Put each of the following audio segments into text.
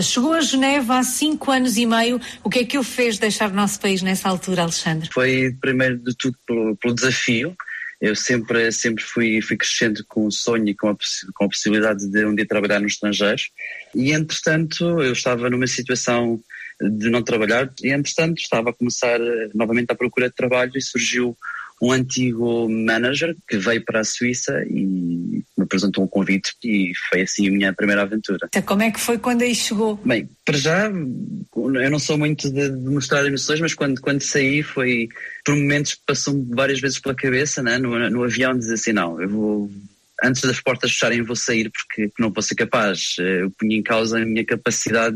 Chegou a Geneva há 5 anos e meio. O que é que o fez deixar o nosso país nessa altura, Alexandre? Foi, primeiro de tudo, pelo desafio. Eu sempre fui crescendo com o sonho e com a possibilidade de um dia trabalhar no estrangeiro. E, entretanto, eu estava numa situação de não trabalhar e, entretanto, estava a começar novamente à procura de trabalho e surgiu um antigo manager que veio para a Suíça e me apresentou um convite e foi assim a minha primeira aventura. Como é que foi quando aí chegou? Bem, para já, eu não sou muito de mostrar emoções, mas quando saí foi, por momentos passou-me várias vezes pela cabeça, né, no avião, dizer assim, não, eu vou, antes das portas fecharem vou sair porque não vou ser capaz. Eu punha em causa a minha capacidade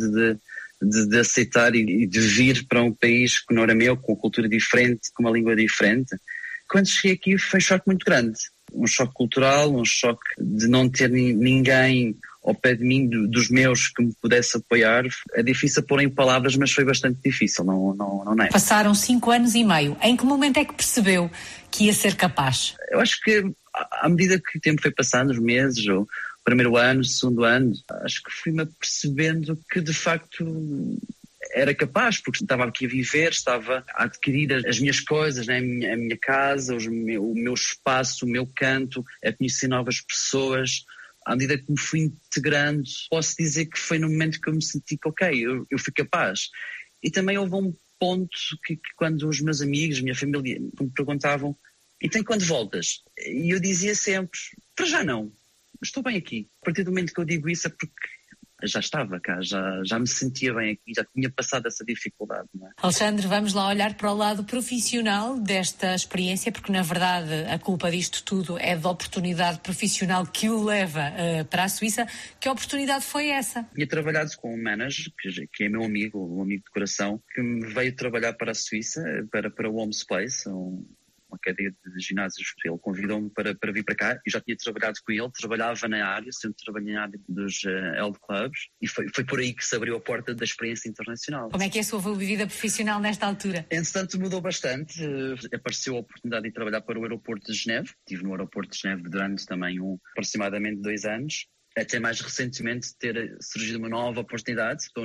de aceitar e de vir para um país que não era meu, com uma cultura diferente, com uma língua diferente. Quando cheguei aqui foi um choque muito grande, um choque cultural, um choque de não ter ninguém ao pé de mim, dos meus, que me pudesse apoiar. É difícil pôr em palavras, mas foi bastante difícil, não é? Passaram 5 anos e meio. Em que momento é que percebeu que ia ser capaz? Eu acho que à medida que o tempo foi passando, os meses, ou primeiro ano, segundo ano, acho que fui-me apercebendo que de facto era capaz, porque estava aqui a viver, estava a adquirir as minhas coisas, né? a minha casa, o meu espaço, o meu canto, a conhecer novas pessoas. À medida que me fui integrando, posso dizer que foi no momento que eu me senti que, ok, eu fui capaz. E também houve um ponto que quando os meus amigos, minha família, me perguntavam, então quando voltas? E eu dizia sempre, para já não, estou bem aqui. A partir do momento que eu digo isso é porque já estava cá, já me sentia bem aqui, já tinha passado essa dificuldade. Não é? Alexandre, vamos lá olhar para o lado profissional desta experiência, porque na verdade a culpa disto tudo é da oportunidade profissional que o leva para a Suíça. Que oportunidade foi essa? Tinha trabalhado com um manager, que é meu amigo, um amigo de coração, que me veio trabalhar para a Suíça, para o Home Space, uma cadeia de ginásios. Ele convidou-me para vir para cá e já tinha trabalhado com ele, trabalhava na área, sempre trabalhei na área dos Health Clubs e foi por aí que se abriu a porta da experiência internacional. Como é que é a sua vida profissional nesta altura? Entretanto, mudou bastante. Apareceu a oportunidade de trabalhar para o aeroporto de Geneve. Estive no aeroporto de Geneve durante também aproximadamente 2 anos. Até mais recentemente ter surgido uma nova oportunidade. Estou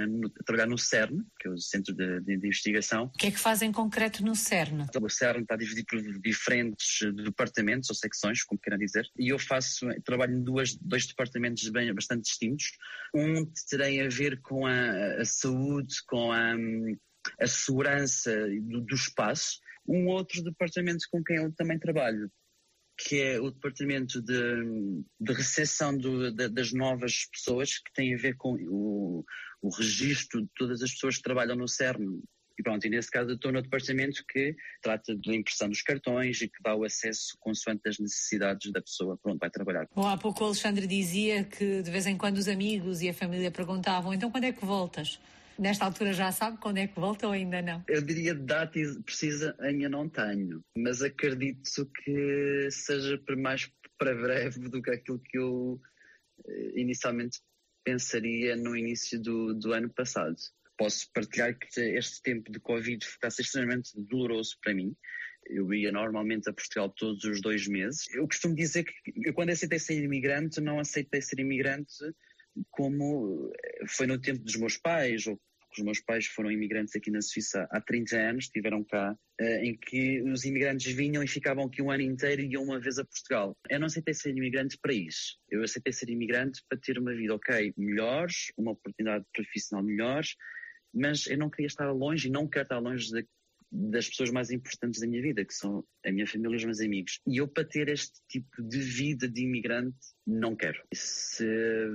a trabalhar no CERN, que é o Centro de Investigação. O que é que faz em concreto no CERN? O CERN está dividido por diferentes departamentos ou secções, como queiram dizer, e eu trabalho em dois departamentos bastante distintos. Um tem a ver com a saúde, com a segurança do espaço. Um outro departamento com quem eu também trabalho, que é o departamento de recepção das novas pessoas, que tem a ver com o registro de todas as pessoas que trabalham no CERN. E pronto, e nesse caso eu estou no departamento que trata da impressão dos cartões e que dá o acesso consoante as necessidades da pessoa que vai trabalhar. Bom, há pouco o Alexandre dizia que de vez em quando os amigos e a família perguntavam, então quando é que voltas? Nesta altura já sabe quando é que volta ou ainda não? Eu diria data precisa ainda não tenho, mas acredito que seja mais para breve do que aquilo que eu inicialmente pensaria no início do ano passado. Posso partilhar que este tempo de Covid está-se extremamente doloroso para mim. Eu ia normalmente a Portugal todos os 2 meses. Eu costumo dizer que eu, quando aceitei ser imigrante, não aceitei ser imigrante como foi no tempo dos meus pais, ou os meus pais foram imigrantes aqui na Suíça há 30 anos, estiveram cá, em que os imigrantes vinham e ficavam aqui um ano inteiro e iam uma vez a Portugal. Eu não aceitei ser imigrante para isso. Eu aceitei ser imigrante para ter uma vida, melhores, uma oportunidade profissional melhores, mas eu não queria estar longe e não quero estar longe das pessoas mais importantes da minha vida, que são a minha família e os meus amigos. E eu, para ter este tipo de vida de imigrante, não quero. Se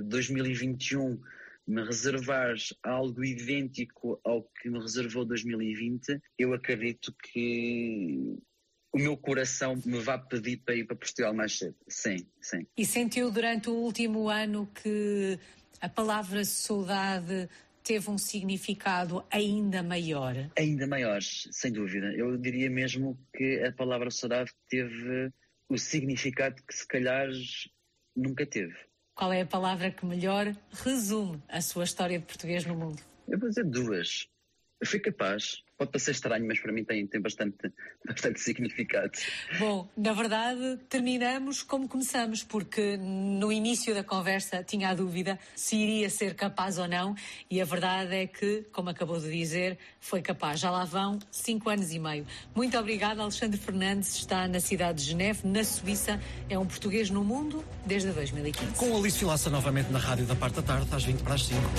2021 me reservares algo idêntico ao que me reservou 2020, eu acredito que o meu coração me vai pedir para ir para Portugal mais cedo. Sim. E sentiu durante o último ano que a palavra saudade teve um significado ainda maior? Ainda maior, sem dúvida. Eu diria mesmo que a palavra saudade teve o significado que se calhar nunca teve. Qual é a palavra que melhor resume a sua história de português no mundo? Eu vou dizer 2. Eu fui capaz. pode parecer estranho, mas para mim tem bastante significado. Bom, na verdade, terminamos como começamos, porque no início da conversa tinha a dúvida se iria ser capaz ou não, e a verdade é que, como acabou de dizer, foi capaz. Já lá vão 5 anos e meio. Muito obrigada, Alexandre Fernandes, está na cidade de Geneve, na Suíça, é um português no mundo desde 2015. Com Alice Vilaça novamente na rádio da parte da tarde, às 20 para as 5.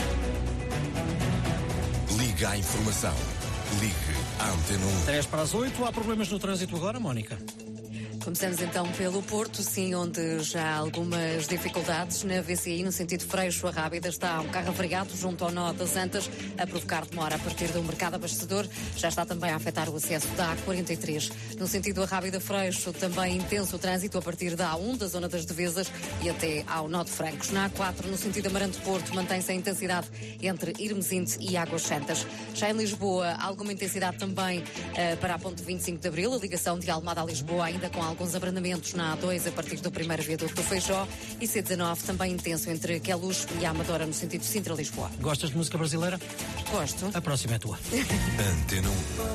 Liga à informação. Ligue à Antena 1. 10 para as 8, há problemas no trânsito agora, Mónica? Começamos então pelo Porto, sim, onde já há algumas dificuldades. Na VCI, no sentido Freixo a Rábida, está um carro avariado junto ao nó das Antas, a provocar demora a partir do mercado abastecedor. Já está também a afetar o acesso da A43. No sentido Rábida Freixo, também intenso o trânsito a partir da A1, da zona das Devesas, e até ao nó de Francos. Na A4, no sentido Amarante-Porto, mantém-se a intensidade entre Irmesinde e Águas Santas. Já em Lisboa, alguma intensidade também para a ponte 25 de Abril, a ligação de Almada a Lisboa, ainda com alguns abrandamentos na A2 a partir do primeiro viaduto do Feijó, e C19 também intenso entre Queluz e a Amadora no sentido Sintra-Lisboa. Gostas de música brasileira? Gosto. A próxima é tua. Antena 1.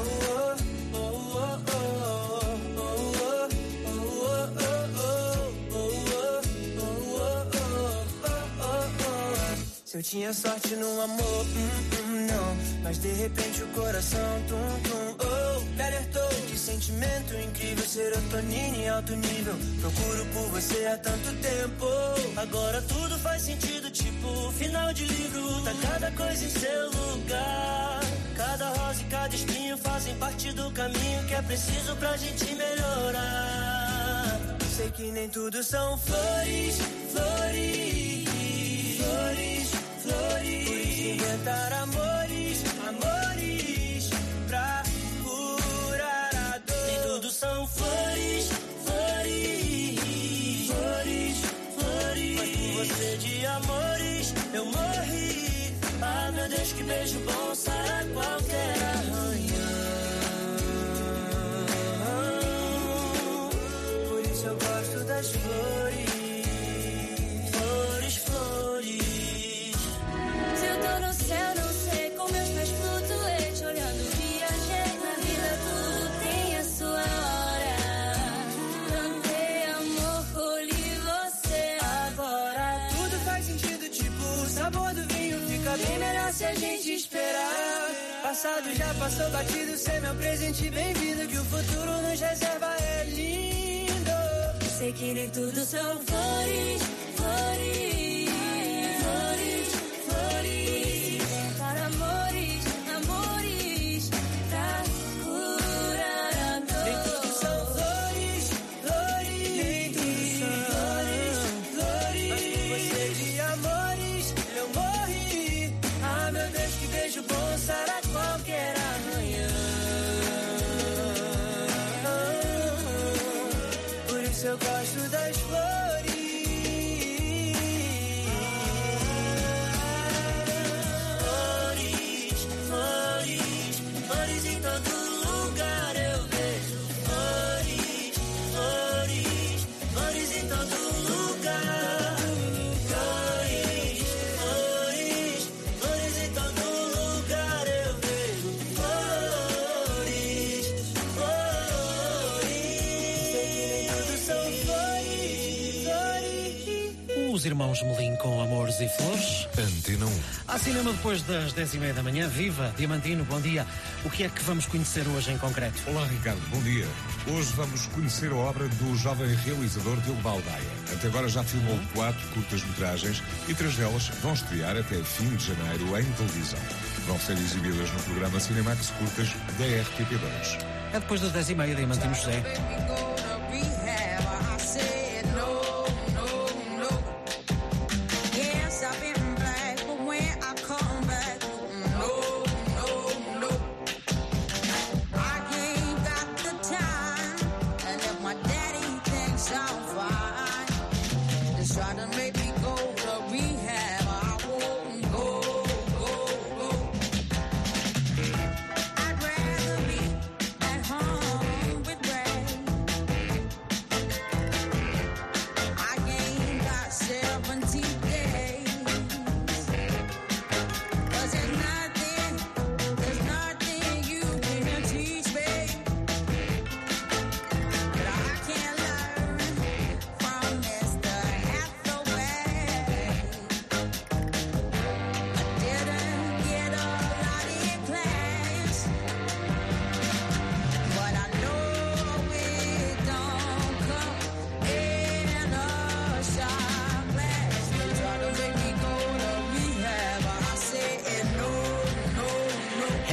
Se eu tinha sorte no amor, não. Mas de repente o coração, me alertou de sentimento incrível, serotonina em alto nível. Procuro por você há tanto tempo. Agora tudo faz sentido, tipo final de livro. Tá cada coisa em seu lugar. Cada rosa e cada espinho fazem parte do caminho que é preciso pra gente melhorar. Sei que nem tudo são flores, flores, flores, flores. Por isso inventar amores, amores pra curar a dor. Nem tudo são flores, flores, flores, flores. Mas por você de amores eu morri. Ah, meu Deus, que beijo bom sara qualquer arranhão. Por isso eu gosto das flores, flores, flores. Se eu tô no céu, não sei, com meus pés flutuantes, olhando viajei na vida, tudo tem a sua hora. Plantei amor, colhi você. Agora tudo faz sentido, tipo o sabor do vinho fica bem melhor se a gente esperar. Passado já passou batido, cê é meu presente, bem-vindo, que o futuro nos reserva é lindo. Sei que nem tudo são flores, flores, flores, flores. Para amores, amores, pra curar a dor. Nem tudo são flores, flores, nem tudo são flores, flores. Mas por você de amores eu morri. Ah, meu Deus, que beijo bom sara qualquer arranhão. Por isso eu gosto das flores. Flores, flores, flores em todo lugar eu vejo. Flores, flores, flores em todo lugar. Flores, flores, flores em todo lugar eu vejo. Flores, flores. Sei que nem tudo são flores, flores. Os irmãos Melim com Amores e Flores. Antena 1. Há cinema depois das 10h30 da manhã. Viva, Diamantino, bom dia. O que é que vamos conhecer hoje em concreto? Olá, Ricardo, bom dia. Hoje vamos conhecer a obra do jovem realizador Diogo Baldaia. Até agora já filmou 4 curtas-metragens e 3 delas vão estrear até fim de janeiro em televisão. Vão ser exibidas no programa Cinemax Curtas da RTP2. É depois das 10h30, Diamantino José.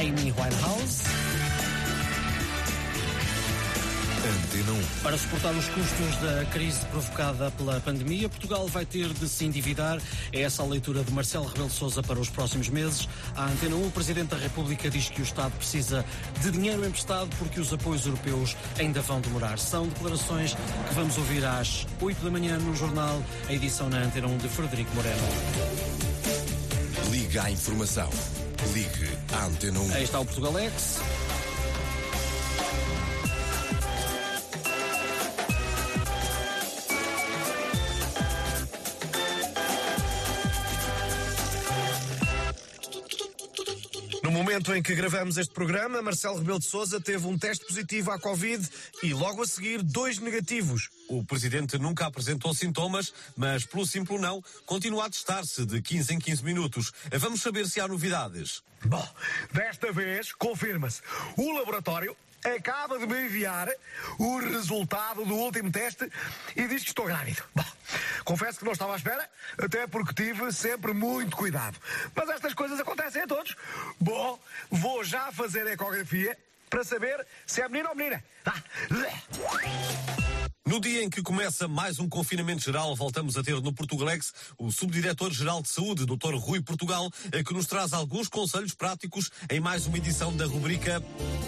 Amy Winehouse. Antena 1. Para suportar os custos da crise provocada pela pandemia, Portugal vai ter de se endividar. É essa a leitura de Marcelo Rebelo de Sousa para os próximos meses. À Antena 1, o Presidente da República diz que o Estado precisa de dinheiro emprestado porque os apoios europeus ainda vão demorar. São declarações que vamos ouvir às 8 da manhã no jornal, a edição na Antena 1 de Frederico Moreno. Liga à informação. Ligue à Antena 1. Aí está o Portugalex. No momento em que gravamos este programa, Marcelo Rebelo de Sousa teve um teste positivo à Covid e logo a seguir 2 negativos. O Presidente nunca apresentou sintomas, mas pelo simples não, continua a testar-se de 15 em 15 minutos. Vamos saber se há novidades. Bom, desta vez confirma-se. O laboratório acaba de me enviar o resultado do último teste e diz que estou grávido. Bom, confesso que não estava à espera, até porque tive sempre muito cuidado. Mas estas coisas acontecem a todos. Bom, vou já fazer a ecografia para saber se é menino ou menina. No dia em que começa mais um confinamento geral, voltamos a ter no Portugalex o Subdiretor-Geral de Saúde, Dr. Rui Portugal, que nos traz alguns conselhos práticos em mais uma edição da rubrica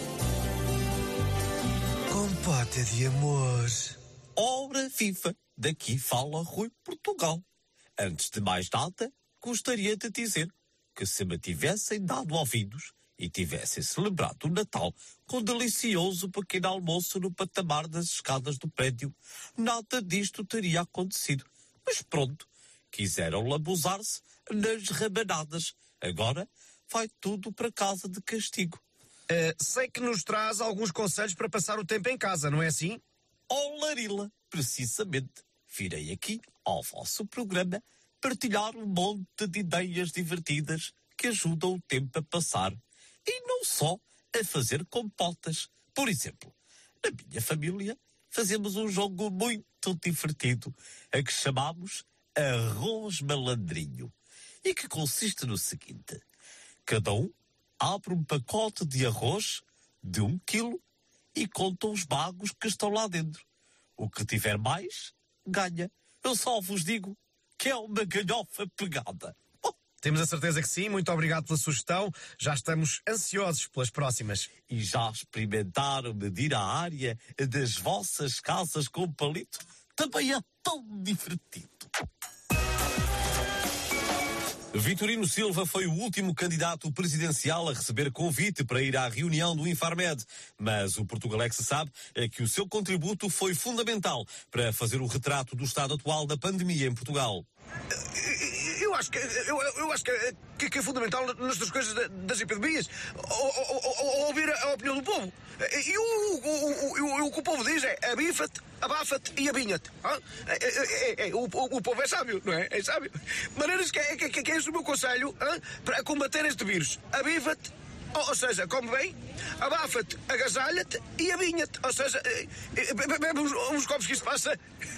Compota de amor. Ora viva, daqui fala Rui Portugal. Antes de mais nada, gostaria de dizer que se me tivessem dado ouvidos e tivessem celebrado o Natal com delicioso pequeno almoço no patamar das escadas do prédio, nada disto teria acontecido. Mas pronto, quiseram lambuzar-se nas rabanadas. Agora vai tudo para casa de castigo. Sei que nos traz alguns conselhos para passar o tempo em casa, não é assim? Oh, Larila, precisamente. Virei aqui ao vosso programa partilhar um monte de ideias divertidas que ajudam o tempo a passar. E não só a fazer compotas. Por exemplo, na minha família fazemos um jogo muito divertido, a que chamamos Arroz Malandrinho, e que consiste no seguinte: cada um abre um pacote de arroz de 1 quilo e conta os bagos que estão lá dentro. O que tiver mais, ganha. Eu só vos digo que é uma galhofa pegada. Temos a certeza que sim, muito obrigado pela sugestão. Já estamos ansiosos pelas próximas. E já experimentaram medir a área das vossas casas com palito? Também é tão divertido. Vitorino Silva foi o último candidato presidencial a receber convite para ir à reunião do Infarmed, mas o Portugalex sabe que o seu contributo foi fundamental para fazer o retrato do estado atual da pandemia em Portugal. Eu acho que é fundamental nestas coisas das epidemias ouvir a opinião do povo. E o que o povo diz é abifa-te, abafa-te e abinha-te. O povo é sábio, não é? É sábio. Maneiras que é esse o meu conselho para combater este vírus. Abifa-te, ou seja, come bem, abafa-te, agasalha-te e abinha-te. Ou seja, bebe uns copos que isto passa.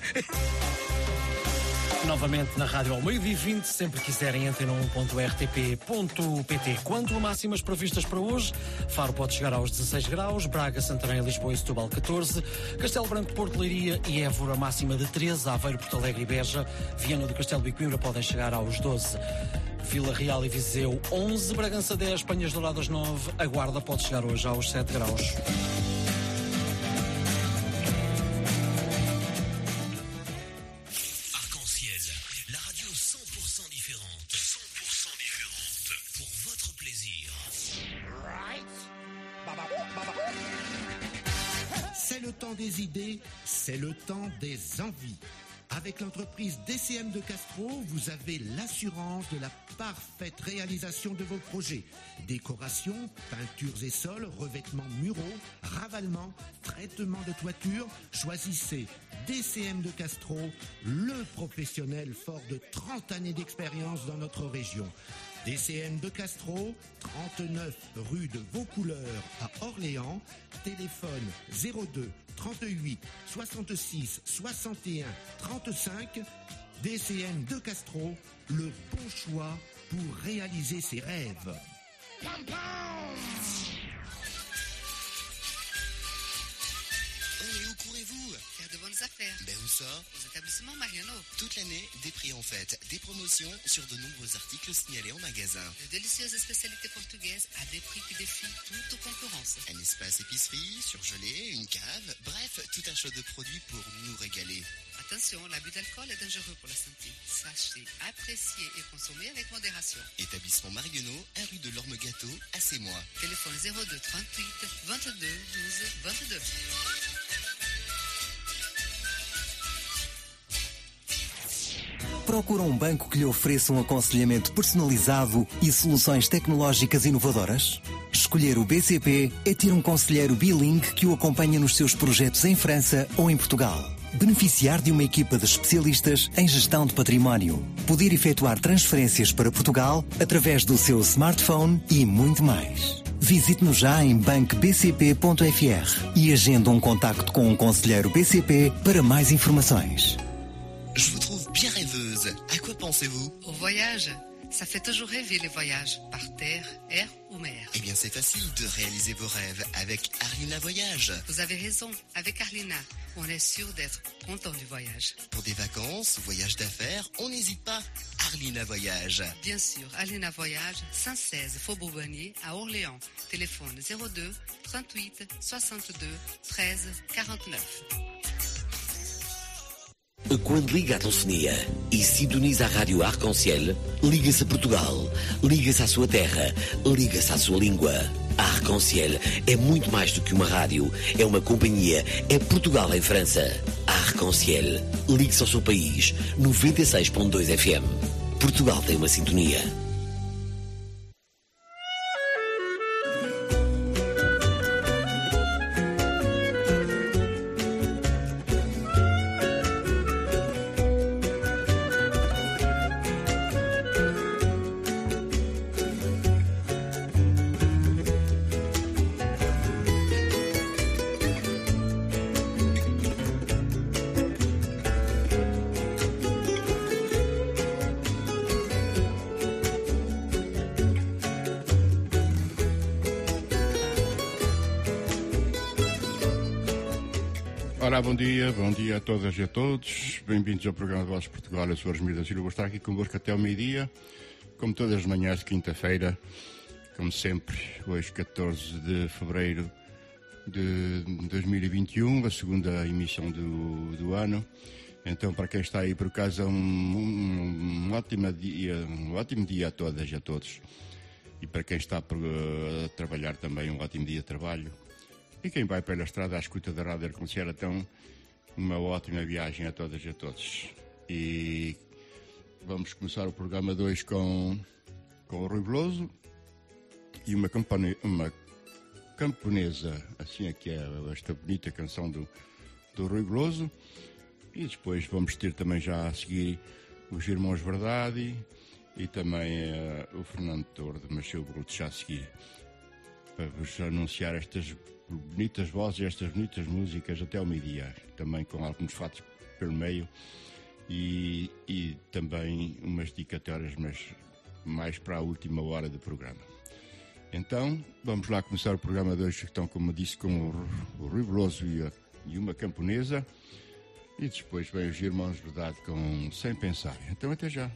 Novamente na rádio ao 12h20, sempre quiserem, antena1.rtp.pt. Quanto a máximas previstas para hoje, Faro pode chegar aos 16 graus, Braga, Santarém, Lisboa e Setúbal 14, Castelo Branco, Porto, Leiria e Évora máxima de 13, Aveiro, Porto Alegre e Beja, Viana do Castelo e Coimbra podem chegar aos 12. Vila Real e Viseu 11, Bragança 10, Penhas Douradas 9, a Guarda pode chegar hoje aos 7 graus. C'est le temps des idées, c'est le temps des envies. Avec l'entreprise DCM de Castro, vous avez l'assurance de la parfaite réalisation de vos projets. Décoration, peintures et sols, revêtements muraux, ravalement, traitement de toiture. Choisissez DCM de Castro, le professionnel fort de 30 années d'expérience dans notre région. DCM de Castro, 39 rue de Vaucouleurs à Orléans, téléphone 02 38 66 61 35. DCM de Castro, le bon choix pour réaliser ses rêves. Et où courez-vous? Faire de bonnes affaires. Ben où ça? Aux établissements Mariano. Toute l'année, des prix en fête, des promotions sur de nombreux articles signalés en magasin. De délicieuses spécialités portugaises à des prix qui défient toute concurrence. Un espace épicerie, surgelé, une cave, bref, tout un choix de produits pour nous régaler. Attention, l'abus d'alcool est dangereux pour la santé. Sachez apprécier et consommer avec modération. Établissement Marionneau, 1 rue de l'Orme-Gâteau, à Sémois. Téléphone 02 38 22 12 22. Procura um banco que lhe ofereça um aconselhamento personalizado e soluções tecnológicas inovadoras? Escolher o BCP é ter um conselheiro bilingue que o acompanha nos seus projetos em França ou em Portugal. Beneficiar de uma equipa de especialistas em gestão de património. Poder efetuar transferências para Portugal através do seu smartphone e muito mais. Visite-nos já em bancobcp.fr e agende um contacto com um conselheiro BCP para mais informações. Je vous trouve bien rêveuse. À quoi pensez-vous? Au voyage. Ça fait toujours rêver les voyages, par terre, air ou mer. Eh bien, c'est facile de réaliser vos rêves avec Arlina Voyage. Vous avez raison, avec Arlina, on est sûr d'être content du voyage. Pour des vacances, voyages d'affaires, on n'hésite pas. Arlina Voyage. Bien sûr, Arlina Voyage, 116 Faubourg Bonnier, à Orléans. Téléphone 02 38 62 13 49. Quando liga a telefonia e sintoniza a rádio Arc-en-Ciel, liga-se a Portugal, liga-se à sua terra, liga-se à sua língua. A Arc-en-Ciel é muito mais do que uma rádio, é uma companhia, é Portugal em França. A Arc-en-Ciel, ligue-se ao seu país, 96.2 FM. Portugal tem uma sintonia. Olá, bom dia a todas e a todos. Bem-vindos ao programa Vozes Portugal. Eu sou Argemiro da Silva, vou estar aqui convosco até ao meio-dia, como todas as manhãs de quinta-feira, como sempre, hoje 14 de fevereiro de 2021, a segunda emissão do ano. Então, para quem está aí por casa, um ótimo dia a todas e a todos. E para quem está a trabalhar também, um ótimo dia de trabalho. E quem vai pela estrada à escuta da Rádio Arc-en-Ciel, então, uma ótima viagem a todas e a todos. E vamos começar o programa 2 com o Rui Veloso e uma camponesa, assim é que é esta bonita canção do Rui Veloso. E depois vamos ter também já a seguir os Irmãos Verdade e também o Fernando Tordo, mas seu bruto já a seguir, para vos anunciar estas bonitas vozes e estas bonitas músicas até ao meio-dia, também com alguns fatos pelo meio e também umas dedicatórias, mas mais para a última hora do programa. Então, vamos lá começar o programa de hoje, que estão, como disse, com o Rui Veloso e uma camponesa, e depois vem os Irmãos Verdade com Sem Pensar. Então, até já.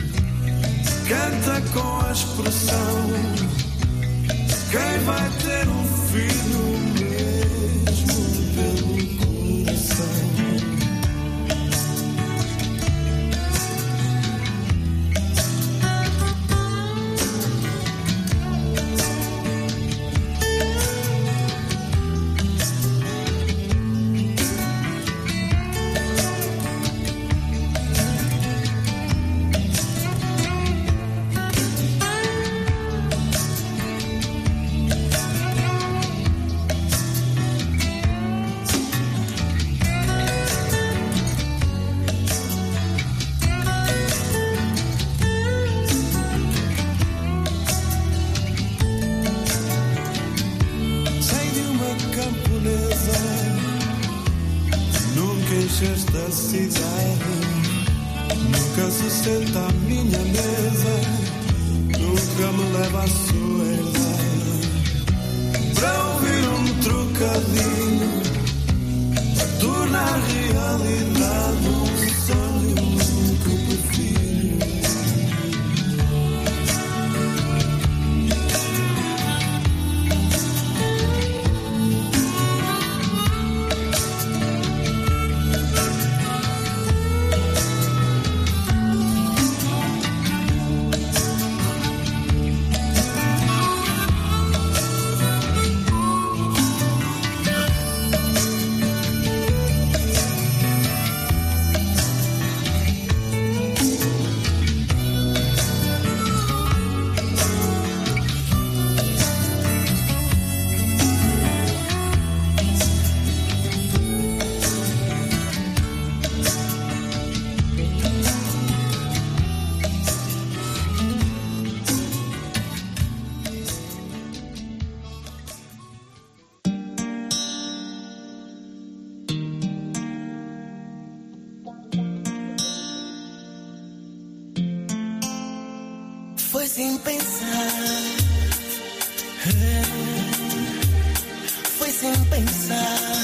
Quem vai ter Esta cidade nunca se senta à minha mesa, nunca me leva à sua herdade para ouvir um trocadilho, a tornar realidade um sonho que prefiro. Foi sem pensar, foi sem pensar.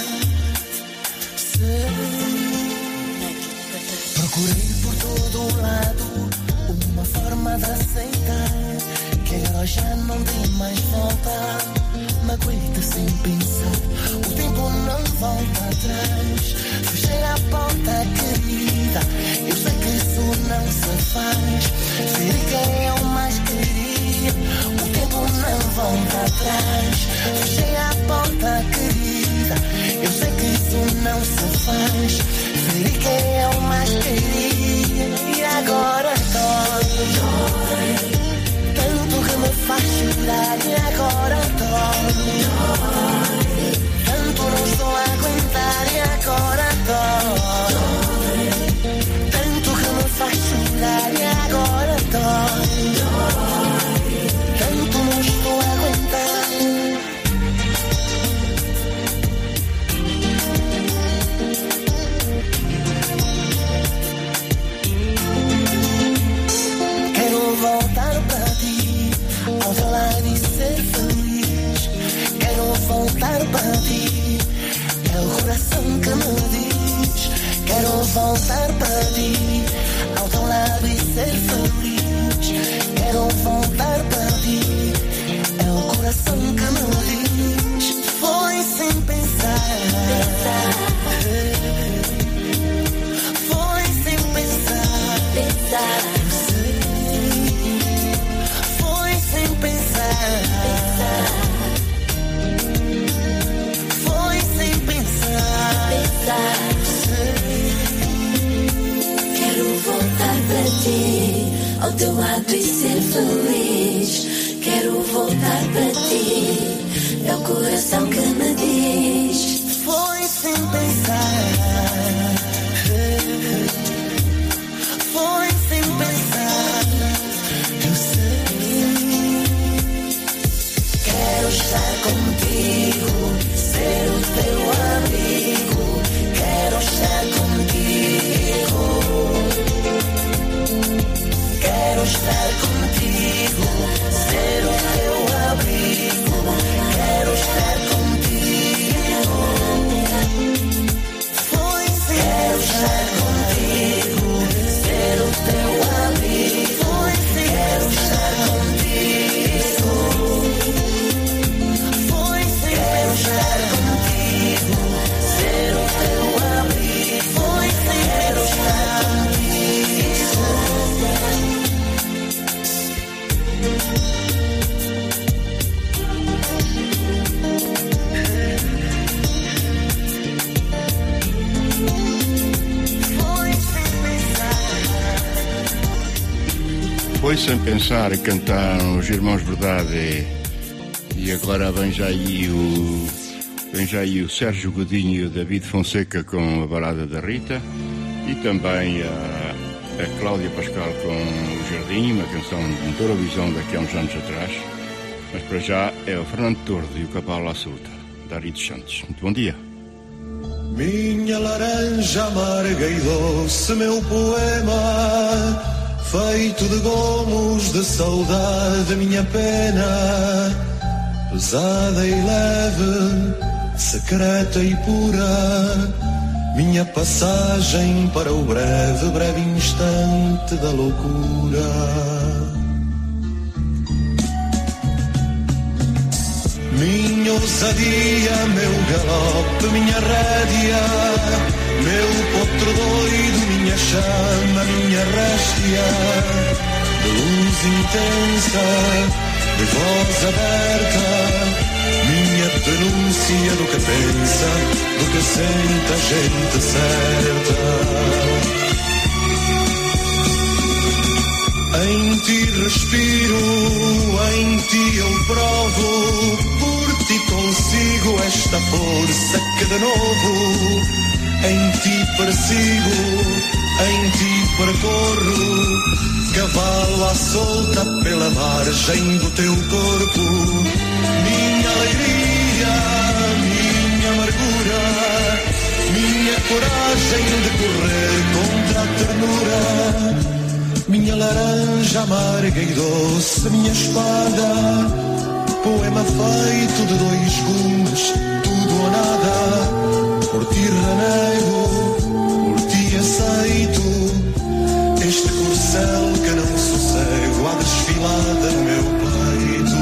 Procurei por todo lado uma forma de aceitar que agora já não tem mais volta. Magoei-te sem pensar, o tempo não volta atrás. Fechei a porta, querida, eu sei que isso não se faz. Ser quem eu mais queria, o tempo não volta atrás. Fechei a porta, querida, eu sei que isso não se faz. Ser quem eu mais queria, e agora dói. Tanto que me faz chorar, e agora dói. Tanto não estou a aguentar, e agora dói. Tanto que me faz chorar, e agora dói. Tanto não estou a aguentar. Quero voltar para ti, ao teu lado e ser feliz. Quero voltar para ti, é o coração que me diz. Quero voltar para ti, ao teu lado e ser feliz. Quero voltar para ti, é o coração que me diz. Foi sem pensar, foi sem pensar, eu sei. Foi sem pensar, foi sem pensar, eu sei. Quero voltar para ti, ao teu lado e ser feliz. Quero voltar para ti, é o coração que me diz. Foi sem pensar, foi sem pensar, eu sei. Quero estar contigo, ser o teu amigo. Quero estar contigo. Quero estar contigo, ser o teu abrigo. Quero estar contigo. Foi sem quero estar contigo, ser o teu abrigo. Foi sem quero estar contigo. Foi sem Foi sem pensar, cantaram os Irmãos Verdade. E agora vem já aí o Sérgio Godinho e o David Fonseca com a balada da Rita. E também a Cláudia Pascal com o Jardim, uma canção de Eurovisão daqui a uns anos atrás. Mas para já é o Fernando Tordo e o Cavalo à Solta, da Rita Santos. Muito bom dia. Minha laranja amarga e doce, meu poema, feito de gomos de saudade, minha pena, pesada e leve, secreta e pura, minha passagem para o breve, breve instante da loucura. Minha ousadia, meu galope, minha rédea, meu potro doido, minha chama, minha réstia, de luz intensa, de voz aberta, minha denúncia do que pensa, do que sente a gente certa. Em ti respiro, em ti eu provo, por ti consigo esta força que de novo em ti persigo, em ti percorro, cavalo à solta pela margem do teu corpo. Minha alegria, minha amargura, minha coragem de correr contra a ternura. Minha laranja amarga e doce, minha espada, poema feito de dois gumes, tudo ou nada. Por ti renego, por ti aceito este corcel que não sossego, à desfilada no meu peito.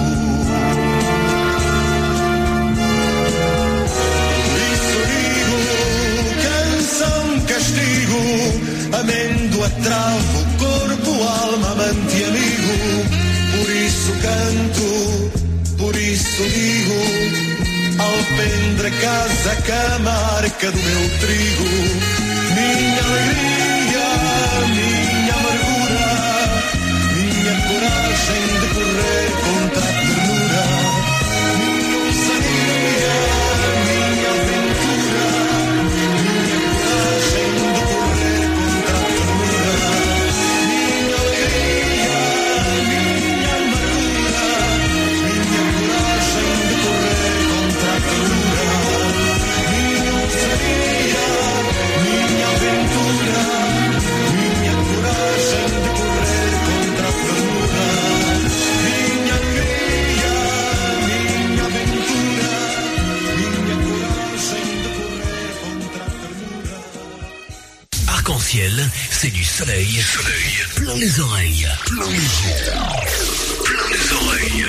Por isso digo, canção, castigo, amêndoa, travo, corpo, alma, amante e amigo. Por isso canto, por isso digo, alpendre, casa, cama, arca do meu trigo. Minha alegria, minha amargura, minha coragem de correr contra a ternura. Minha ousadia, minha aventura, minha coragem de correr contra a ternura. Minha alegria, minha amargura, minha coragem de correr contra a ternura. Minha ousadia, minha aventura, minha coragem de correr contra a ternura. Minha alegria, minha aventura, minha coragem de correr contra a ternura. Arc-en-ciel, c'est du soleil, plein les oreilles, plein les yeux, plein les oreilles.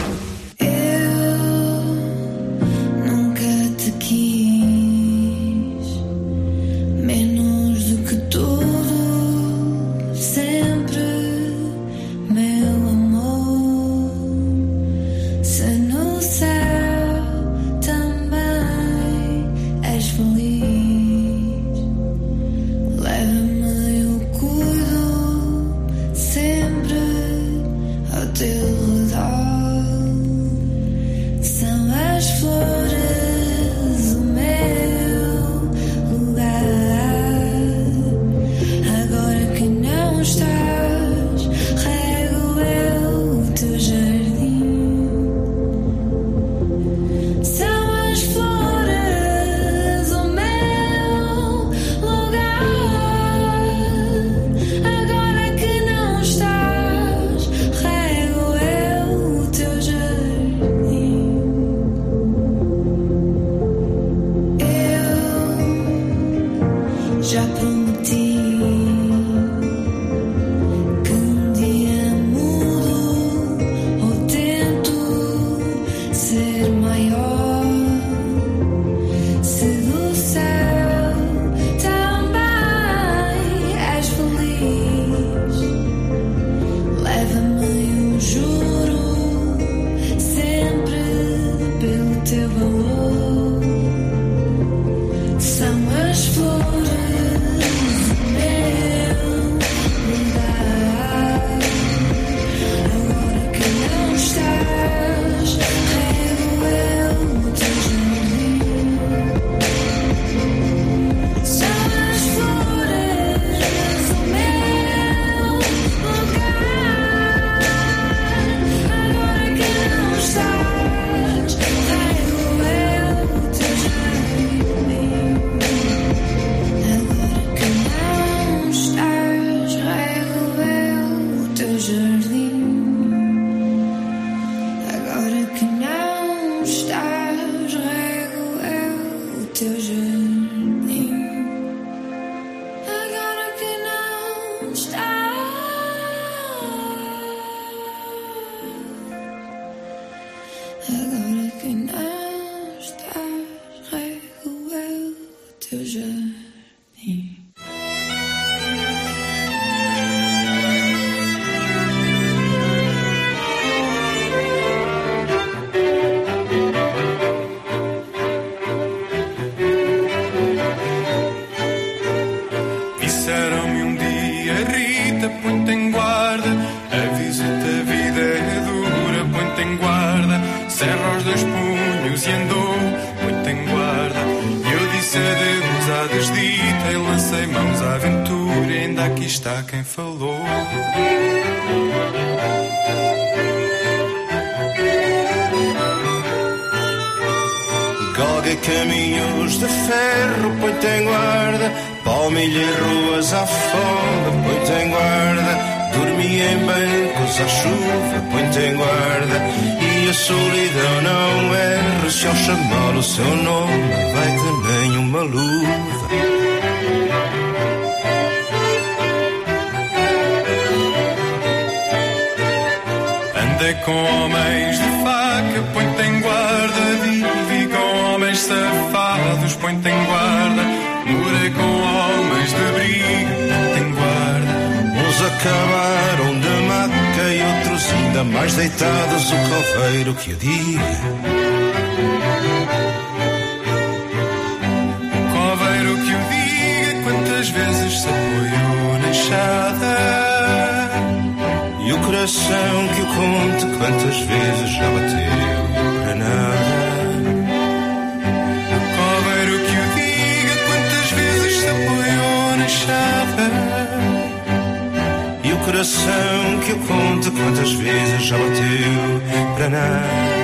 Nunca te quis menos do que tudo, sempre, meu amor. Se no céu também és feliz, leva-me, eu cuido sempre ao teu redor. São as flores o meu lugar. Agora que não estás, rego eu o teu jardim. São as flores o meu lugar. Agora que não estás, rego eu o teu jardim. Eu já prometi que um dia mudo ou tento ser maior. Se do céu também és feliz, leva-me, eu juro, sempre pelo teu valor. São as flores o meu lugar. caminhos e andou muito em guarda. E eu disse adeus à desdita e lancei mãos à aventura, e ainda aqui está quem falou. Galga caminhos de ferro, põe-te em guarda. Palmilha e ruas à folga, põe-te em guarda. Dormi em bancos à chuva, põe-te em guarda. E a solidão não erra, se ao chamar o seu nome vai que nem uma luva. Andei com homens de faca, põe-te em guarda. Vivi com homens safados, põe-te em guarda. Morei com homens de briga, põe-te em guarda. Uns acabaram de maca e outros ainda mais deitados, o coveiro que o diga. O coveiro que o diga, quantas vezes se apoiou na enxada. E o coração que o conte, quantas vezes já bateu para nada. O coveiro que o diga, quantas vezes se apoiou na enxada. E o coração que o conte, quantas vezes já bateu para nada.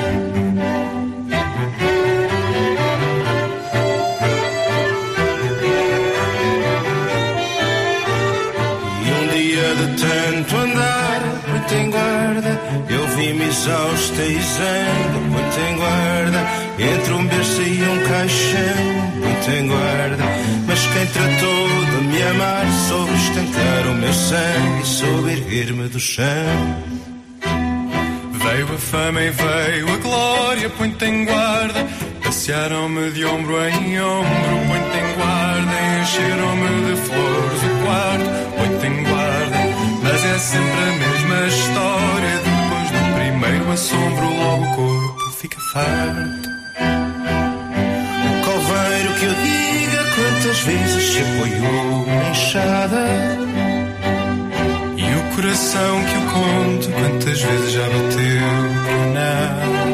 De tanto andar, põe-te em guarda. Eu vi-me exausta e zanga, põe-te em guarda. Entre um berço e um caixão, põe-te em guarda. Mas quem tratou de me amar soube estancar o meu sangue e soube erguer-me do chão. Veio a fama e veio a glória, põe-te em guarda. Passearam-me de ombro em ombro, põe-te em guarda. Encheram-me de flores o quarto, põe-te em guarda. Mas é sempre a mesma história. Depois do primeiro assombro, logo o corpo fica farto. O coveiro que eu diga, quantas vezes se apoiou na enxada. E o coração que o conte, quantas vezes já bateu para nada.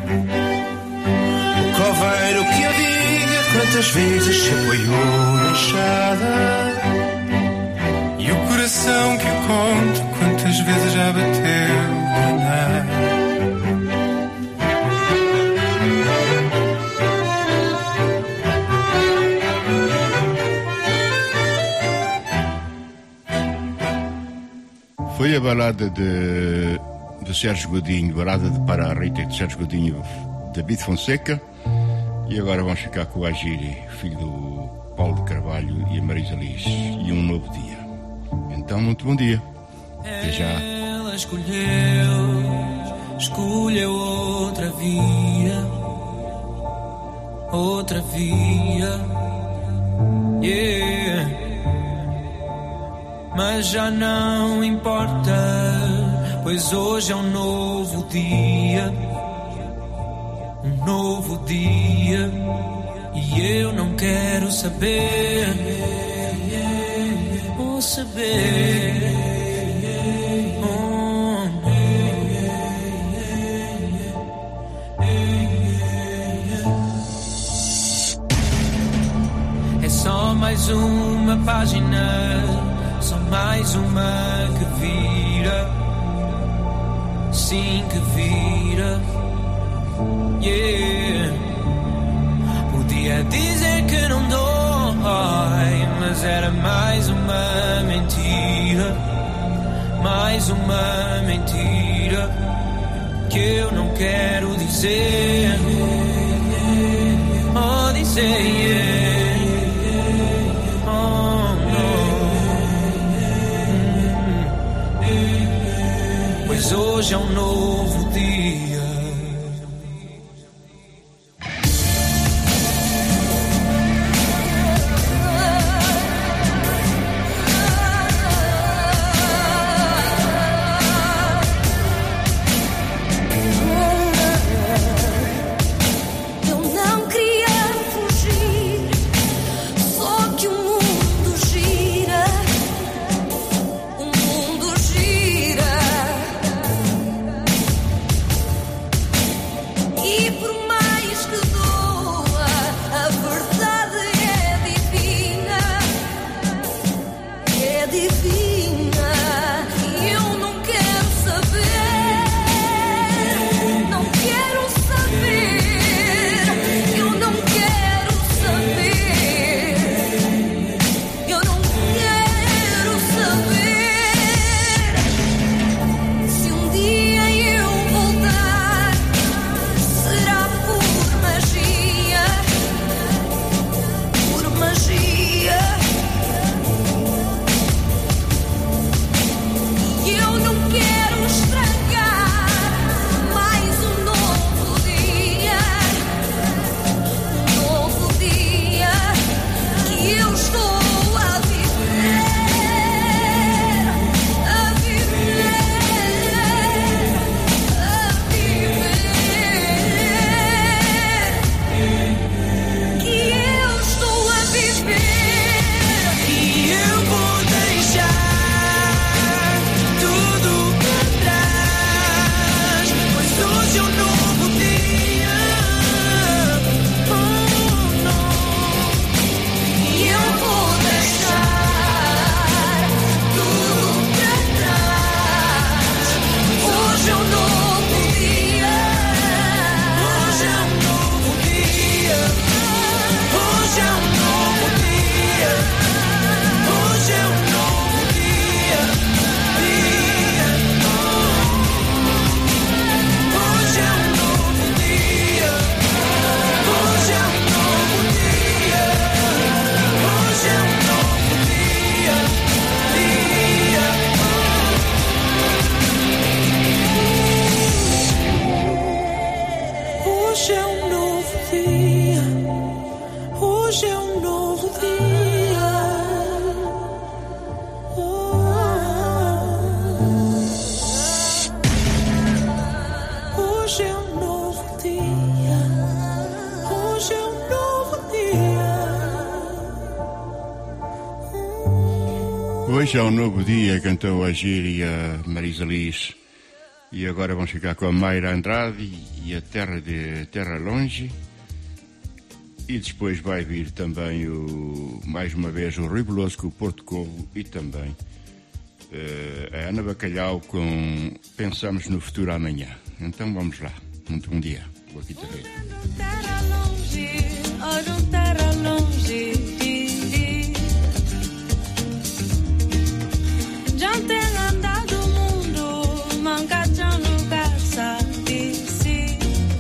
O coveiro que eu diga, quantas vezes se apoiou na enxada. E o coração que eu conto, quantas vezes já bateu para nada. Foi a balada de Sérgio Godinho, balada de Para a Rita de Sérgio Godinho, David Fonseca. E agora vamos ficar com o Agiri, filho do Paulo de Carvalho e a Marisa Liz. E um novo dia. Então, muito bom dia. Até já. Ela escolheu outra via, yeah. Mas já não importa, pois hoje é um novo dia, e eu não quero saber, ou saber. É só mais uma página, só mais uma que vira, sim que vira, yeah. Podia dizer que não dói, mas era mais uma mentira, que eu não quero dizer, oh dizer, yeah. Pois hoje é um novo dia. Eu não queria fugir, só que o mundo gira. O mundo gira. Hoje é um novo dia, cantou a Giri e a Marisa Liz. E agora vamos ficar com a Mayra Andrade e a Terra Longe. E depois vai vir também, mais uma vez, o Rui Veloso com o Porto Covo e também a Ana Bacalhau com Pensamos no Futuro Amanhã. Então vamos lá. Muito bom dia. Boa quinta-feira. Terra longe, já tem andado o mundo, manca já um lugar, sabe se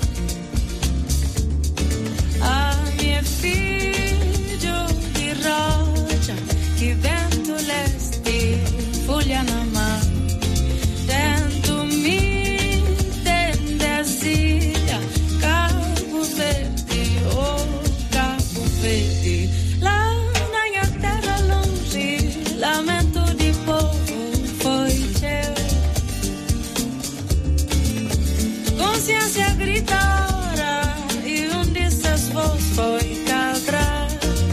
a minha filha de rocha, que vento leste, folha na mão, dentro me tem desilha, Cabo Verde, oh Cabo Verde, lá na minha terra longe, lamento de povo. Consciência gritora e desses vozes foi cabrar.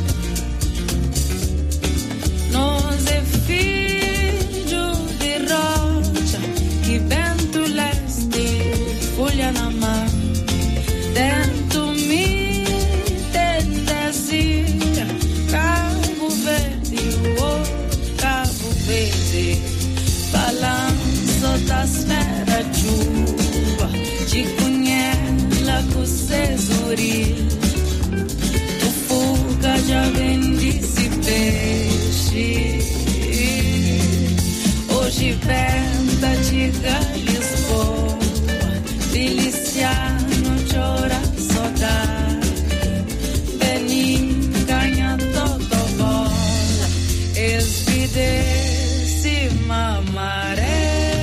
Nós é filho de rocha que vento leste, folha na mão, dentro me tem desilha, Cabo Verde, oh Cabo Verde, balanço da esfera chuva, de cunhela com cesuri, tu fuga já bendice peixe, hoje venta de Lisboa, Feliciano chora saudade, Benin ganha todo bola, esvidece mamaré.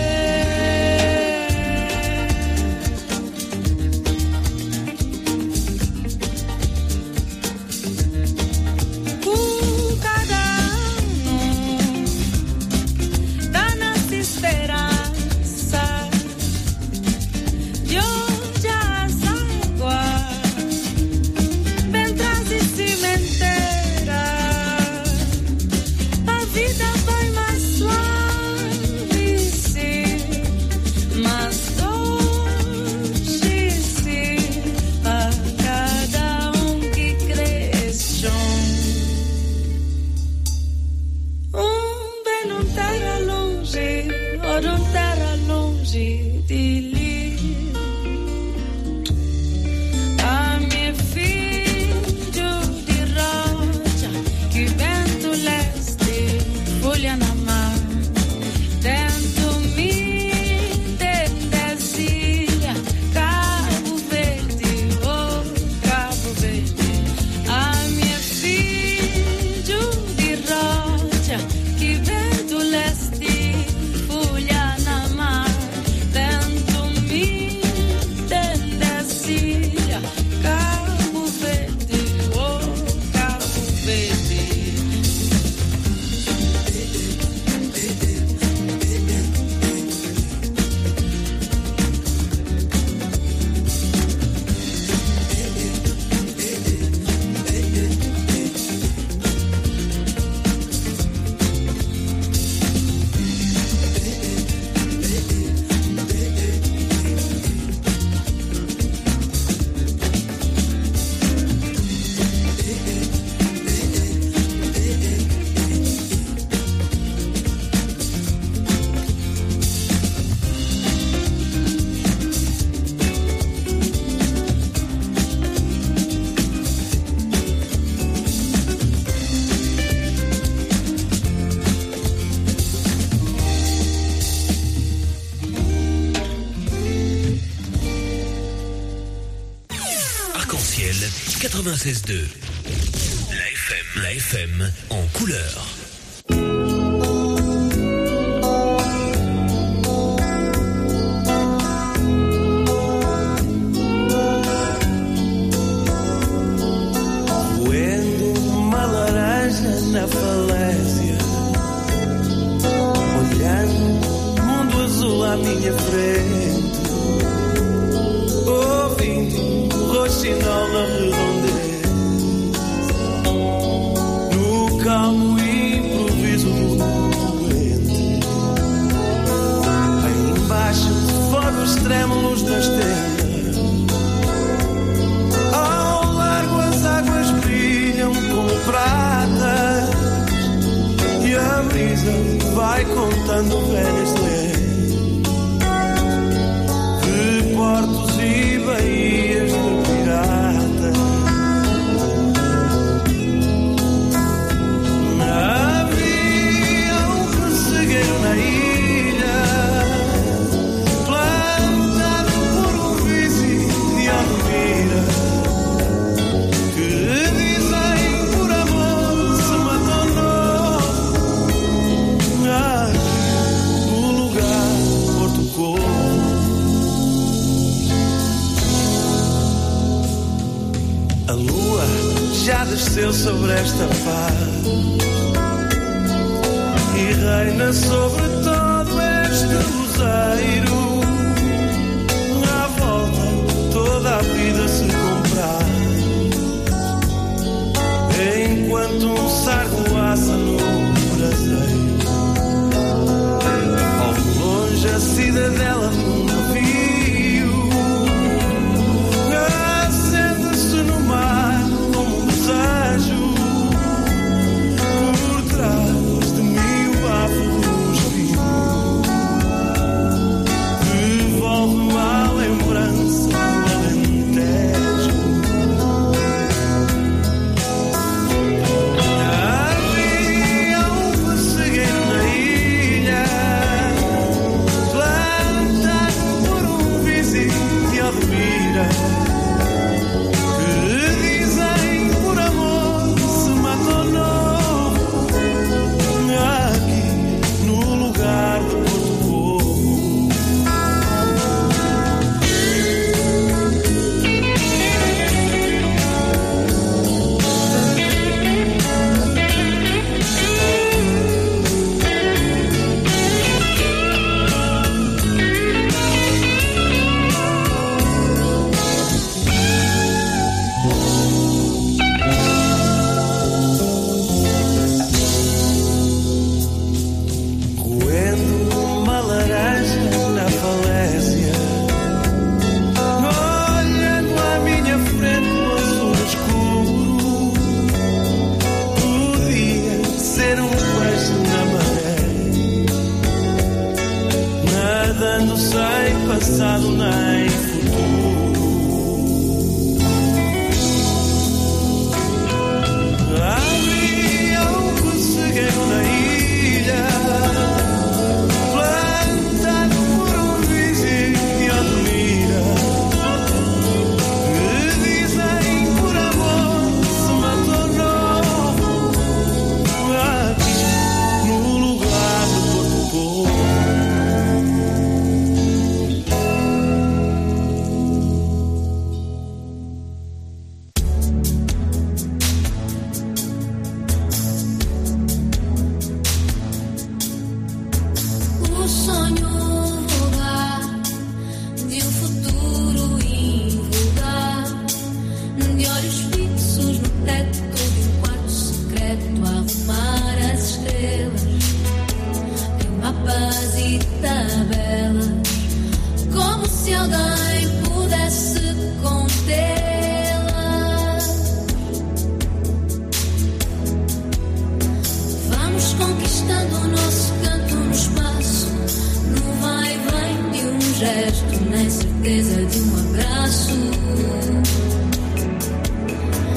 Arc-en-ciel 96.2. La FM en couleur. Na falésia, olhando mundo azul à minha frente, ouvindo o roxinol na redondeza, no calmo improviso do mundo, cruzando velhas leis de portos e baías de piratas. Havia um pessegueiro na ilha, plantado por um vizinho de Almira, que dizem por amor se matou no lugar de Porto Covo. A lua já desceu sobre esta paz e reina sobre todo este luzeiro. À volta toda a vida se comprar, enquanto um sargo assa no braseiro. Ao longe a cidadela de um navio acende-se no mar como um desejo. Por trás de mim o bafo dos rios devolve-me a lembrança do Alentejo. Havia um pessegueiro na ilha, plantado por um vizinho de Almira, que dizem por amor se matou aqui no lugar de Porto Covo. Coendo uma laranja na falésia, olhando à minha frente no azul escuro. Podia ser um peixe na maré, nadando sem passado nem futuro. Havia um pessegueiro na ilha, plantado por um vizinho de Almira, que dizem por amor se matou aqui no lugar de Porto Covo. O sonho vulgar de um futuro invulgar, de olhos fixos no teto de um quarto secreto, a arrumar as estrelas em mapas e tabelas, como se alguém pudesse contê-las. Vamos conquistando o nosso canto no espaço, no vai e vem de um gesto, nem certeza de um abraço.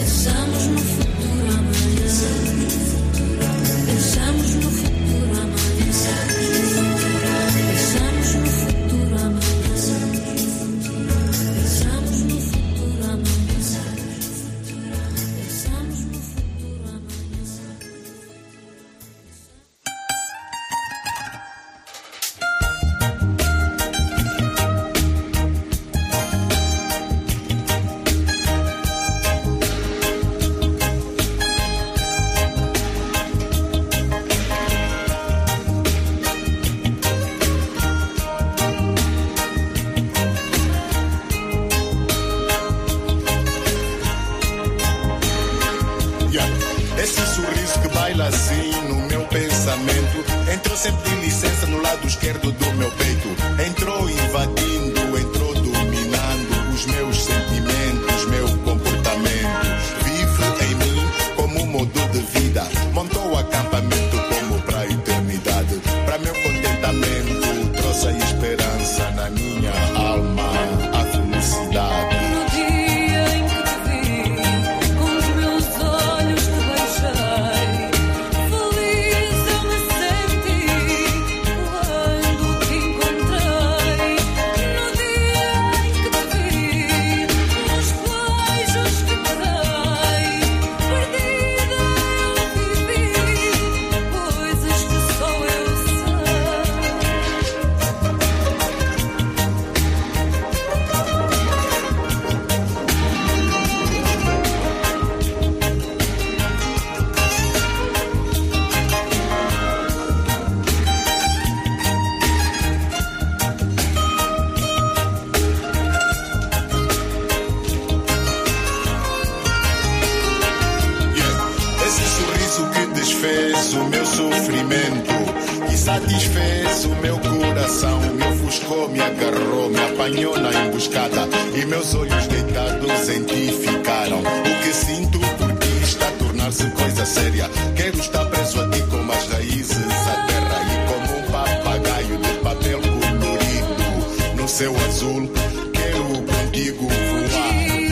Pensamos no futuro amanhã. Pensamos no futuro amanhã. Pensamos no futuro amanhã. Pensamos no futuro amanhã. Pensamos no futuro amanhã. Esse sorriso que baila assim no meu pensamento entrou sempre de licença no lado esquerdo do meu peito. Entrou invadindo, entrou dominando os meus sentimentos, meu comportamento. Vive em mim como um modo de vida. Montou acampamento como para a eternidade. Para meu contentamento trouxe a esperança na minha alma, a felicidade. O meu sofrimento e satisfez o meu coração. Me ofuscou, me agarrou, me apanhou na emboscada e meus olhos deitados em ti ficaram. O que sinto por ti está a tornar-se coisa séria. Quero estar preso a ti como as raízes à terra e como um papagaio de papel colorido no céu azul. Quero contigo voar.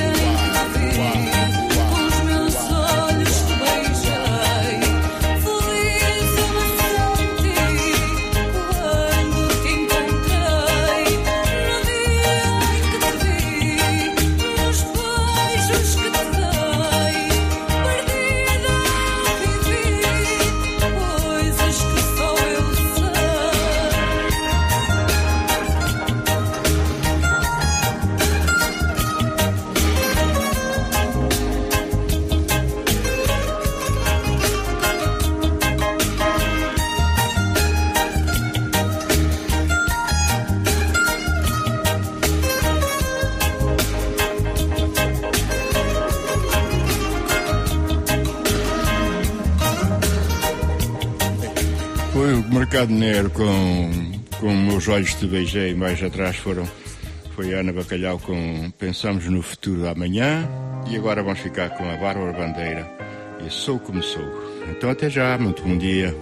Foi o Mercado Negro com Meus Olhos Te Beijei, mais atrás foi a Ana Bacalhau com Pensamos no Futuro da Amanhã, e agora vamos ficar com a Bárbara Bandeira e Sou Como Sou. Então até já, muito bom dia.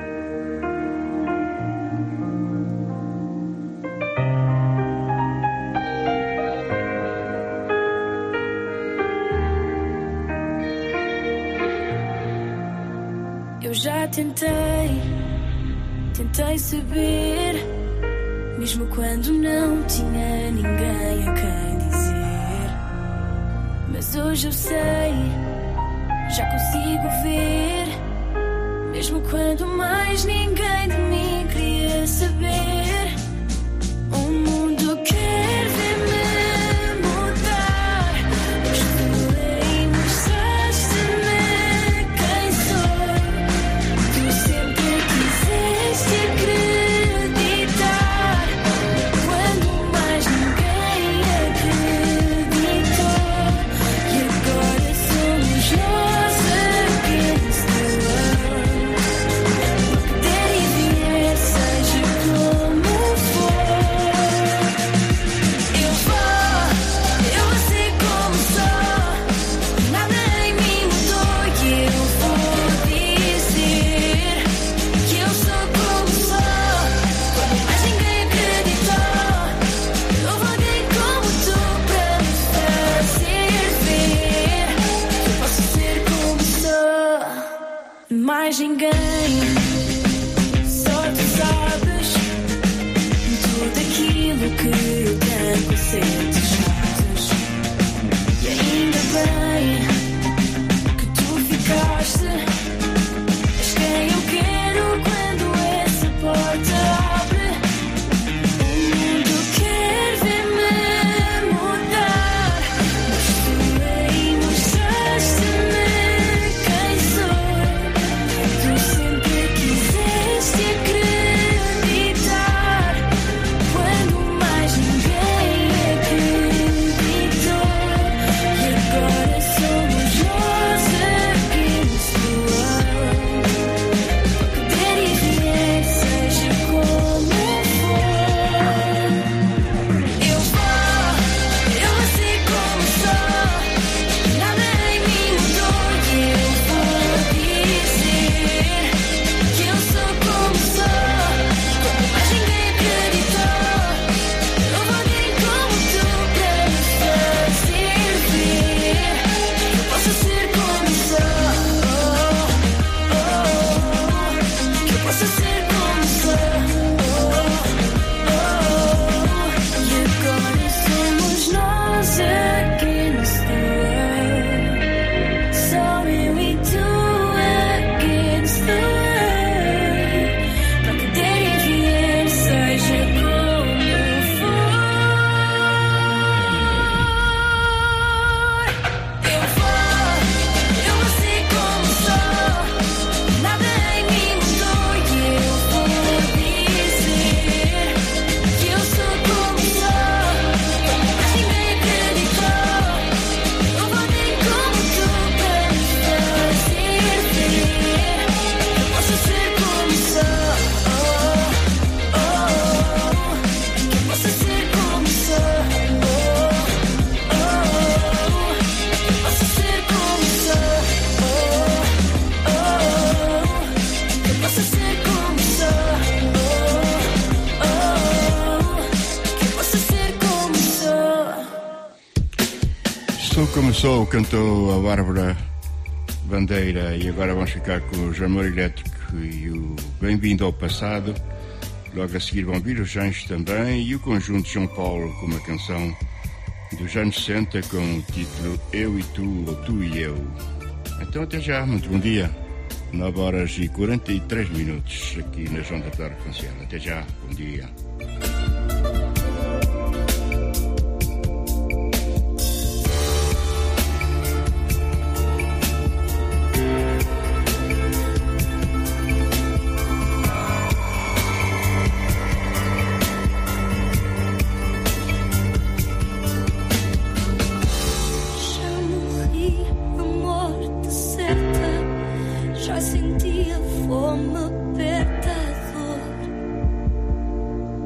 Eu já tentei saber, mesmo quando não tinha ninguém a quem dizer. Mas hoje eu sei, já consigo ver, mesmo quando mais ninguém de mim queria saber. O mundo quer ver-me mudar, mas tu aí mostraste-me quem sou. Tu sempre quiseste acreditar, quando mais ninguém acreditou. E agora somos nós against the world. Der e vier, seja como mais ninguém. Só tu sabes tudo aquilo que eu tanto sentes. E ainda bem que tu ficaste. És quem eu quero quando essa porta abre. O mundo quer ver-me mudar, mas tu aí mostraste-me quem sou. Tu sempre quiseste acreditar quando mais ninguém acreditou. E agora somos nós aqui no céu. Poder e vier, seja como for. Eu sei como sou. Nada em mim mudou e eu vou dizer que eu sou como sou. Quando mais ninguém acreditou, eu vou ter como tu para me fazer ver que eu posso ser como sou. Que eu posso ser como sou. E agora somos nós aqui no céu. Só eu e tu against the world. Para poder e vier, seja como for. Eu vou ser como sou. Nada em mim mudou e eu vou dizer que eu sou como sou. Quando mais ninguém acreditou, eu vou ter como tu para me fazer ver que eu posso ser como sou. Que eu posso ser como sou. Que eu posso ser como sou. Que eu posso ser como sou. Que eu posso ser como sou. Sou como sou, cantou a Bárbara Bandeira, e agora vamos ficar com o Amor Elétrico e o Bem-vindo ao Passado. Logo a seguir vão vir os Anjos também e o conjunto João Paulo com uma canção dos anos 60 com o título Eu e Tu, ou Tu e Eu. Então até já, muito bom dia. 9h43 aqui nas ondas da Arconciel. Até já, bom dia. Já morri a morte certa. Já senti a fome, aperta a dor.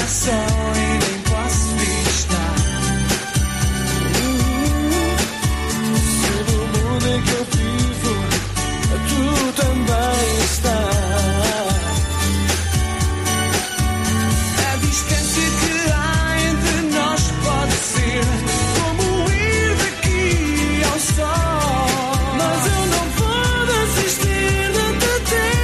só e nem posso estar. Se no mundo em que eu vivo, tu também estás. A distância que há entre nós pode ser como ir daqui ao sol, mas eu não vou desistir de te ter.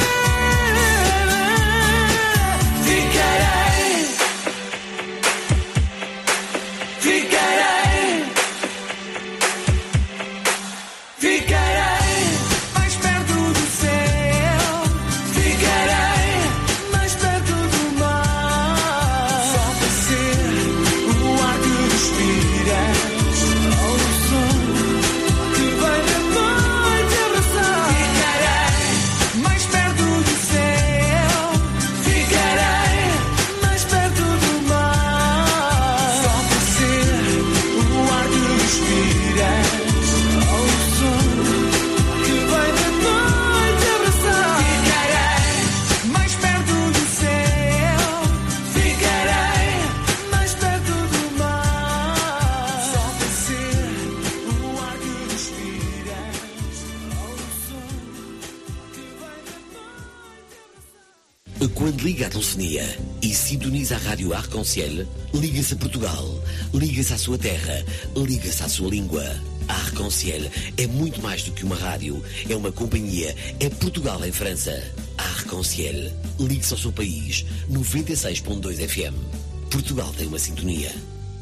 Quando liga a telefonia e sintoniza a rádio Arc-en-Ciel, liga-se a Portugal, liga-se à sua terra, liga-se à sua língua. A Arc-en-Ciel é muito mais do que uma rádio, é uma companhia, é Portugal em França. A Arc-en-Ciel, ligue-se ao seu país, 96.2 FM. Portugal tem uma sintonia.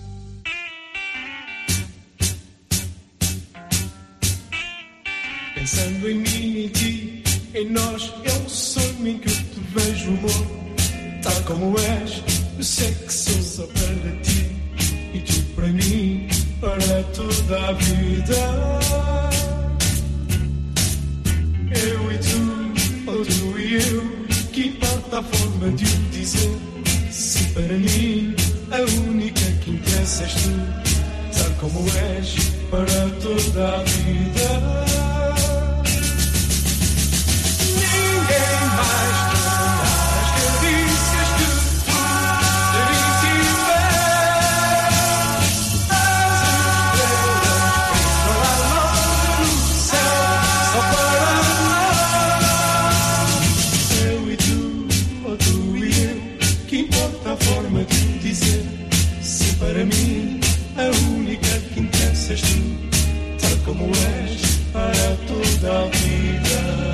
Pensando em mim e ti, em nós, é um sonho em que eu te vejo, amor, tal como és. Eu sei que sou só para ti e tu para mim, para toda a vida. Eu e tu, ou tu e eu, que importa a forma de o dizer. Se para mim a única que interessa és tu, tal como és, para toda a vida. Ninguém mais terá as carícias que tu de mim tiveste. As estrelas para lá longe no céu, só para nós. Eu e tu, ou tu e eu, que importa a forma de o dizer. Se para mim a única que interessa és tu, tal como és, para toda a vida.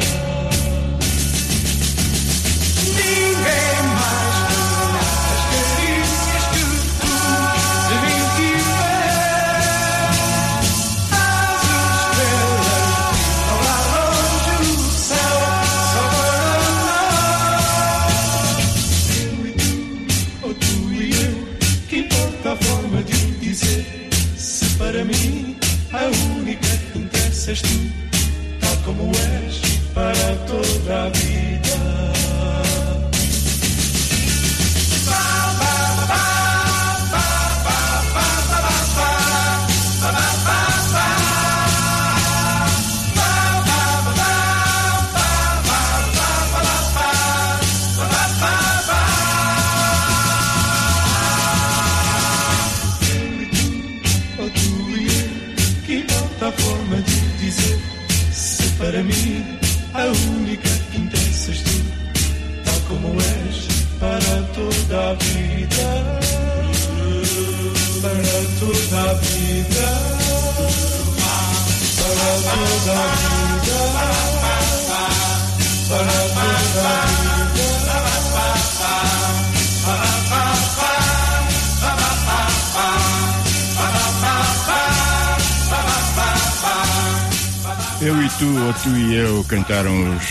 Ninguém mais terá as carícias que tu de mim tiveste. As estrelas estão lá longe no céu, só para nós. Eu e tu, ou tu e eu, que importa a forma de o dizer. Se para mim a única que interessa és tu, tal como és, para toda a vida. Para mim, a única que interessa és tu, tal como és, para toda a vida. Para toda a vida. Para toda a vida. Para toda a vida. Eu e tu, ou tu e eu, cantaram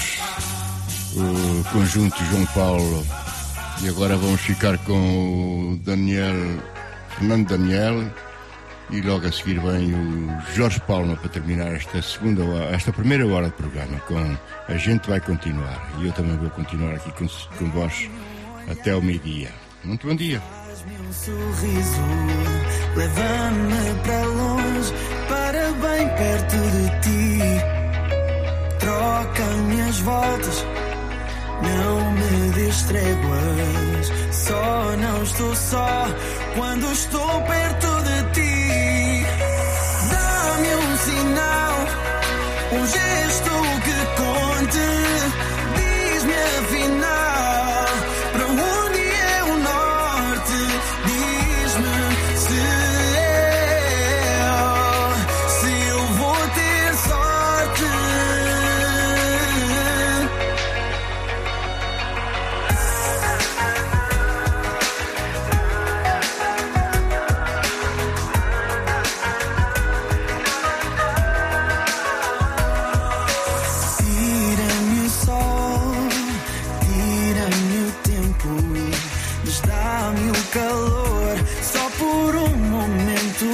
o conjunto João Paulo, e agora vamos ficar com o Fernando Daniel, e logo a seguir vem o Jorge Palma para terminar esta primeira hora de programa com A Gente Vai Continuar, e eu também vou continuar aqui com vós até ao meio-dia. Muito bom dia. Um sorriso leva-me para longe, para bem perto de ti. Troca minhas voltas Não me des tréguas, só não estou só quando estou perto de ti. Dá-me um sinal, um gesto que conte. Diz-me afinal, para onde é o norte? Diz-me se eu vou ter sorte. Tira-me o sol, tira-me o tempo, mas dá-me o calor só por um momento.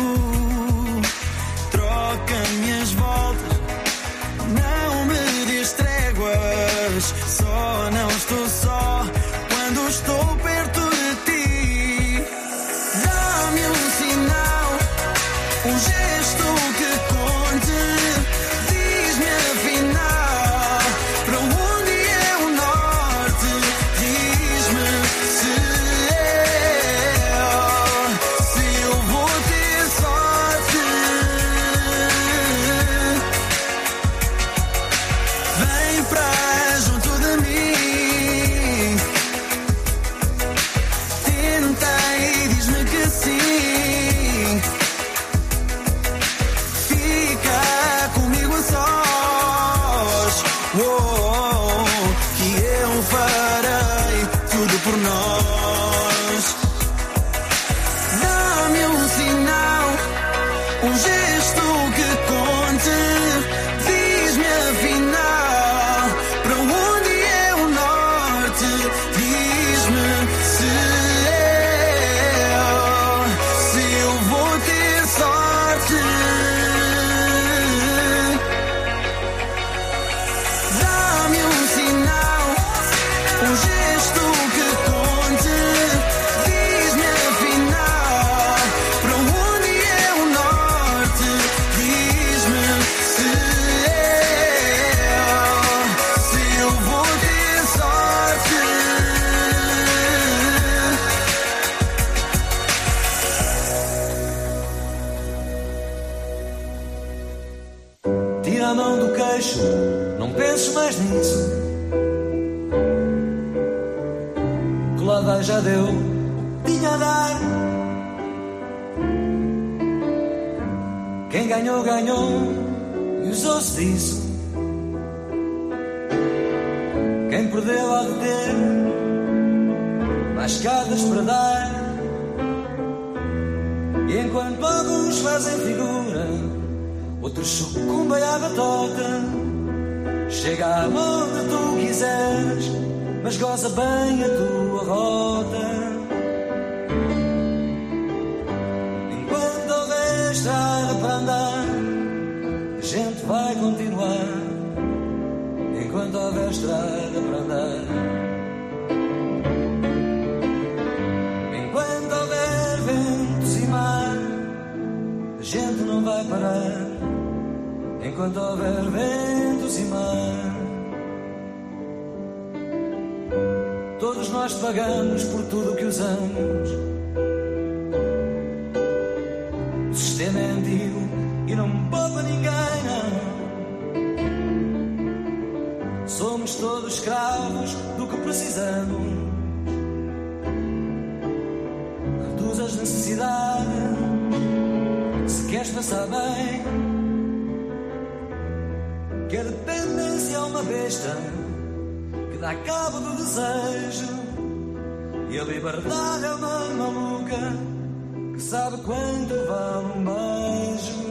Troca-me as voltas, não me des tréguas, só não estou só quando estou perto de ti. Dá-me um sinal, um gesto que conte. Diz-me afinal, para onde é o norte? Diz-me se eu vou ter sorte. Vem pra junto de mim, tenta e diz-me que sim. Fica comigo a sós, que eu farei tudo por nós. Dá-me um sinal, um gesto que conte. Diz-me afinal, para onde é o norte? Diz-me se eu vou ter sorte. Dá-me um sinal, um gesto que conte. Diz-me afinal, para onde é o norte? Diz-me se eu vou ter sorte. Tira a mão do queixo, não penses mais nisso. Que lá vai já deu o que tinha a dar. Quem ganhou, ganhou e usou-se disso. Quem perdeu há de ter mais escadas para dar. E enquanto alguns fazem figura, outros sucumbem à batota. Chega aonde tu quiseres, mas goza bem a tua rota. Enquanto houver estrada para andar, a gente vai continuar. Enquanto houver estrada para andar, enquanto houver ventos e mar, a gente não vai parar. Enquanto houver ventos e mar, todos nós pagamos por tudo o que usamos. O sistema é antigo e não poupa ninguém, não. Somos todos escravos do que precisamos. Reduz as necessidades se queres passar bem. Que a dependência é uma besta que dá cabo do desejo, e a liberdade é uma maluca que sabe quanto vale um beijo.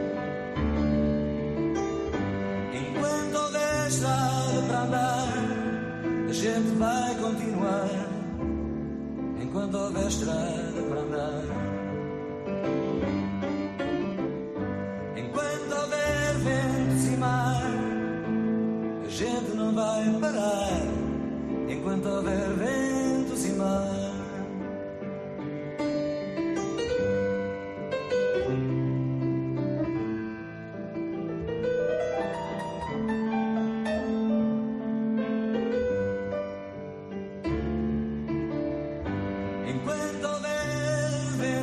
Enquanto houver estrada para andar, a gente vai continuar. Enquanto houver estrada para andar, enquanto houver ventos e mar, a gente não vai parar. Enquanto houver ventos e mar.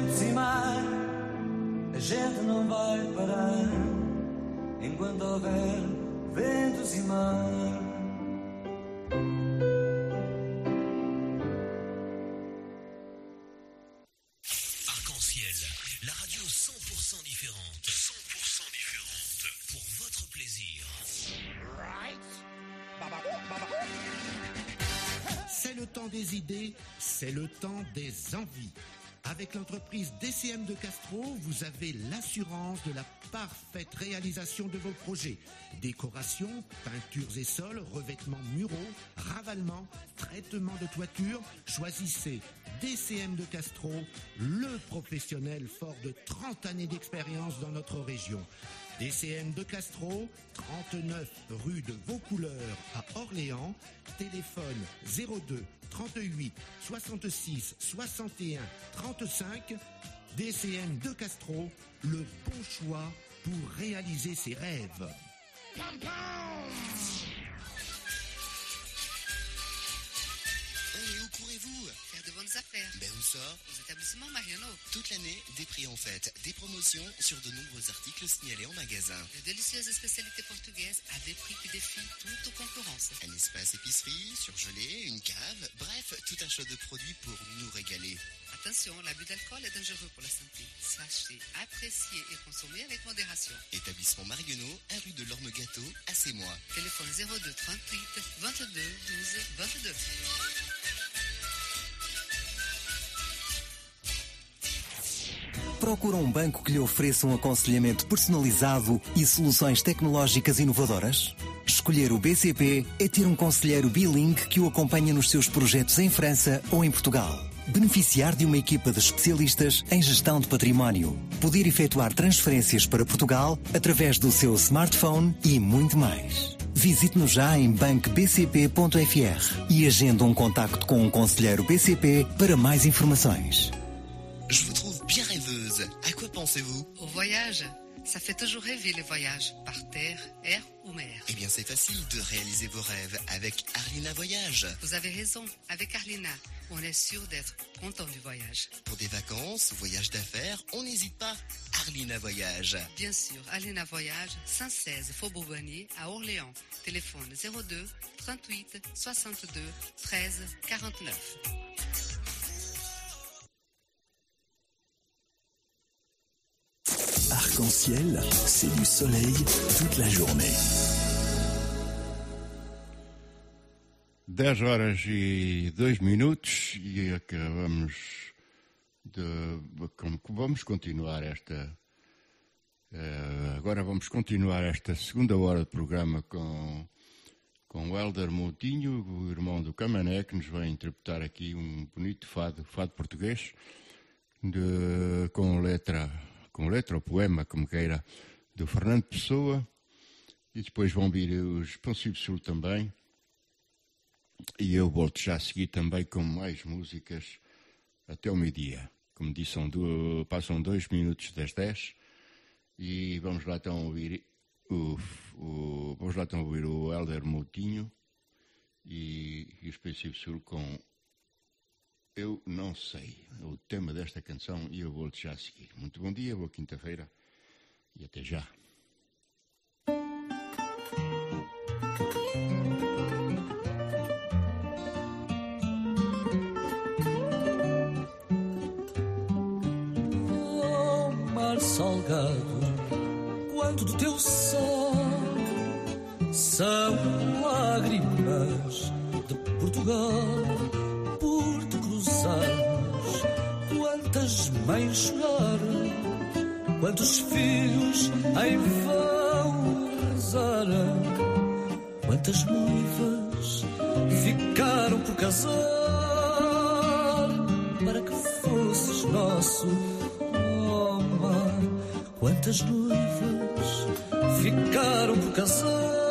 ventos e mar, a gente não vai parar enquanto houver ventos e mar. Arc-en-ciel, la radio 100% différente. 100% différente. Pour votre plaisir. C'est le temps des idées, c'est le temps des envies. Avec l'entreprise DCM de Castro, vous avez l'assurance de la parfaite réalisation de vos projets. Décoration, peintures et sols, revêtements muraux, ravalement, traitement de toiture. Choisissez DCM de Castro, le professionnel fort de 30 années d'expérience dans notre région. DCM de Castro, 39 rue de Vaucouleurs à Orléans, téléphone 02 38 66 61 35. DCM de Castro, le bon choix pour réaliser ses rêves. Et où courez-vous? Faire de bonnes affaires. Ben où ça? Aux établissements Mariano. Toute l'année, des prix en fête, des promotions sur de nombreux articles signalés en magasin. De délicieuses spécialités portugaises à des prix qui défient toute concurrence. Un espace épicerie, surgelé, une cave, bref, tout un choix de produits pour nous régaler. Attention, l'abus d'alcool est dangereux pour la santé. Sachez apprécier et consommer avec modération. Établissement Marionneau, 1 rue de l'Orme Gâteau, à Sémois. Téléphone 02 38 22 12 22. Procura um banco que lhe ofereça um aconselhamento personalizado e soluções tecnológicas inovadoras? Escolher o BCP é ter um conselheiro bilingue que o acompanha nos seus projetos em França ou em Portugal. Beneficiar de uma equipa de especialistas em gestão de património. Poder efetuar transferências para Portugal através do seu smartphone e muito mais. Visite-nos já em bancobcp.fr e agenda um contacto com um conselheiro BCP para mais informações. Je vous trouve bien rêveuse. À quoi pensez-vous? Au voyage. Ça fait toujours rêver les voyages, par terre, air ou mer. Eh bien, c'est facile de réaliser vos rêves avec Arlina Voyage. Vous avez raison, avec Arlina, on est sûr d'être content du voyage. Pour des vacances, voyages d'affaires, on n'hésite pas. Arlina Voyage. Bien sûr, Arlina Voyage, 116 Faubourg Bonnier à Orléans. Téléphone 02 38 62 13 49. Arc-en-ciel, c'est du soleil toute la journée. 10h02 e acabamos de... Vamos continuar esta... Agora vamos continuar esta segunda hora de programa com o Hélder Moutinho, o irmão do Camané, que nos vai interpretar aqui um bonito fado português, com letra ou poema, como queira, do Fernando Pessoa, e depois vão vir os Poncível Sul também, e eu volto já a seguir também com mais músicas até o meio-dia. Como disse, passam 2 minutos das 10, e vamos lá então ouvir o Hélder Moutinho e os Poncível Sul com Eu Não Sei, o tema desta canção, e eu volto já a seguir. Muito bom dia, boa quinta-feira e até já. Oh, mar salgado, quanto do teu sol são lágrimas de Portugal. Por te cruzarmos, quantas mães choraram, quantos filhos em vão rezaram, quantas noivas ficaram por casar para que fosses nosso, oh mar. Quantas noivas ficaram por casar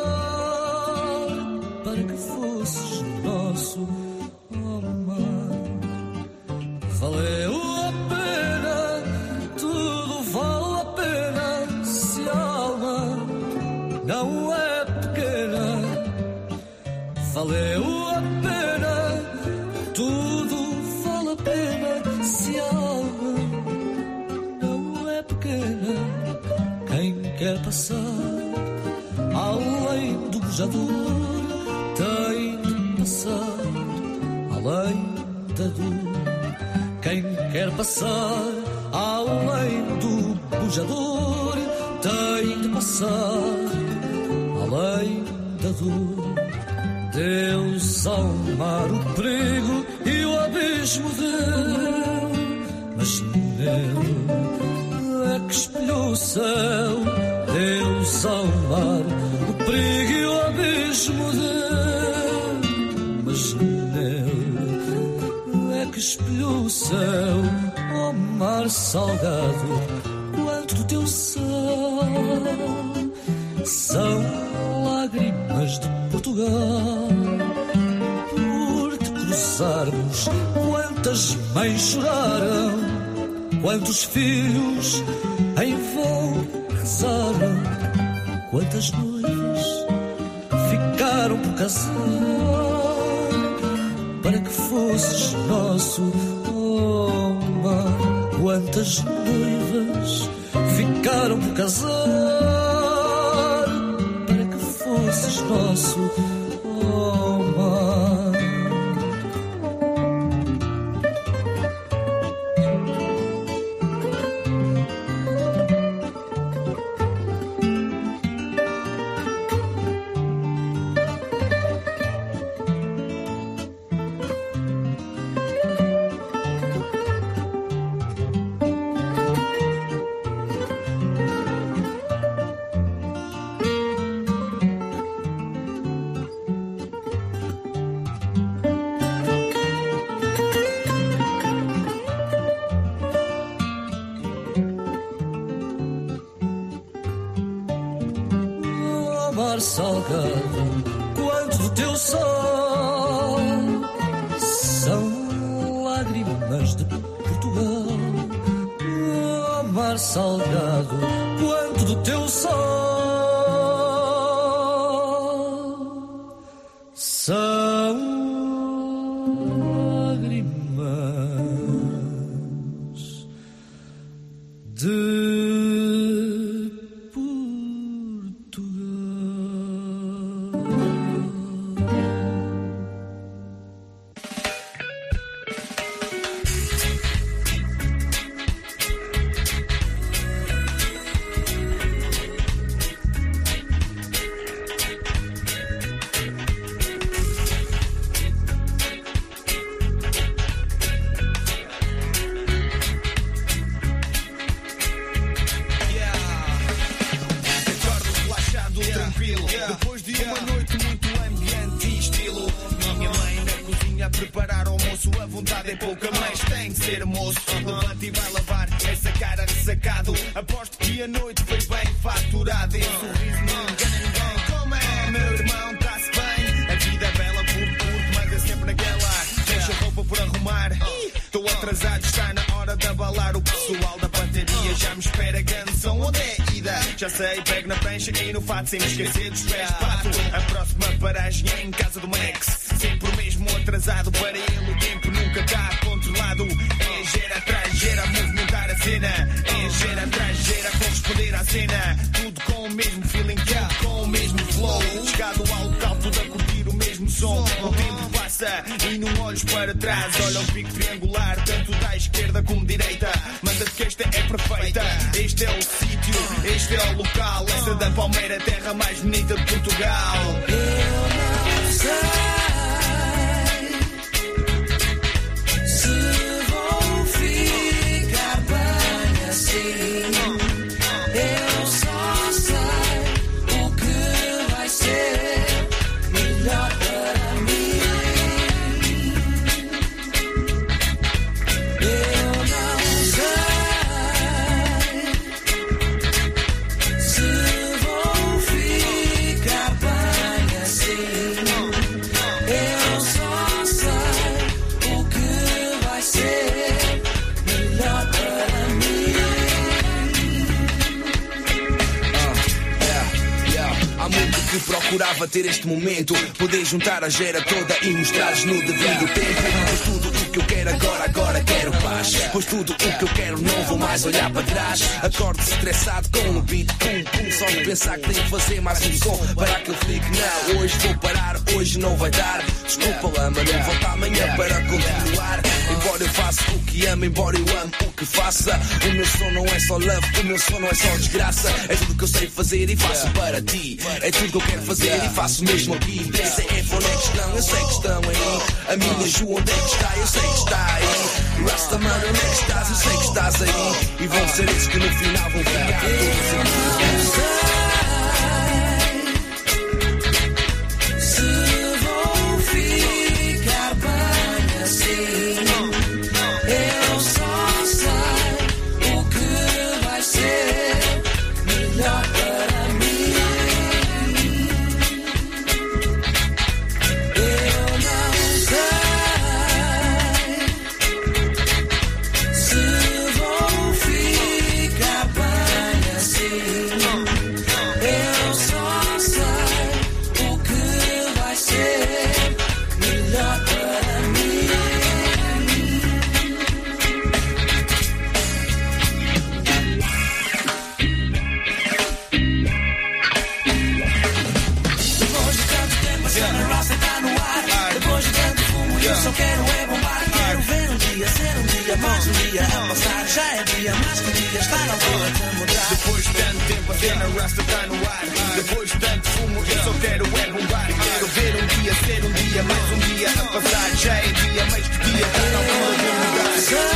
para que fosses nosso, oh mar. Valeu a pena, tudo vale a pena, se a alma não é pequena. Valeu a pena, tudo vale a pena, se a alma passar além do bujador, tem de passar além da dor. Quem quer passar além do bujador, tem de passar além da dor. Deus ao mar o perigo e o abismo deu, mas nele é que espelhou o céu. Deus ao mar o perigo e o abismo deu, mas nele é que espelhou o céu. Ó mar salgado, quanto do teu sal são lágrimas de Portugal. Por te cruzarmos, quantas mães choraram, quantos filhos em vão rezaram, quantas noivas ficaram por casar, para que fosses nosso, oh mar. Quantas noivas ficaram por casar, para que fosses nosso, oh mar. Salgado, quanto do teu sol são lágrimas de Portugal. Oh, mar salgado, quanto do teu sol são lágrimas de sem me esquecer dos pés de pato. A próxima paragem é em casa do Max, sempre o mesmo atrasado. Para ele o tempo nunca está controlado. É gera atrás gera, movimentar a cena. É gera atrás gera, corresponder à cena. Tudo com o mesmo feeling, tudo com o mesmo flow. Chegado ao local, tudo a curtir o mesmo som. O tempo passa e não olhos para trás. Olha um pico triangular, tanto da esquerda como direita. Manda-te que esta é perfeita. Este é o sítio, este é o local. Esta da Palmeira, terra mais bonita de Portugal. Eu não sei se vou ficar bem assim. Eu só sei o que vai ser melhor para mim. Eu não sei se vou ficar bem assim. Eu só sei o que vai ser melhor para mim. Há muito que procurava ter este momento, poder juntar a gera toda e mostrar-lhes no devido tempo. Mas tudo o que eu quero quero agora quero paz. Pois tudo o que eu quero não vou mais olhar para trás. Acordo estressado com um beat, pum, pum. Só de pensar que tenho que fazer mais um som para que eu fique, não, hoje vou parar, hoje não vai dar. Desculpa lá, mas não volto amanhã para continuar. Embora eu faça o que amo, embora eu amo o que faça, o meu som não é só love, o meu som não é só desgraça. É tudo que eu sei fazer e faço para ti. É tudo que eu quero fazer e faço mesmo aqui. DCF, onde é que estão? Eu sei que estão aí. A minha Ju, onde é que está? Eu sei que está aí. Rasta, mano, onde é que estás? Eu sei que estás aí. E vão ser esses que no final vão ficar todos mais um dia a passar, já é dia, mais que dia estar à altura de mudar. Depois de tanto tempo a cena Rasta está no ar. Depois de tanto fumo eu só quero é bombar. Quero ver um dia, ser um dia, mais um dia a passar. Já é dia, mais que dia estar à altura de mudar.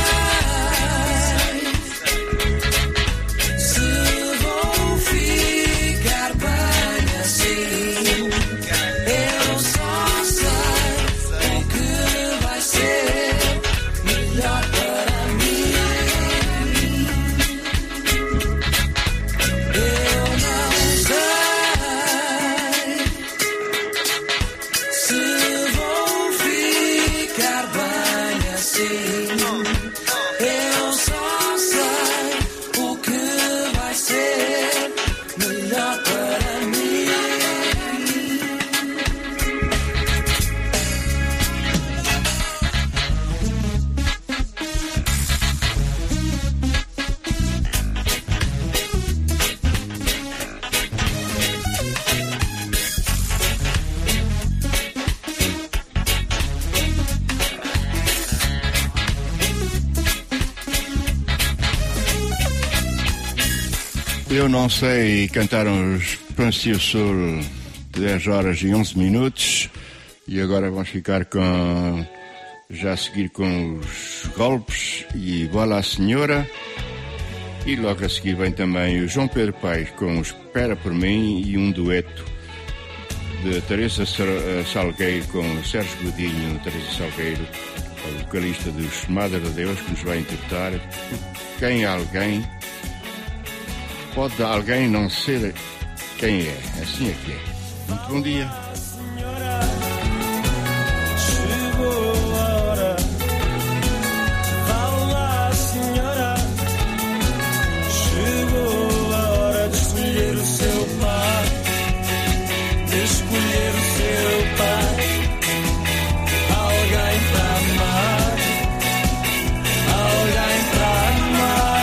Se vou ficar bem assim, eu só sei o que vai ser melhor para mim. Eu não sei se vou ficar bem assim. Eu só sei o que vai ser melhor para mim. Eu não sei cantar os Pancio Sul de 10 horas e 11 minutos e agora vamos ficar com, já a seguir com os golpes e Bola à Senhora e logo a seguir vem também o João Pedro Paes com Espera por Mim e um dueto de Teresa Salgueiro com Sérgio Godinho. Teresa Salgueiro, a vocalista dos Madre de Deus, que nos vai interpretar Quem Alguém. Pode alguém não ser quem é, assim é que é. Muito bom dia. Chegou a hora, fala senhora. Chegou a hora de escolher o seu pai, de escolher o seu pai. Alguém para amar, alguém para amar.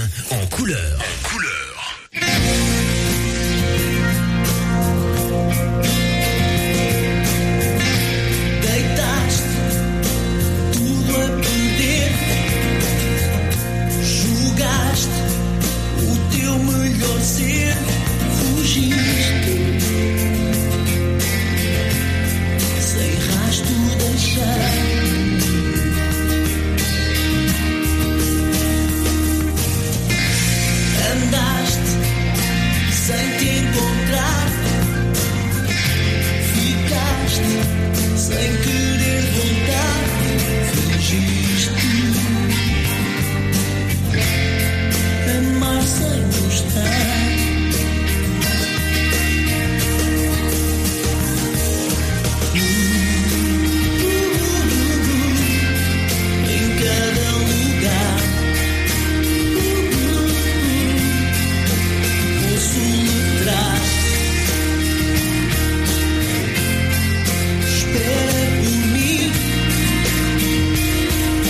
en couleur. Deitaste tudo a perder, julgaste o teu melhor ser, fugiste sem rastro deixar. Andaste sem te encontrar, ficaste sem querer voltar, fingiste amar sem gostar. Em cada lugar ouço letrar. Espera por mim,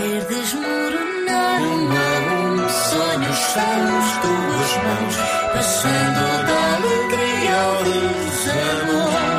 ver desmoronar o mundo. Sonhos feios, tuas mãos, passando da alegria ao desamor.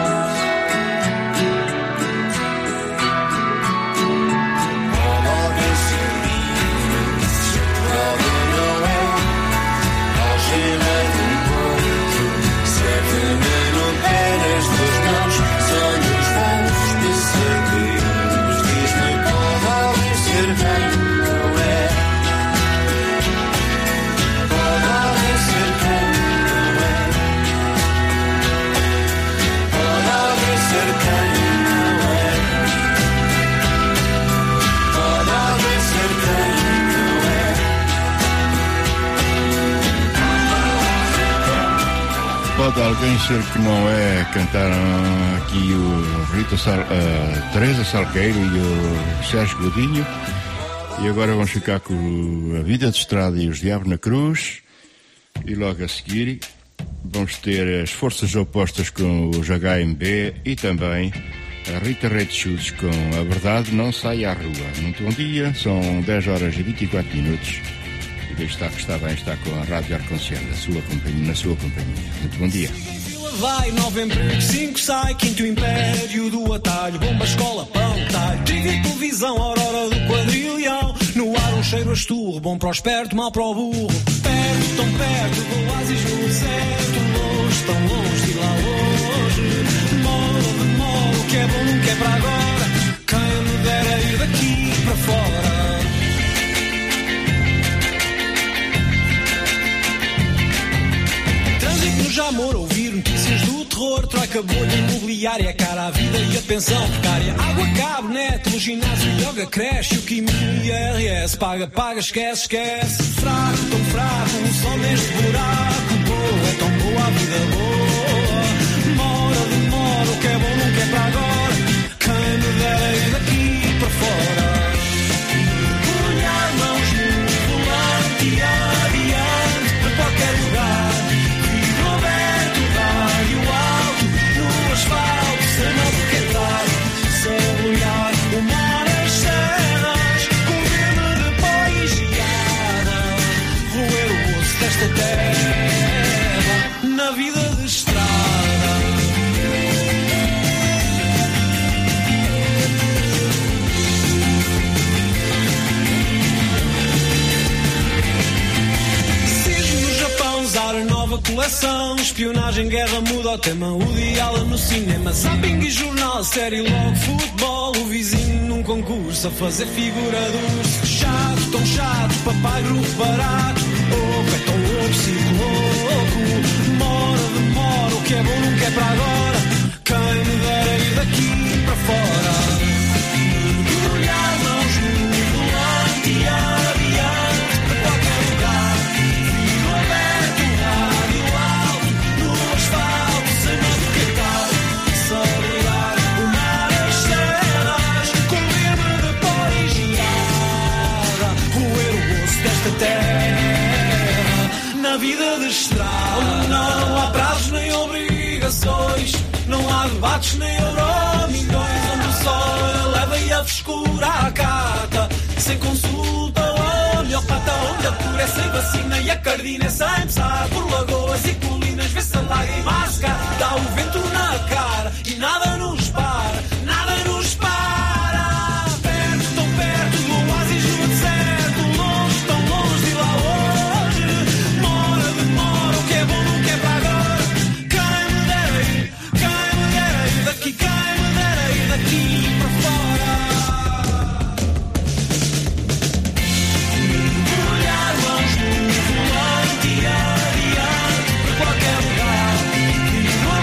Pode alguém ser que não é? Cantaram aqui o Teresa Salgueiro e o Sérgio Godinho. E agora vamos ficar com a Vida de Estrada e os Diabos na Cruz. E logo a seguir vamos ter as Forças Opostas com os HMB e também a Rita Red Shoes com A Verdade Não Sai à Rua. Muito bom dia, são 10 horas e 24 minutos. E está que está bem, está com a Rádio Arconciel na sua companhia. Muito bom dia. Vai, 9 emprego, 5 sai, quinto império do atalho, bomba, escola, pão, talho, trivia, televisão, aurora do quadrilhão, no ar um cheiro a esturro, bom para o esperto, mal para o burro, perto, tão perto, do oásis no deserto, longe, tão longe, de lá hoje, demora, o que é bom nunca é para agora, quem me dera ir daqui para fora. Já amor, ouvir notícias do terror, troca bolha imobiliária, cara à vida e a pensão precária, água, cabo, neto, ginásio, yoga, creche, o químico e IRS, paga, esquece, fraco, tão fraco, só neste buraco, boa, é tão boa a vida boa, demora, o que é bom nunca é para agora, quem me dera ir daqui para fora, punhar mãos no volante e adiante, para qualquer lugar. Asfalto, cena de quebrar, sem olhar o mar, as cenas, comer-me depois geada, roer o osso desta terra, na vida de estrada. Coleção, espionagem, guerra, muda o tema, o diálogo no cinema, zapping e jornal, série, logo futebol, o vizinho num concurso a fazer figura do chato, tão chato, papai, grupo barato, opa, é tão louco, circo louco, demora, o que é bom nunca é para agora, quem me dera ir daqui para fora, olhar mãos no volante e adiante, para qualquer lugar, vivo aberto, asfalto, sem modo que tal, saborear o mar, as cenas, comer-me depois geada, roer o osso desta terra, na vida de estrada, onde não há prazos nem obrigações, não há debates nem euromilhões, onde o sol eleva e a frescura acata, sem consulta, homeopata, onde a cura é sem vacina e a cardina é sem pesar, por lagoas e colinas vê-se a lágrima a secar, dá o vento na cara e nada nos para, nada nos para, perto, tão perto do oásis no deserto, longe, tão longe de lá hoje, demora, o que é bom nunca é para agora, quem me dera ir daqui, quem me dera ir daqui para fora. Olhar mãos no volante e adiante, para qualquer lugar,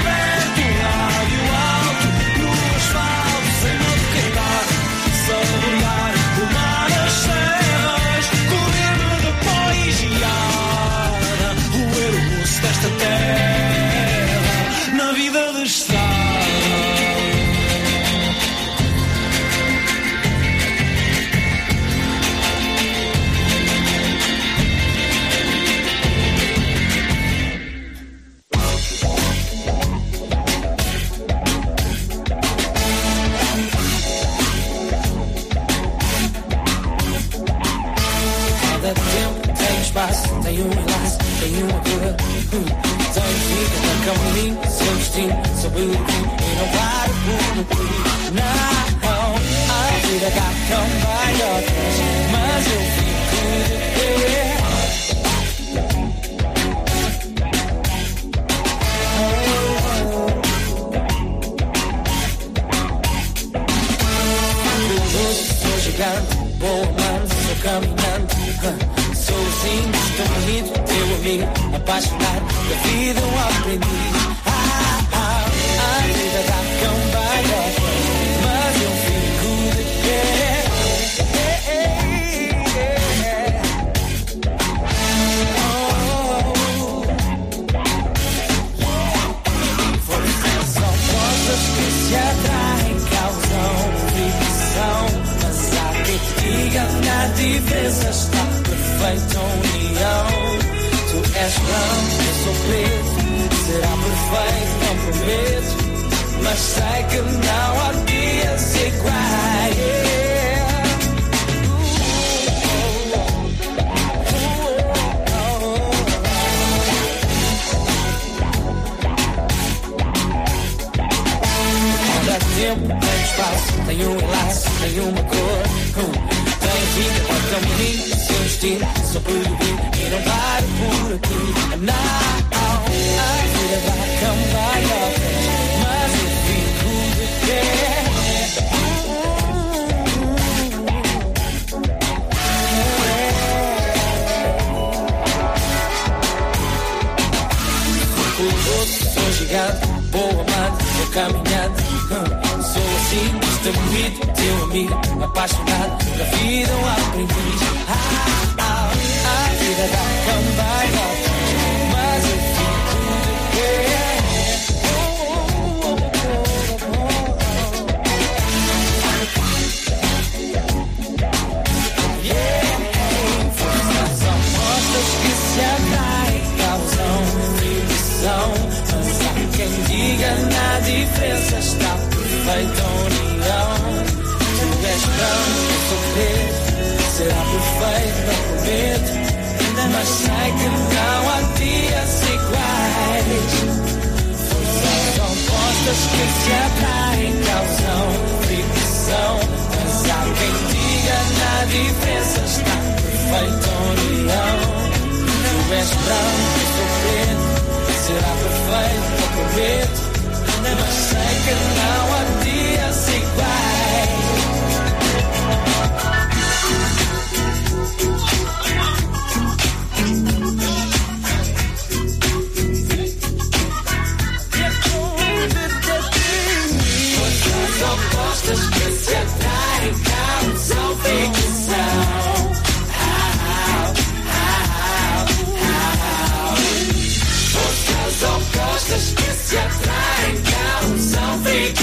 Nada de tempo, tem espaço, tem enlace, tem uma cura. Tem vida no caminho, seu destino, sobre o fim, e não para por aqui. Não, a vida dá cambalhotas, mas eu fico de pé. Sou gigante, vou amando, sou caminhante. Sou assim, estou bonito, teu amigo, apaixonado da vida eu aprendi. A vida dá cambalhotas, mas eu fico de pé. Forças opostas que se atraem causam fricção, mas há quem diga na diferença está perfeita união. Tu és branco, eu sou preto, será perfeito, não prometo, mas sei que não há dias iguais. Cada tempo tem espaço, tem enlace, tem uma cor. Tem vida, tem caminho, seu destino, sobreviver e não para por aqui. Não, a vida dá cambalhotas, mas eu fico de pé. Sou gigante, vou amando, vou caminhando. Sou assim, destemido, teu amigo, apaixonado da vida eu aprendi. A vida dá cambalhotas, mas eu fico de pé. Forças opostas que se atraem causam fricção, mas há quem diga na diferença está perfeita união. Tu és branco, eu sou preto, será perfeito, não prometo, mas sei que não há dias iguais. Forças opostas que se atraem causam fricção, mas há quem diga na diferença está perfeita união. Tu és branco, eu sou preto, será perfeito, não prometo, mas sei que não há dias iguais. Forças opostas que se atraem causam fricção. Forças opostas que se atraem causam fricção.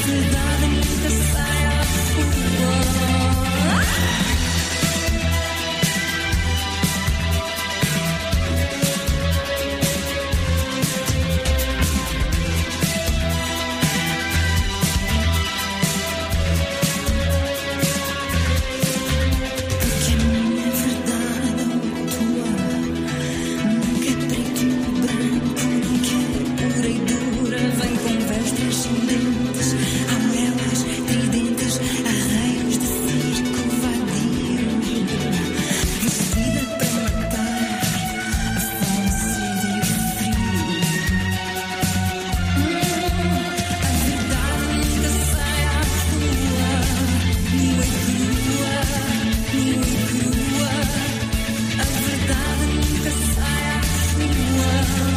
verdade nunca sai à rua. Porque a minha verdade ou a tua nunca é preto ou branco, nunca é pura e dura. Vem com vestras sem dentes, amarelas, tridentes, arreios de circo vadio, vestida para matar a fome, sede e o frio. A verdade nunca sai à rua, nua e crua, nua e crua. A verdade nunca sai à rua.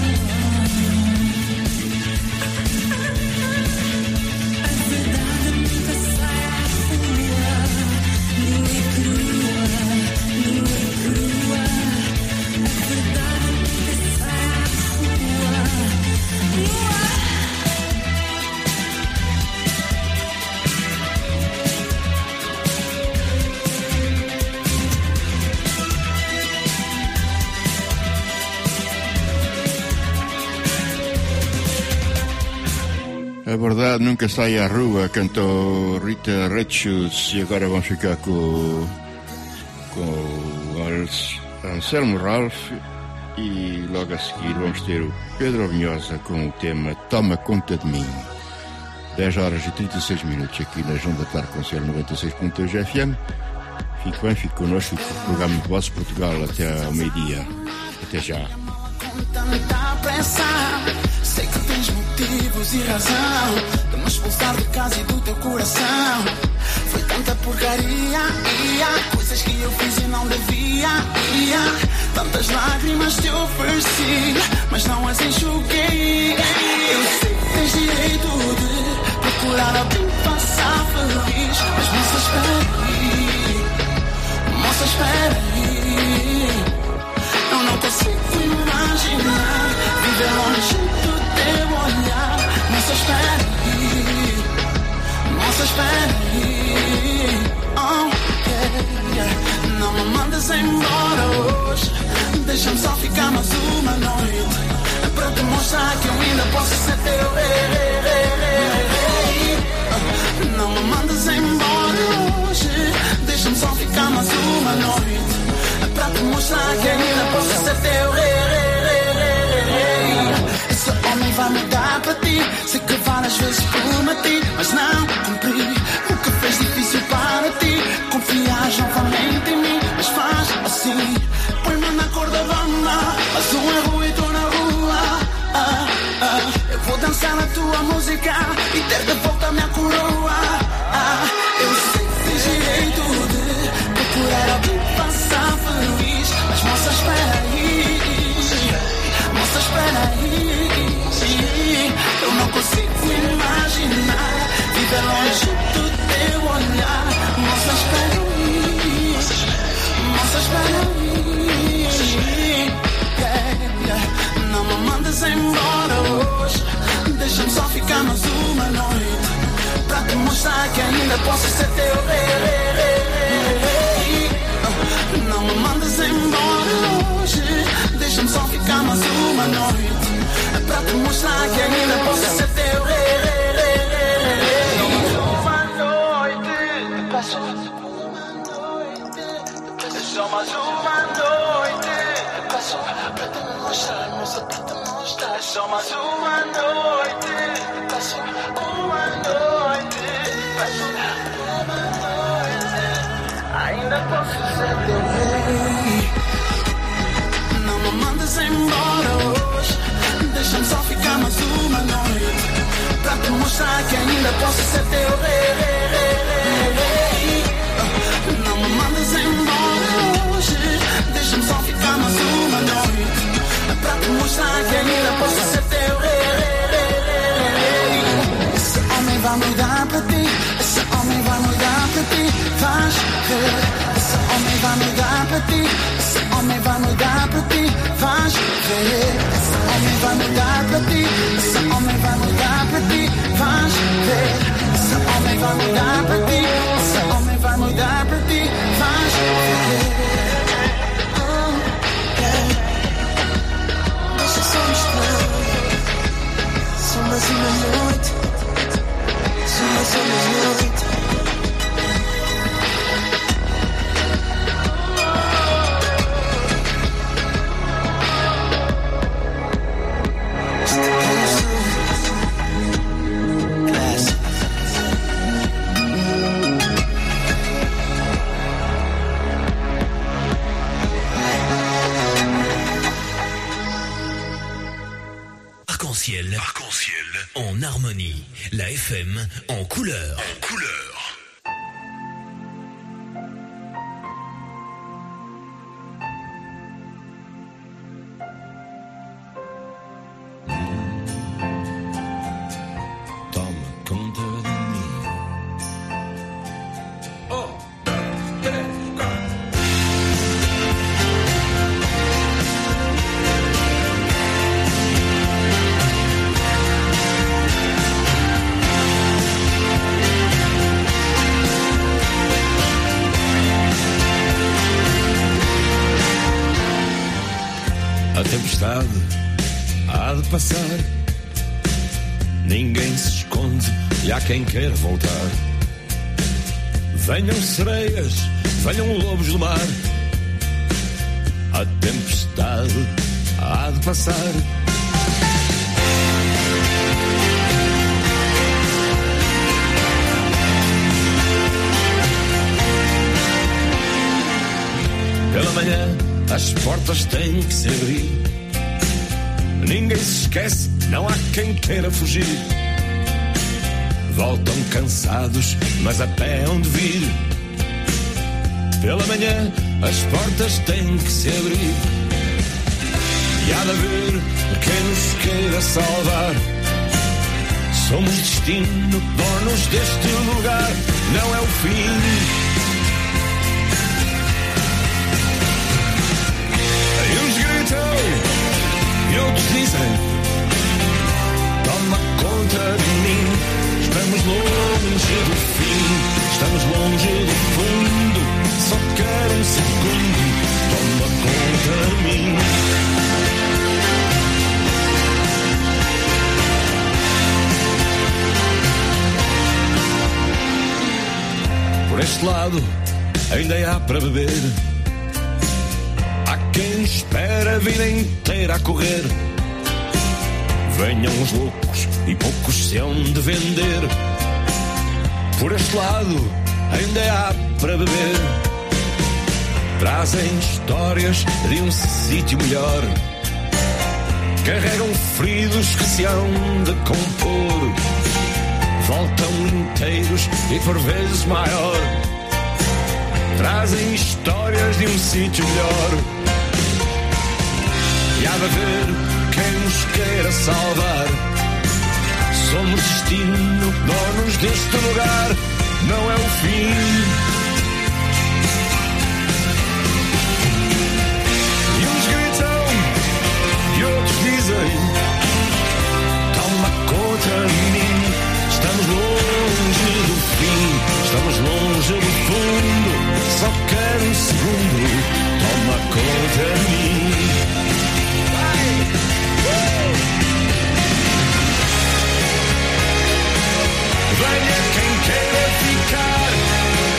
A verdade nunca sai à rua, nua e crua, nua e crua. A verdade nunca sai à rua, nua. A verdade nunca sai à rua, cantou Rita Red Shoes. E agora vamos ficar com o Anselmo Ralph. E logo a seguir vamos ter o Pedro Vinhosa com o tema Toma Conta de Mim. 10 horas e 36 minutos aqui na Junta Tarde Conselho 96.2 FM. Fique bem, fique connosco, fique com o programa de Voz Portugal até ao meio-dia. Até já. Tanta pressa, sei que tens motivos e razão de me expulsar de casa e do teu coração. Foi tanta porcaria, coisas que eu fiz e não devia, tantas lágrimas te ofereci, mas não as enxuguei. Eu sei que tens direito de procurar alguém que faça feliz, mas moça, espera aí, moça, espera aí. Eu não consigo imaginar viver longe do teu olhar. Moça, espera aí, moça, espera aí. Oh, yeah. Não me mandes embora hoje, deixa-me só ficar mais uma noite, para te mostrar que eu ainda posso ser teu rei. Não me mandes embora hoje, deixa-me só ficar mais uma noite, para te mostrar que ainda posso ser teu rei. Esse homem vai mudar para ti, sei que várias vezes prometi, mas não cumpri o que fez difícil para ti. Confias novamente em mim, mas faz assim, põe-me na cor da banda, faz um erro e tô na rua. Eu vou dançar a tua música e ter de volta a minha coroa. Eu sei que tens direito de procurar alguém que faça feliz, mas moça, espera aí, moça, espera aí. Eu não consigo imaginar viver longe do teu olhar. Moça, espera aí, moça, espera aí. Não me mandes embora hoje, deixa-me só ficar mais uma noite, para te mostrar que ainda posso ser teu rei. Não me mandes embora hoje, deixa-me só ficar mais uma noite, para te mostrar que ainda posso ser teu rei. Uma noite, te peço uma noite, só mais uma noite, te peço para te mostrar, moça, para te mostrar. Só mais uma noite, te peço uma noite, te peço uma noite, ainda posso ser teu rei. Não me mandes embora hoje, deixa-me só ficar mais uma noite, para te mostrar que ainda posso ser teu rei. Não me mandes embora hoje, deixa-me só ficar mais uma noite, para te mostrar que ainda posso ser teu rei. Esse homem vai mudar para ti, esse homem vai mudar para ti, vais ver. Esse homem vai mudar para ti, esse homem vai mudar para ti, vais ver. Esse homem vai mudar para ti, esse homem vai mudar para ti, vais ver. Esse Arc-en-ciel en harmonie. La FM en couleur. Toma conta de mim. A tempestade há de passar. Ninguém se esconde e há quem queira voltar. Venham sereias, venham lobos do mar. A tempestade há de passar. Pela manhã as portas têm que se abrir. Ninguém se esquece, não há quem queira fugir. Voltam cansados, mas a pé hão de vir. Pela manhã as portas têm que se abrir. E há de haver quem nos queira salvar. Somos destino, donos deste lugar. Não é o fim. E outros dizem: toma conta de mim. Estamos longe do fim, estamos longe do fundo. Só quero um segundo. Toma conta de mim. Por este lado ainda há para beber. Quem espera a vida inteira a correr. Venham os loucos e poucos se hão de vender. Por este lado ainda há para beber. Trazem histórias de um sítio melhor. Carregam feridos que se hão de compor. Voltam inteiros e por vezes maior. Trazem histórias de um sítio melhor. E há de haver quem nos queira salvar. Somos destino, donos deste lugar. Não é o fim. E uns gritam e outros dizem: toma conta de mim. Estamos longe do fim, estamos longe do fundo. Só quero um segundo. Toma conta de mim. Venha quem queira ficar.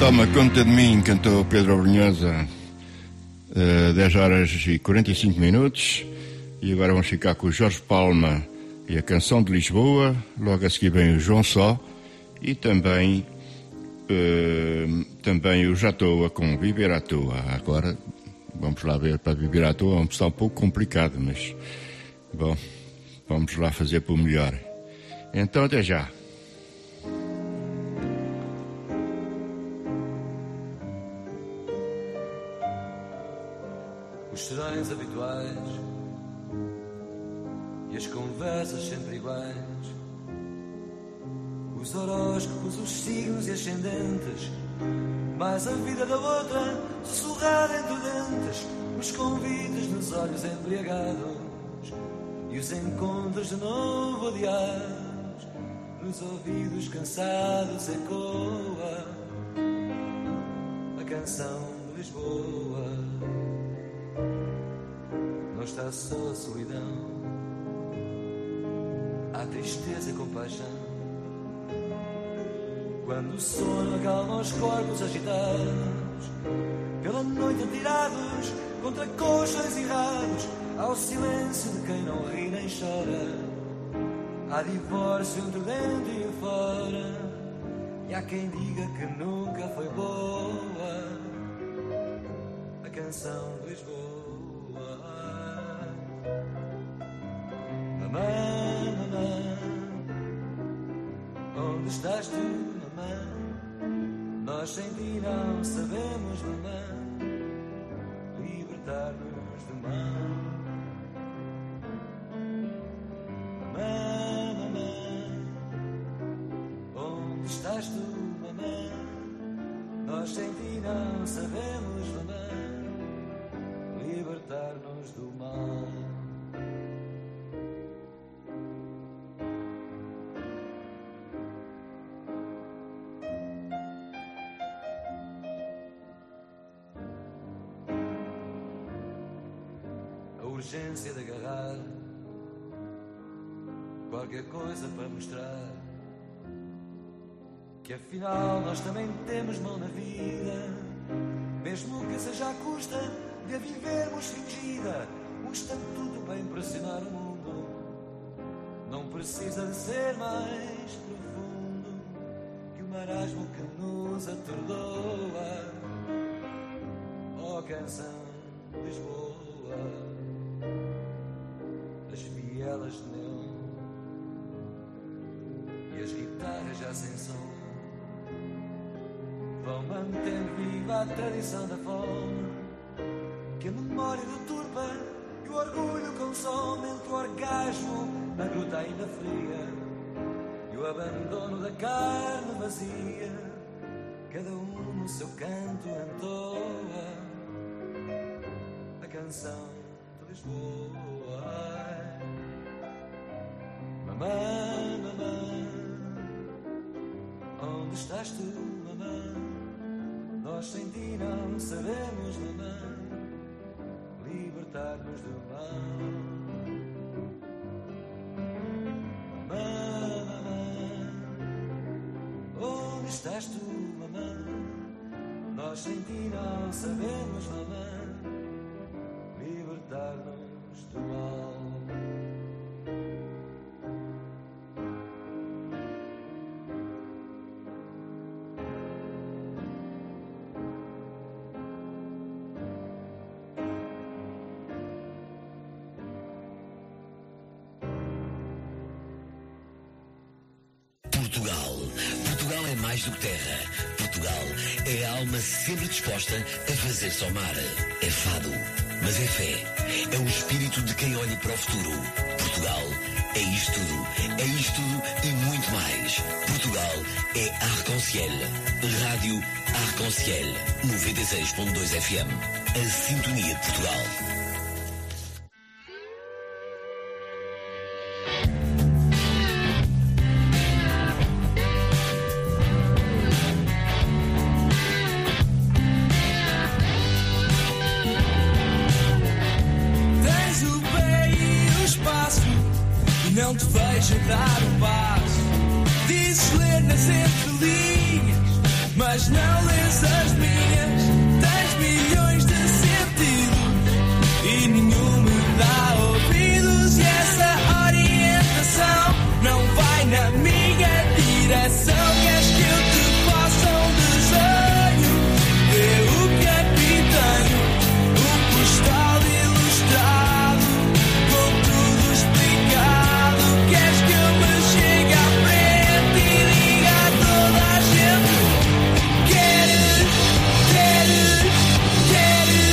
Toma conta de mim, cantou Pedro Abrunhosa, 10 horas e 45 minutos. E agora vamos ficar com o Jorge Palma e a Canção de Lisboa. Logo a seguir vem o João Só e também o Já Toa com Viver à Toa. Agora vamos lá ver, para Viver à Toa está um pouco complicado, mas bom, vamos lá fazer por melhor. Então até já. Os serões habituais e as conversas sempre iguais, os horóscopos, os signos e ascendentes, mais a vida da outra sussurrada entre dentes, os convites nos olhos embriagados e os encontros de novo adiados, nos ouvidos cansados ecoa a canção de Lisboa. Não está só a solidão, há tristeza e compaixão, quando o sono acalma os corpos agitados, pela noite atirados contra colchões errados, ao silêncio de quem não ri nem chora, há divórcio entre dentro e fora, e há quem diga que nunca foi boa a canção de Lisboa. Mamãe, mamãe, onde estás tu, mamãe? Nós sem ti não sabemos, mamãe, libertar-nos do mal. Mamãe, mamãe, onde estás tu, mamãe? Nós sem ti não sabemos, mamãe, libertar-nos do mal. Urgência de agarrar qualquer coisa para mostrar que afinal nós também temos mão na vida, mesmo que seja à custa de a vivermos fingida, um estatuto para impressionar o mundo. Não precisa de ser mais profundo que o marasmo que nos atordoa. Oh, canção de Lisboa, as vielas de neon e as guitarras já sem som vão mantendo viva a tradição da fome, que a memória deturpa e o orgulho consome, entre o orgasmo na gruta ainda fria e o abandono da carne vazia, cada um no seu canto entoa a canção de Lisboa. Mamãe, mamãe, onde estás tu, mamãe? Nós sem ti não sabemos, mamãe, libertar-nos do mal. Mamãe, mamãe, onde estás tu, mamãe? Nós sem ti não sabemos, mamãe, libertar-nos do mal. Portugal é mais do que terra. Portugal é a alma sempre disposta a fazer-se ao mar. É fado, mas é fé. É o espírito de quem olha para o futuro. Portugal é isto tudo. É isto tudo e muito mais. Portugal é Arc-en-Ciel. Rádio Arc-en-Ciel 96.2 FM. A sintonia de Portugal. Não te vejo dar um passo. Dizes ler nas entrelinhas, mas não lês as minhas. Tens milhões de sentidos e nenhum me dá ouvidos. E essa orientação não vai na minha direção. Queres que eu te faça um desenho? Vê o que aqui tenho, um postal ilustrado, com tudo explicado. Queres que eu me chegue à frente e diga a toda a gente? Queres, queres, queres?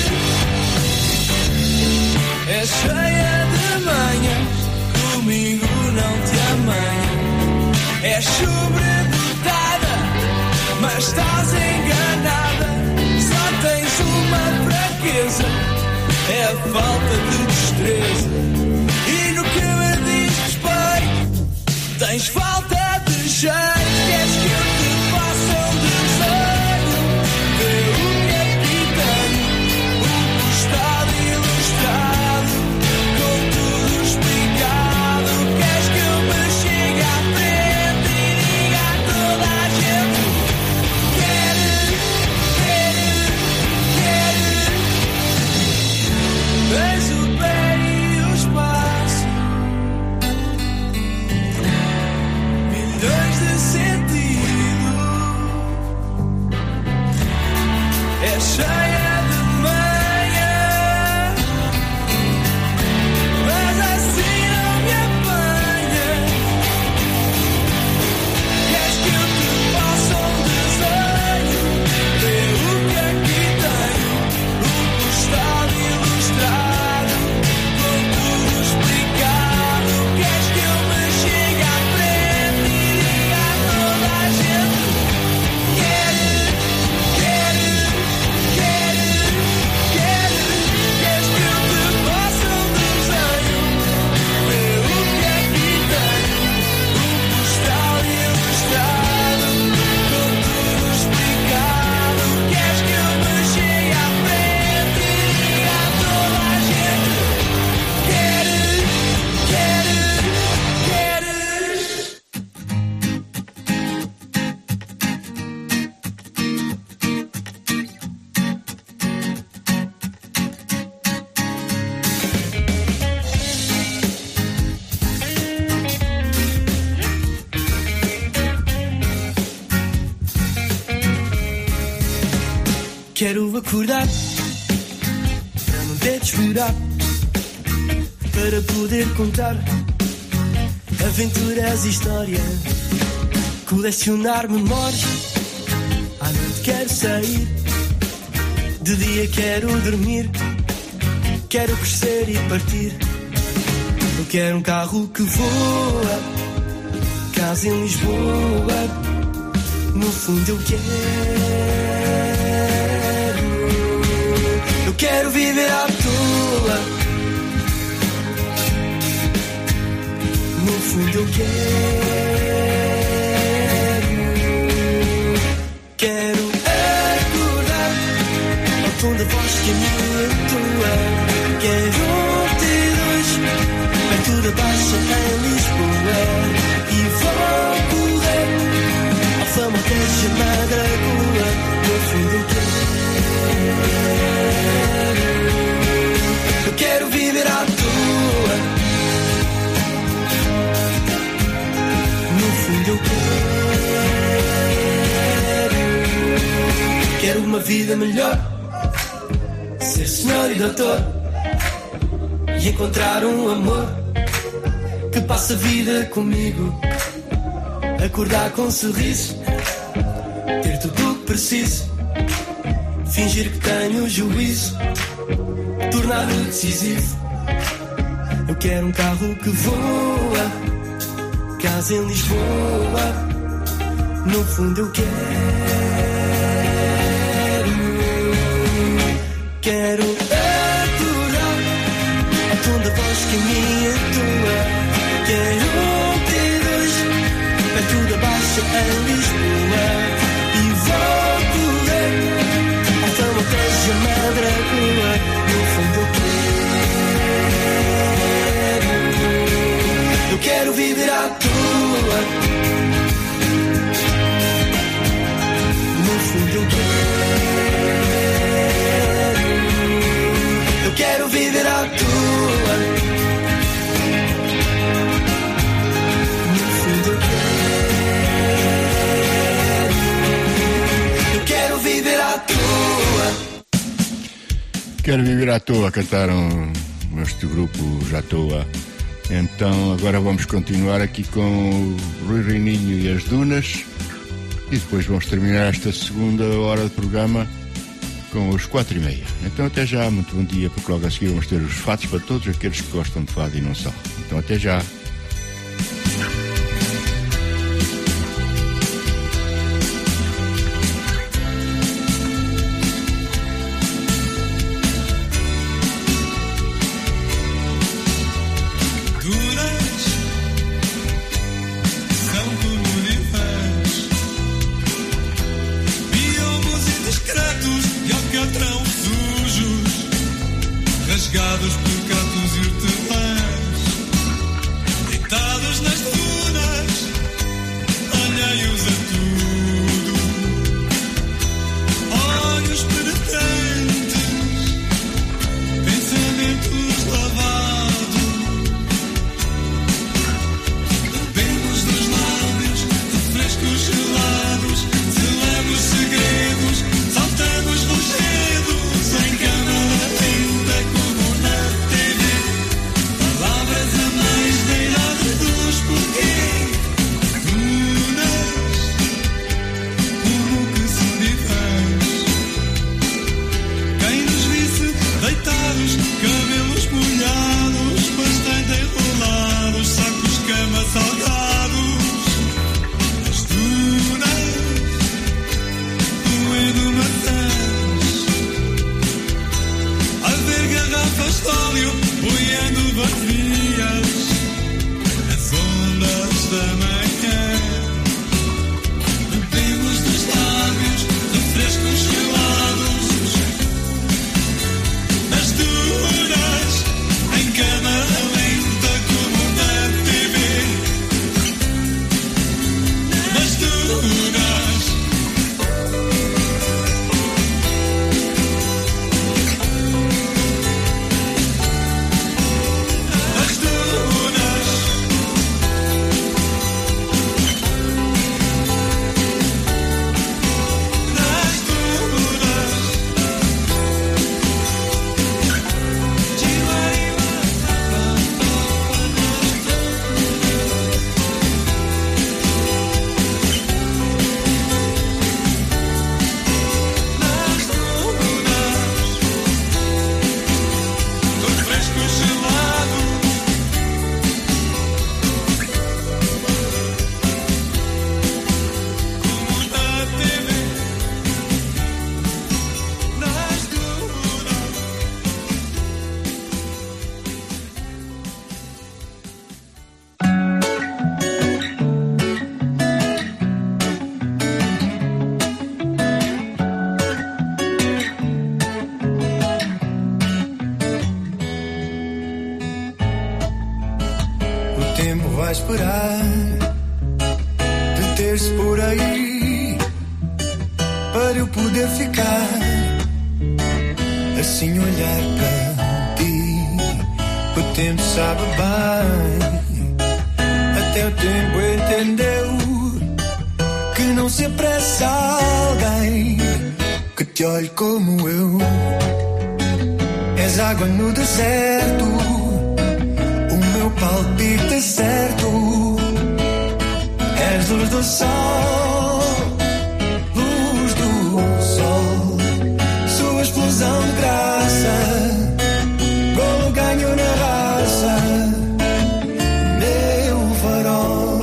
É cheia de manhas, comigo não te amanha. És sobredotada, mas estás enganada. Só tens uma fraqueza, é a falta de destreza. E no que me diz respeito, tens falta de jeito. Queres que eu te faça um desenho? Vê o que aqui tenho, um postal ilustrado, com tudo explicado. Queres que eu me chegue à frente e diga a toda a gente? Queres, queres, queres? Tens o pé e o espaço, milhões de sentido. É cheia de manhã, mas assim não me apanha. Queres que eu te faça um desenho? Vê o que aqui tenho, um postal ilustrado, com tudo explicado. Queres que eu me chegue à frente e diga a toda a gente? Queres, queres, queres, queres? Queres que eu te faça um desenho? Vê o que aqui tenho, um postal ilustrado, com tudo explicado. Queres que eu me chegue à frente e diga a toda a gente? Queres, queres, queres? Quero acordar para não ter de esperar, para poder contar aventuras e história, colecionar memórias. À noite quero sair, de dia quero dormir, quero crescer e partir. Eu quero um carro que voa, casa em Lisboa. No fundo eu quero viver à toa. No fundo eu quero acordar ao tom da voz que me entoa. Quero ter dois perto da Baixa em Lisboa. E vou correr ao fama até chamada Goa. No fundo eu quero viver à toa. No fundo eu quero uma vida melhor, ser senhor e doutor e encontrar um amor que passa a vida comigo. Acordar com um sorriso, ter tudo o que preciso, fingir que tenho juízo, tornar-me decisivo. Eu quero um carro que voa, casa em Lisboa. No fundo eu quero acordar ao tom da voz que me entoa. Quero ter dois perto da Baixa em Lisboa. E vou correr ao fama até chamada Goa. No fundo eu quero viver à toa. No Quero Viver à Toa, cantaram este grupo já à toa. Então agora vamos continuar aqui com o Rui Reininho e as Dunas e depois vamos terminar esta segunda hora de programa com os 4:30. Então até já, muito bom dia, porque logo a seguir vamos ter os fados para todos aqueles que gostam de fado e não só. Então até já. Rasgados por catos e hortelãs, deitados nas dunas, alheios a tudo, olhos penetrantes, pensamentos lavados, bebemos dos lábios refrescos gelados, selamos segredos, saltamos rochedos em câmara lenta como na TV, palavras a mais beirada dos porquês, dunas, como que se divãs, quem nos visse deitados, cabelos molhados, bastante enrolados, sacos de cama salgados, as dunas, doendo maçãs, a ver garrafas de óleo boiando vazias, as ondas da manhã, bebemos dos lábios refrescos gelados, as dunas, em câmara lenta como na TV, as dunas. As dunas, nas dunas, tudo fresco gelado. Como na TV, nas dunas. O tempo vai esperar deter-se por aí para eu poder ficar assim olhar para ti. O tempo sabe bem, até o tempo entendeu que não se apressa alguém que te olhe como eu. És água no deserto, o meu palpite é certo. És luz do sol, luz do sol, sua explosão de graça, golo ganho na raça, meu farol.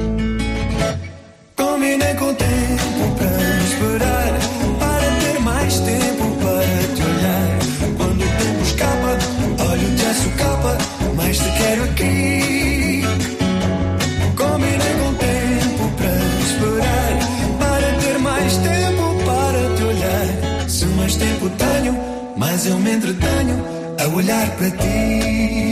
Combinei com o tempo para esperar, para ter mais tempo para te olhar. Quando o tempo escapa, olho-te a socapa, mas te quero aqui. Combinei com o tempo para esperar, para ter mais tempo para te olhar. Se mais tempo tenho, mais eu me entretenho a olhar para ti.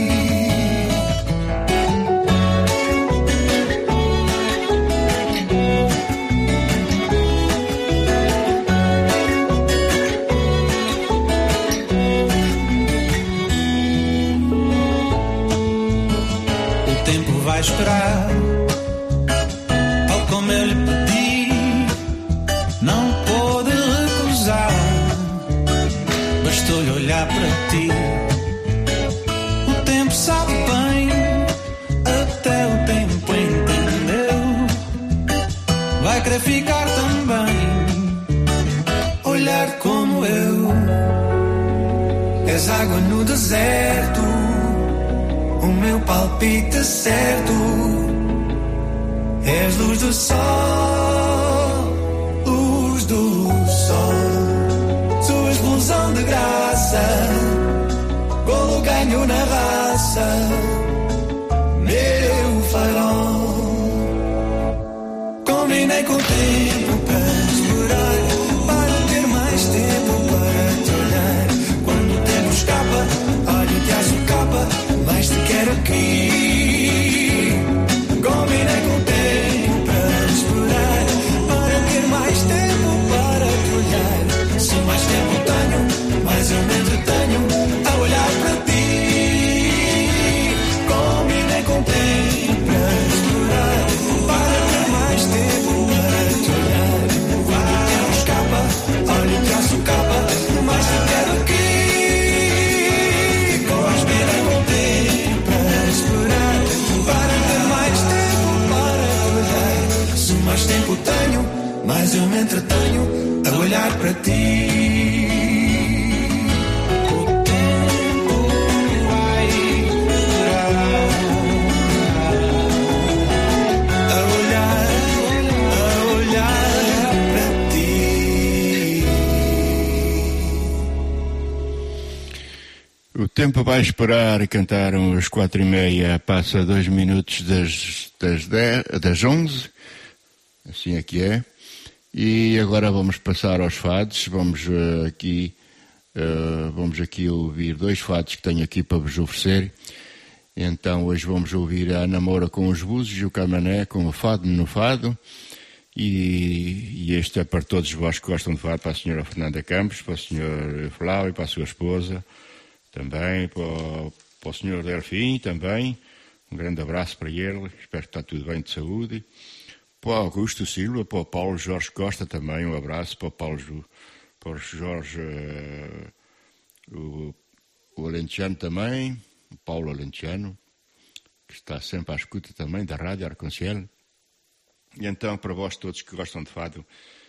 Vai esperar, tal como eu lhe pedi, não pôde recusar. Bastou-lhe olhar para é ficar também, olhar como eu. És água no deserto, o meu palpite certo. És luz do sol, luz do sol. Sua explosão de graça, golo ganho na raça, meu farol. Combinei com o tempo para explorar, para ter mais tempo para te olhar. Quando o tempo escapa, olha que acho capa, mas te quero aqui. Combinei com o tempo para explorar, para ter mais tempo para te olhar. Se mais tempo tenho, mais eu me entretenho a olhar para ti. Combinei com o tempo para explorar, para ter mais tempo para te olhar. Quando o tempo escapa, olha o traço capa, mas te quero aqui. Combinei com o tempo para explorar, para ter mais tempo para te olhar. Se mais tempo tenho, mais eu me entretenho a olhar para ti. O tempo vai esperar e cantaram às 4h30, passa 2 minutos das 11, assim é que é. E agora vamos passar aos fados, vamos aqui ouvir 2 fados que tenho aqui para vos oferecer. Então hoje vamos ouvir a Ana Moura com os Búzios e o Camané com o Fado no Fado. E este é para todos vós que gostam de fado, para a senhora Fernanda Campos, para o senhor Flávio, para a sua esposa, também para o senhor Delfim, também. Um grande abraço para ele, espero que está tudo bem de saúde. Para o Augusto Silva, para o Paulo Jorge Costa também, um abraço para o Jorge, o Alentejano também, o Paulo Alentejano, que está sempre à escuta também da Rádio Arconciel. E então, para vós todos que gostam de fado,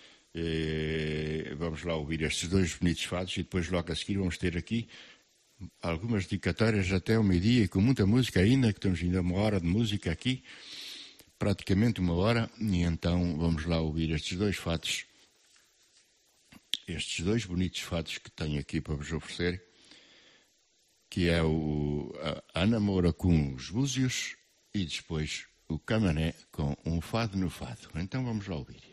vamos lá ouvir estes 2 bonitos fados e depois logo a seguir vamos ter aqui algumas dedicatórias até ao meio-dia e com muita música ainda, que estamos ainda 1 hora de música aqui, praticamente 1 hora, e então vamos lá ouvir estes 2 fados, estes 2 bonitos fados que tenho aqui para vos oferecer, que é a Ana Moura com os Búzios e depois o Camané com um Fado no Fado. Então vamos lá ouvir.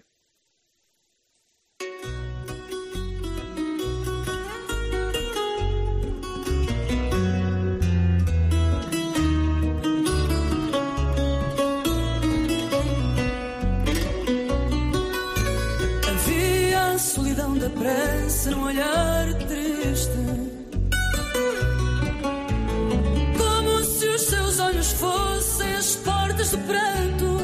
Havia a solidão da pressa num olhar triste, como se os seus olhos fossem as portas do pranto,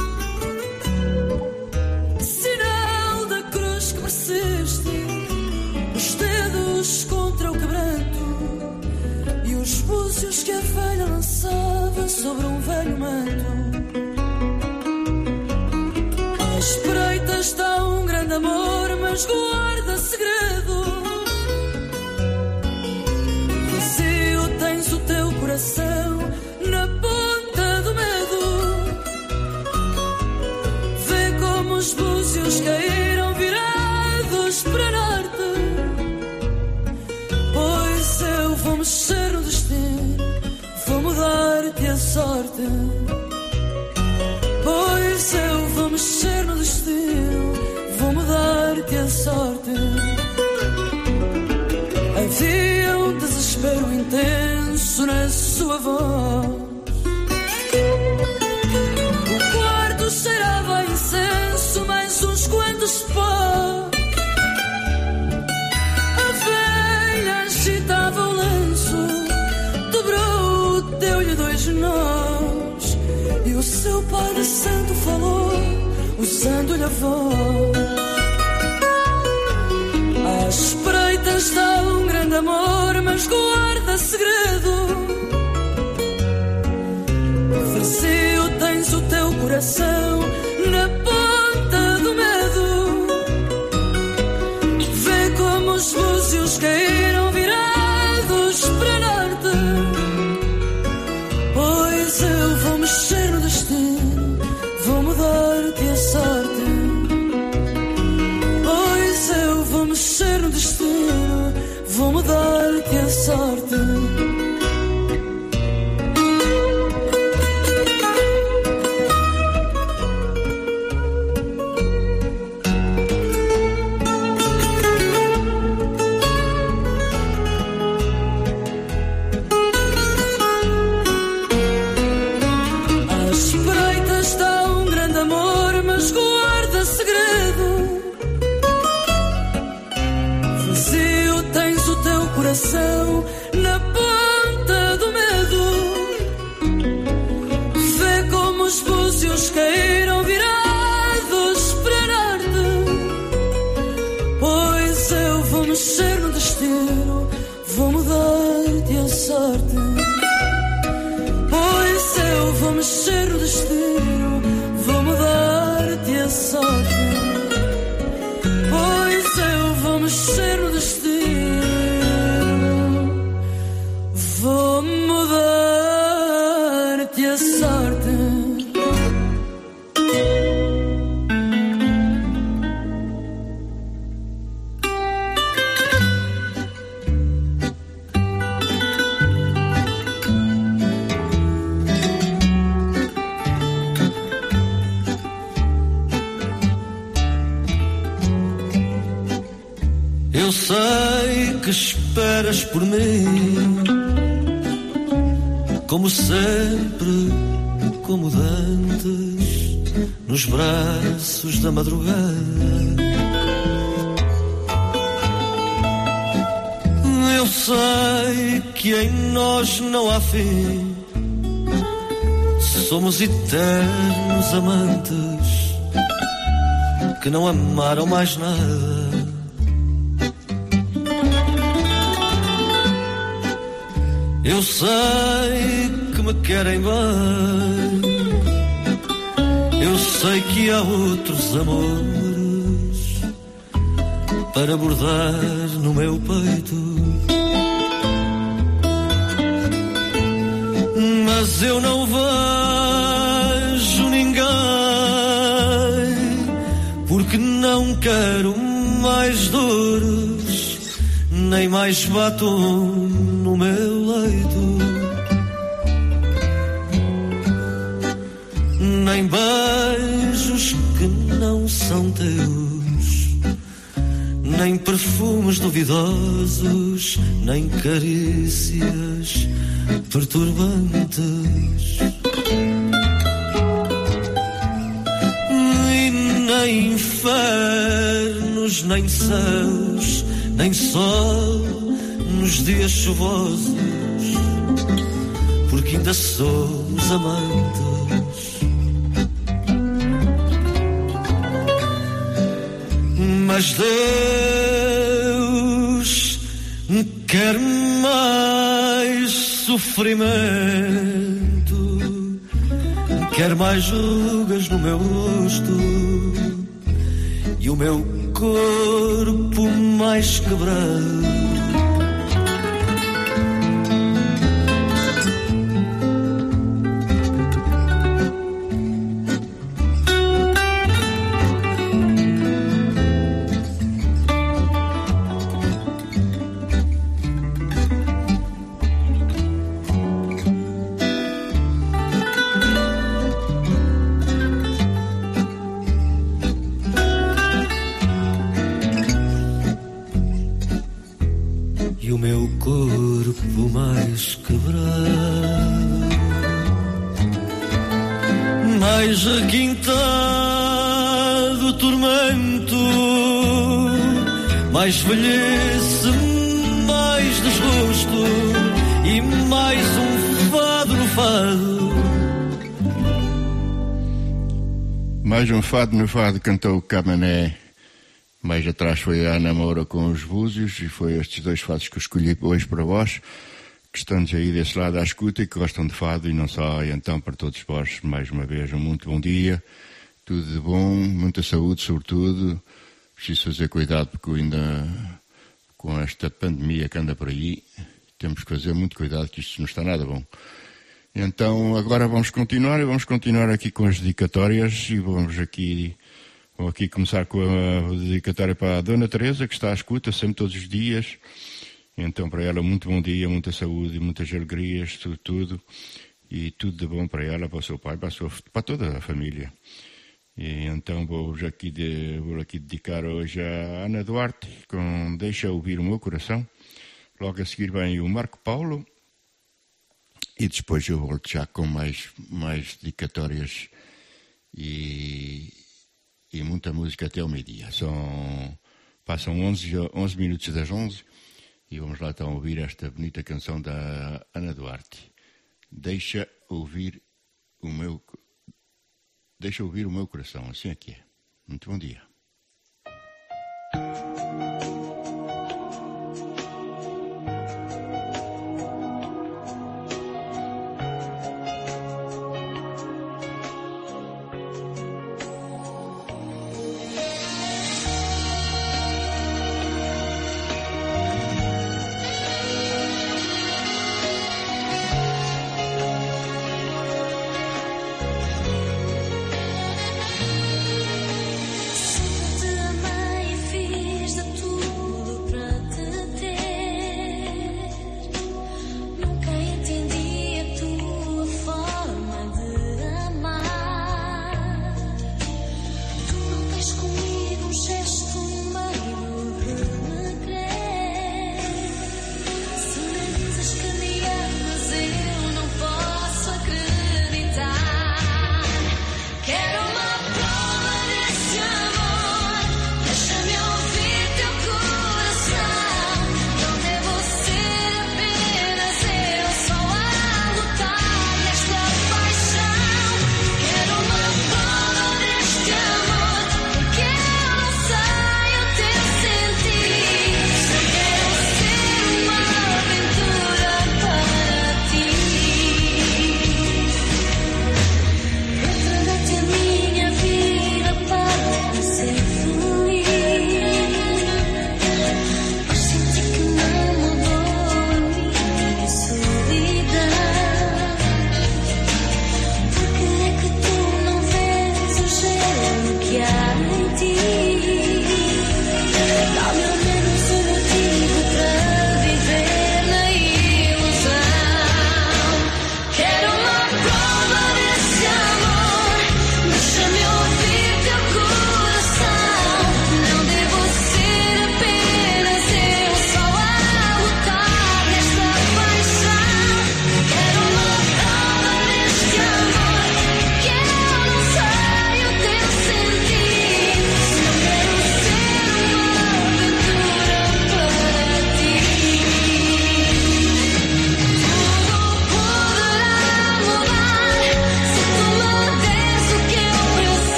sinal da cruz que persiste, os dedos contra o quebranto e os búzios que a velha lançava sobre um velho manto. À espreita está um grande amor, mas guarda segredo. Vazio tens o teu coração na ponta do medo. Vê como os búzios caíram virados para norte. Pois eu vou mexer no destino, vou mudar-te a sorte. Pois eu vou mexer no destino, vou mudar-te a sorte. Havia um desespero intenso na sua voz. O quarto cheirava a incenso, mais uns quantos pó. A velha agitava o lenço, dobrou, deu-lhe 2 nós. E o seu Padre Santo falou, usando-lhe a voz. À espreita está um grande amor, mas guarda segredo. Vazio tens o teu coração na ponta do medo. mexer no destino, vou mudar-te a sorte. Pois eu vou mexer no destino, vou mudar-te a sorte. Na ponta do medo, vê como os búzios caíram virados para norte. Pois eu vou mexer no destino, vou mudar-te a sorte. Pois eu vou mexer no destino, vou mudar-te a sorte. Pois eu vou mexer no destino, vou mudar-te a sorte. Eu sei que esperas por mim, como sempre, como dantes, nos braços da madrugada. Eu sei que em nós não há fim, somos eternos amantes que não amaram mais nada. Eu sei que me querem bem, eu sei que há outros amores para bordar no meu peito, mas eu não vejo ninguém, porque não quero mais dores, nem mais batom no meu leito, nem beijos que não são teus, nem perfumes duvidosos, nem carícias perturbantes, e nem infernos, nem céus, nem sol nos dias chuvosos, porque ainda somos amantes. Mas Deus quer mais sofrimento, quer mais rugas no meu rosto e o meu corpo mais quebrado. Mais requintado tormento, mais velhice, mais desgosto e mais um fado no fado. Mais um fado no fado, cantou o Camané. Mais atrás foi a Ana Moura com os Búzios, e foi estes dois fados que eu escolhi hoje para vós, que estão aí desse lado à escuta e que gostam de fado, e não só. E então, para todos vós, mais uma vez, um muito bom dia, tudo de bom, muita saúde sobretudo. Preciso fazer cuidado, porque ainda com esta pandemia que anda por aí, temos que fazer muito cuidado, que isto não está nada bom. Então agora vamos continuar aqui com as dedicatórias e vou aqui começar com a dedicatória para a Dona Teresa, que está à escuta sempre todos os dias. Então para ela muito bom dia, muita saúde, muitas alegrias, tudo e tudo de bom para ela, para o seu pai, para toda a família. E então vou aqui dedicar hoje a Ana Duarte com Deixa Ouvir o Meu Coração. Logo a seguir vem o Marco Paulo. E depois eu volto já com mais dedicatórias e muita música até ao meio-dia. Passam 11 minutos das 11 e vamos lá então ouvir esta bonita canção da Ana Duarte. Deixa ouvir o meu coração, assim é que é. Muito bom dia.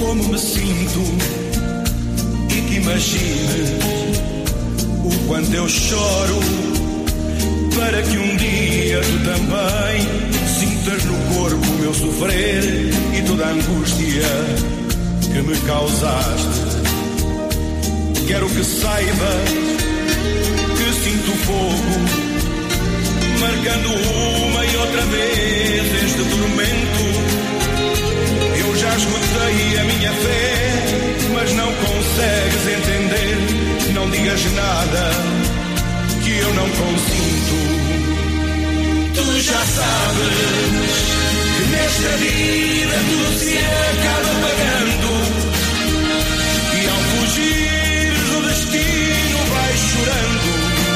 como me sinto e que imagine o quanto eu choro para que um dia tu também sintas no corpo o meu sofrer e toda a angústia que me causaste. Quero que saibas que sinto fogo marcando uma e outra vez este tormento. Eu já esgotei a minha fé, mas não consegues entender. Não digas nada que eu não consinto. Tu já sabes que nesta vida tudo se acaba pagando, e ao fugir do destino vais chorando,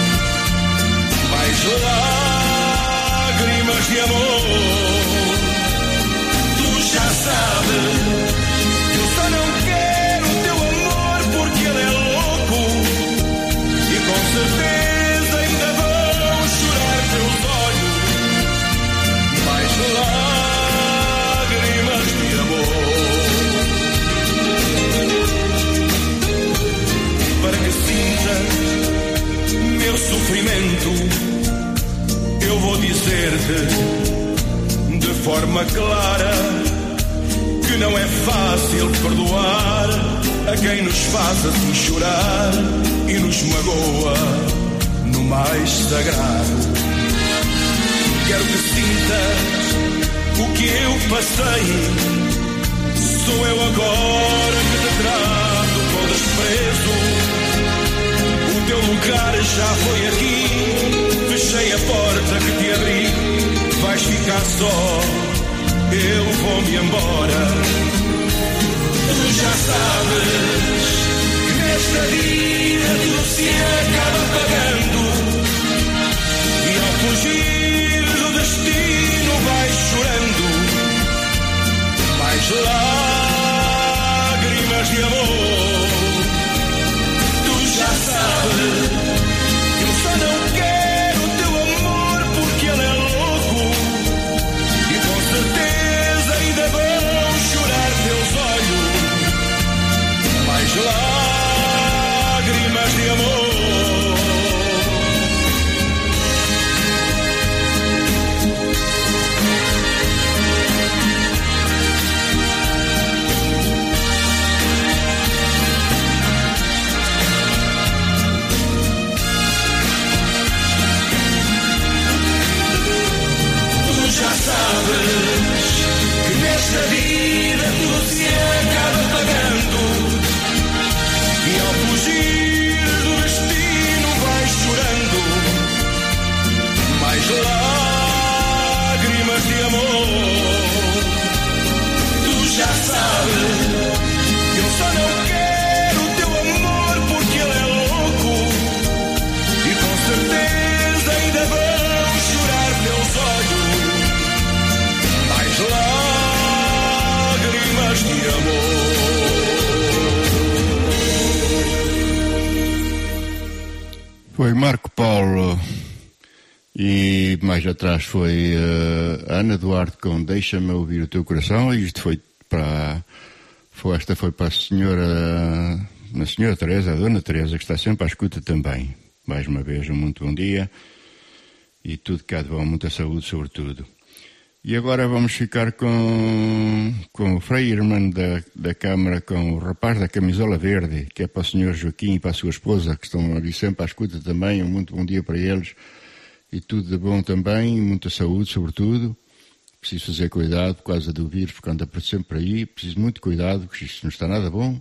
vais lágrimas de amor. Tu já sabes, eu só não quero o teu amor porque ele é louco, e com certeza ainda vão chorar teus olhos, mais lágrimas de amor. Para que sintas meu sofrimento, eu vou dizer-te de forma clara que não é fácil perdoar a quem nos faz assim chorar e nos magoa no mais sagrado. Quero que sintas o que eu passei. Sou eu agora que te trato com desprezo. O teu lugar já foi aqui, fechei a porta que te abri. Vais ficar só, eu vou-me embora. Tu já sabes que nesta vida tudo se acaba pagando, e ao fugir do destino vais chorando, mais lágrimas de amor. Tu já sabes, eu só não quero o teu amor porque ele é louco, e com certeza ainda vão chorar teus olhos, mais lágrimas de amor. Já sabes que nesta vida tudo se acaba pagando, e ao fugir do destino vais chorando, mais lágrimas de amor. Tu já sabes, eu só não quero o teu amor porque ele é louco, e com certeza ainda vão chorar teus olhos, lágrimas de amor. Foi Marco Paulo e mais atrás foi Ana Duarte com Deixa-me Ouvir o Teu Coração, e isto foi para esta foi para a senhora Teresa, a Dona Teresa, que está sempre à escuta também. Mais uma vez, um muito bom dia e tudo cá de bom, muita saúde sobretudo. E agora vamos ficar com o Frei Irmão da Câmara, com o rapaz da camisola verde, que é para o Sr. Joaquim e para a sua esposa, que estão ali sempre à escuta também. Um muito bom dia para eles e tudo de bom também, muita saúde sobretudo. Preciso fazer cuidado por causa do vírus, porque anda sempre por aí. Preciso muito cuidado, porque isto não está nada bom.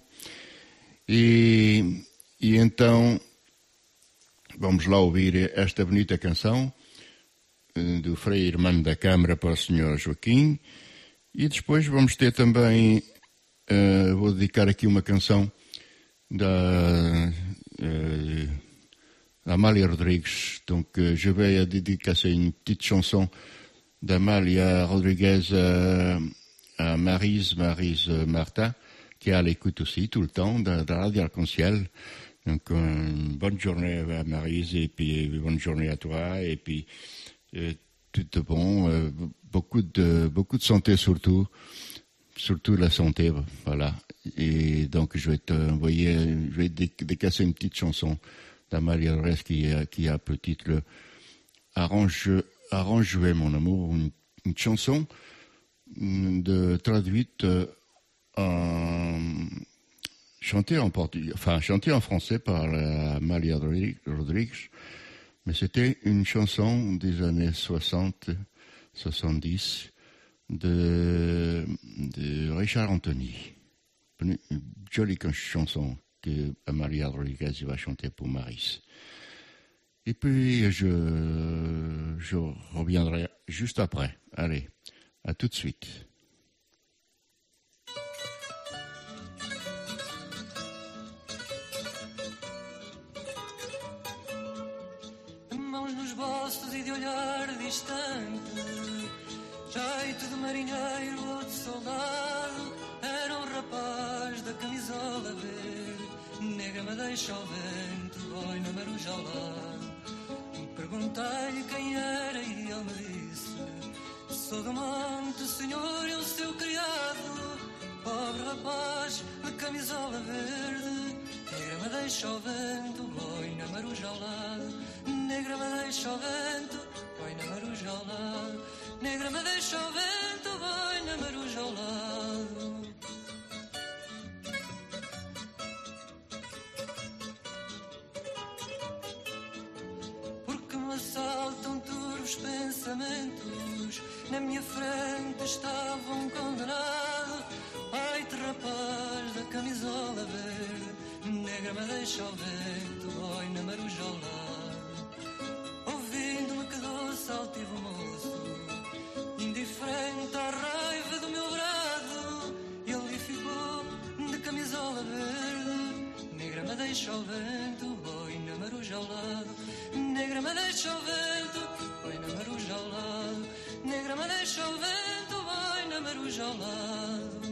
E então vamos lá ouvir esta bonita canção do Frei Irmão da Câmara para o Sr. Joaquim, e depois vamos ter também, vou dedicar aqui uma canção da Amália Rodrigues, donc je vais dédicacer une petite chanson d'Amalia Rodriguez à Maryse Martin, qui est à l'écoute aussi tout le temps de la Radio Arc-en-Ciel. Donc bonne journée à Maryse, et puis bonne journée à toi, et puis tout de bon, beaucoup de santé surtout. surtout la santé, voilà. Et donc je vais décasser une petite chanson d'Amalia Rodrigues qui a pour titre Arrange-jouer mon amour, une chanson traduite chantée en portugais, chantée en français par Amalia Rodrigues, mais c'était une chanson des années 60-70 de Richard Anthony. Une jolie chanson que Amalia Rodrigues va chanter pour Maris. Et puis je reviendrai juste après. Allez, à tout de suite. Mãos nos bolsos e de olhar distante, jeito de marinheiro ou de soldado. Era um rapaz da camisola verde, negra me deixa ao vento, boina maruja ao lado. Perguntei-lhe quem era e ele me disse: sou do monte, senhor, e o seu criado. Pobre rapaz de camisola verde, negra me deixa ao vento, boina maruja ao lado. Negra me deixa ao vento, boina maruja ao lado. Negra me deixa ao vento, boina maruja ao lado. Porque me assaltam turvos pensamentos, na minha frente estava um condenado. Ai, de rapaz da camisola verde, negra me deixa ao vento, boina maruja ao lado. Ouvindo-me que doce altivo moço, indiferente à raiva do meu brado, ele ficou de camisola verde, negra me deixa ao vento, boina maruja ao lado. Negra me deixa ao vento, boina maruja ao lado. Negra me deixa ao vento, boina maruja ao lado.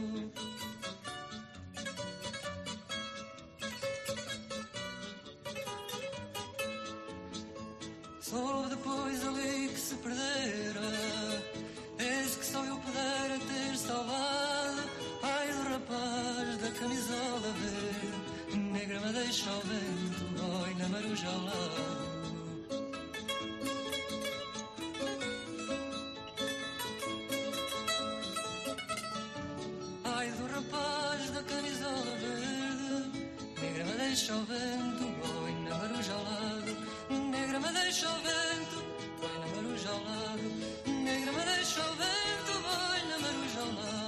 Soube depois ali que se perdera esse que só eu pudera ter salvado. Ai do rapaz da camisola verde, negra me deixa ao vento, boina maruja ao lado. Ai do rapaz da camisola verde, negra me deixa ao vento, boina maruja ao lado. Negra me deixa ao vento, boina maruja ao lado. Negra me deixa ao vento, boina maruja ao lado.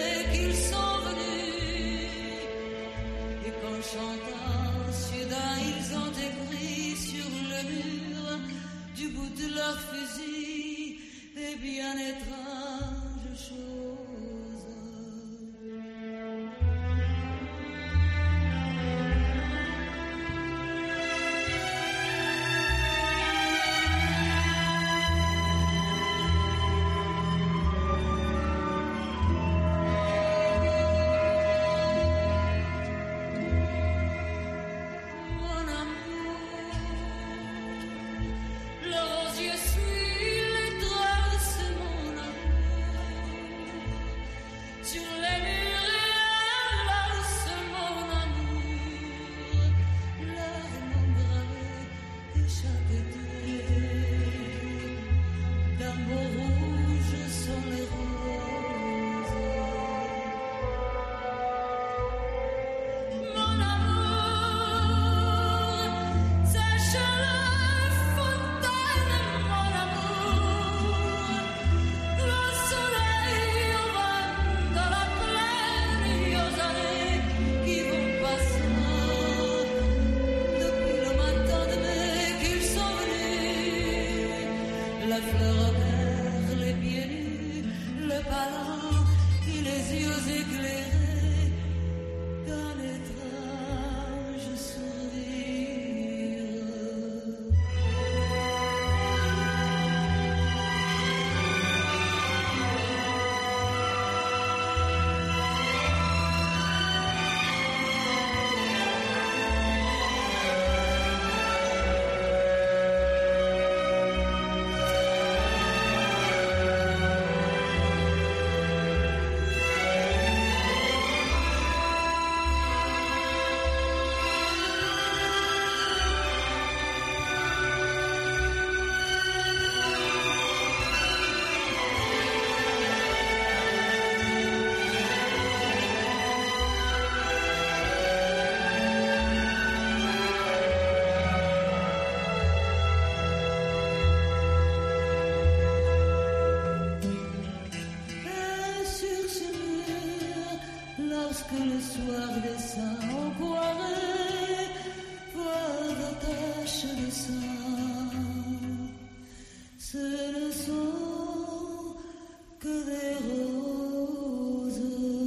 Chantant, soudain il éclairé d'un étrange sourire. Et sur ce mur, lorsque le soir descend, on croirait voir des taches de sang. Ce ne sont que des roses.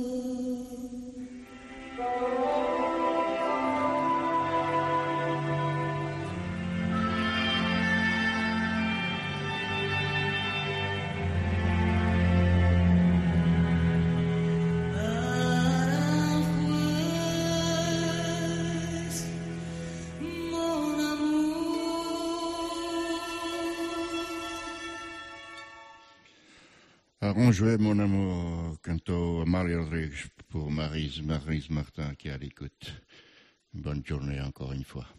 Mon Arranjoué, mon amour, cantou Amália Rodrigues pour Maryse Martin qui est à l'écoute. Bonne journée encore une fois.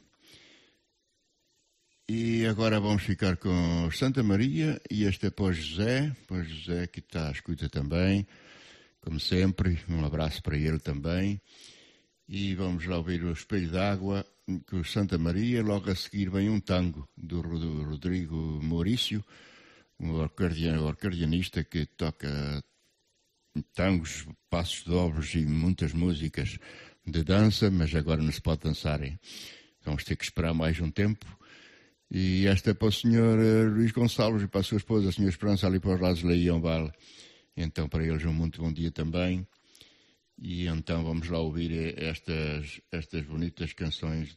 E agora vamos ficar com Santa Maria e este é para o José que está à escuta também, como sempre. Um abraço para ele também. E vamos lá ouvir o Espelho d'Água com Santa Maria. Logo a seguir vem um tango do Rodrigo Maurício, um acordeonista que toca tangos, passos dobros e muitas músicas de dança, mas agora não se pode dançar. Vamos ter que esperar mais um tempo. E esta é para o Sr. Luís Gonçalves e para a sua esposa, a Sra. Esperança, ali para os lados de Leiombal. Então, para eles, um muito bom dia também. E então vamos lá ouvir estas bonitas canções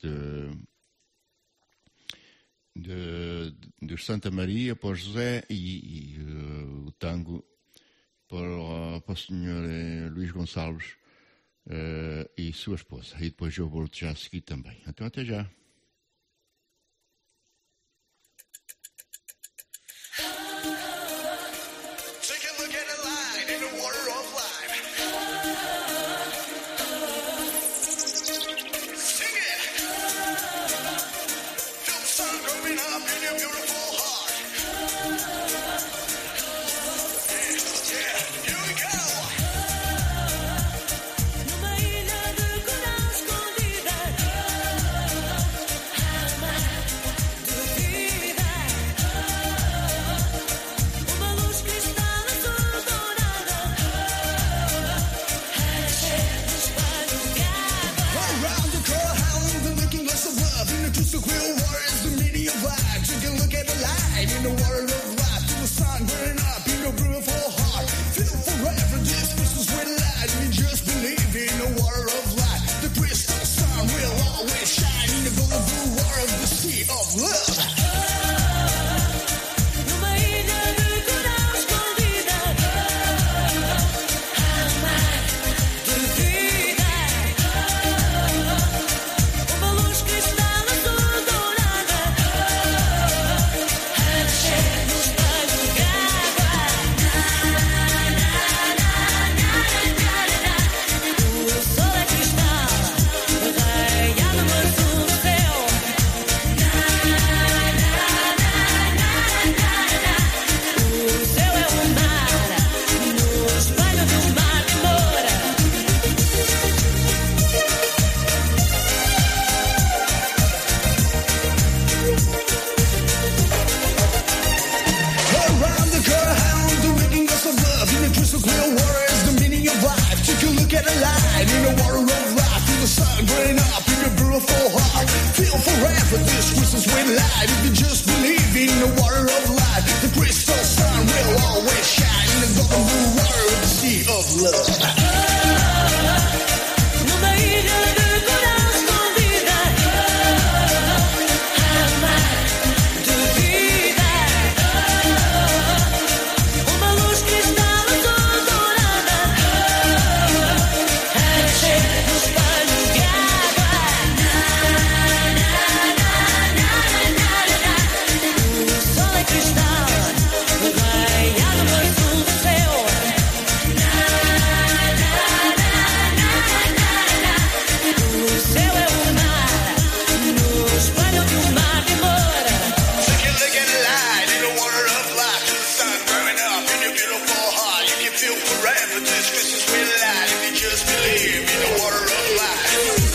de Santa Maria para o José e o tango para o Sr. Luís Gonçalves e sua esposa. E depois eu volto já a seguir também. Então, até já. Numa ilha de coral escondida, for this Christmas with light. If you just believe in the water of life, the crystal sun will always shine in the golden blue water of the sea of love. This is real life if you just believe in the water of life.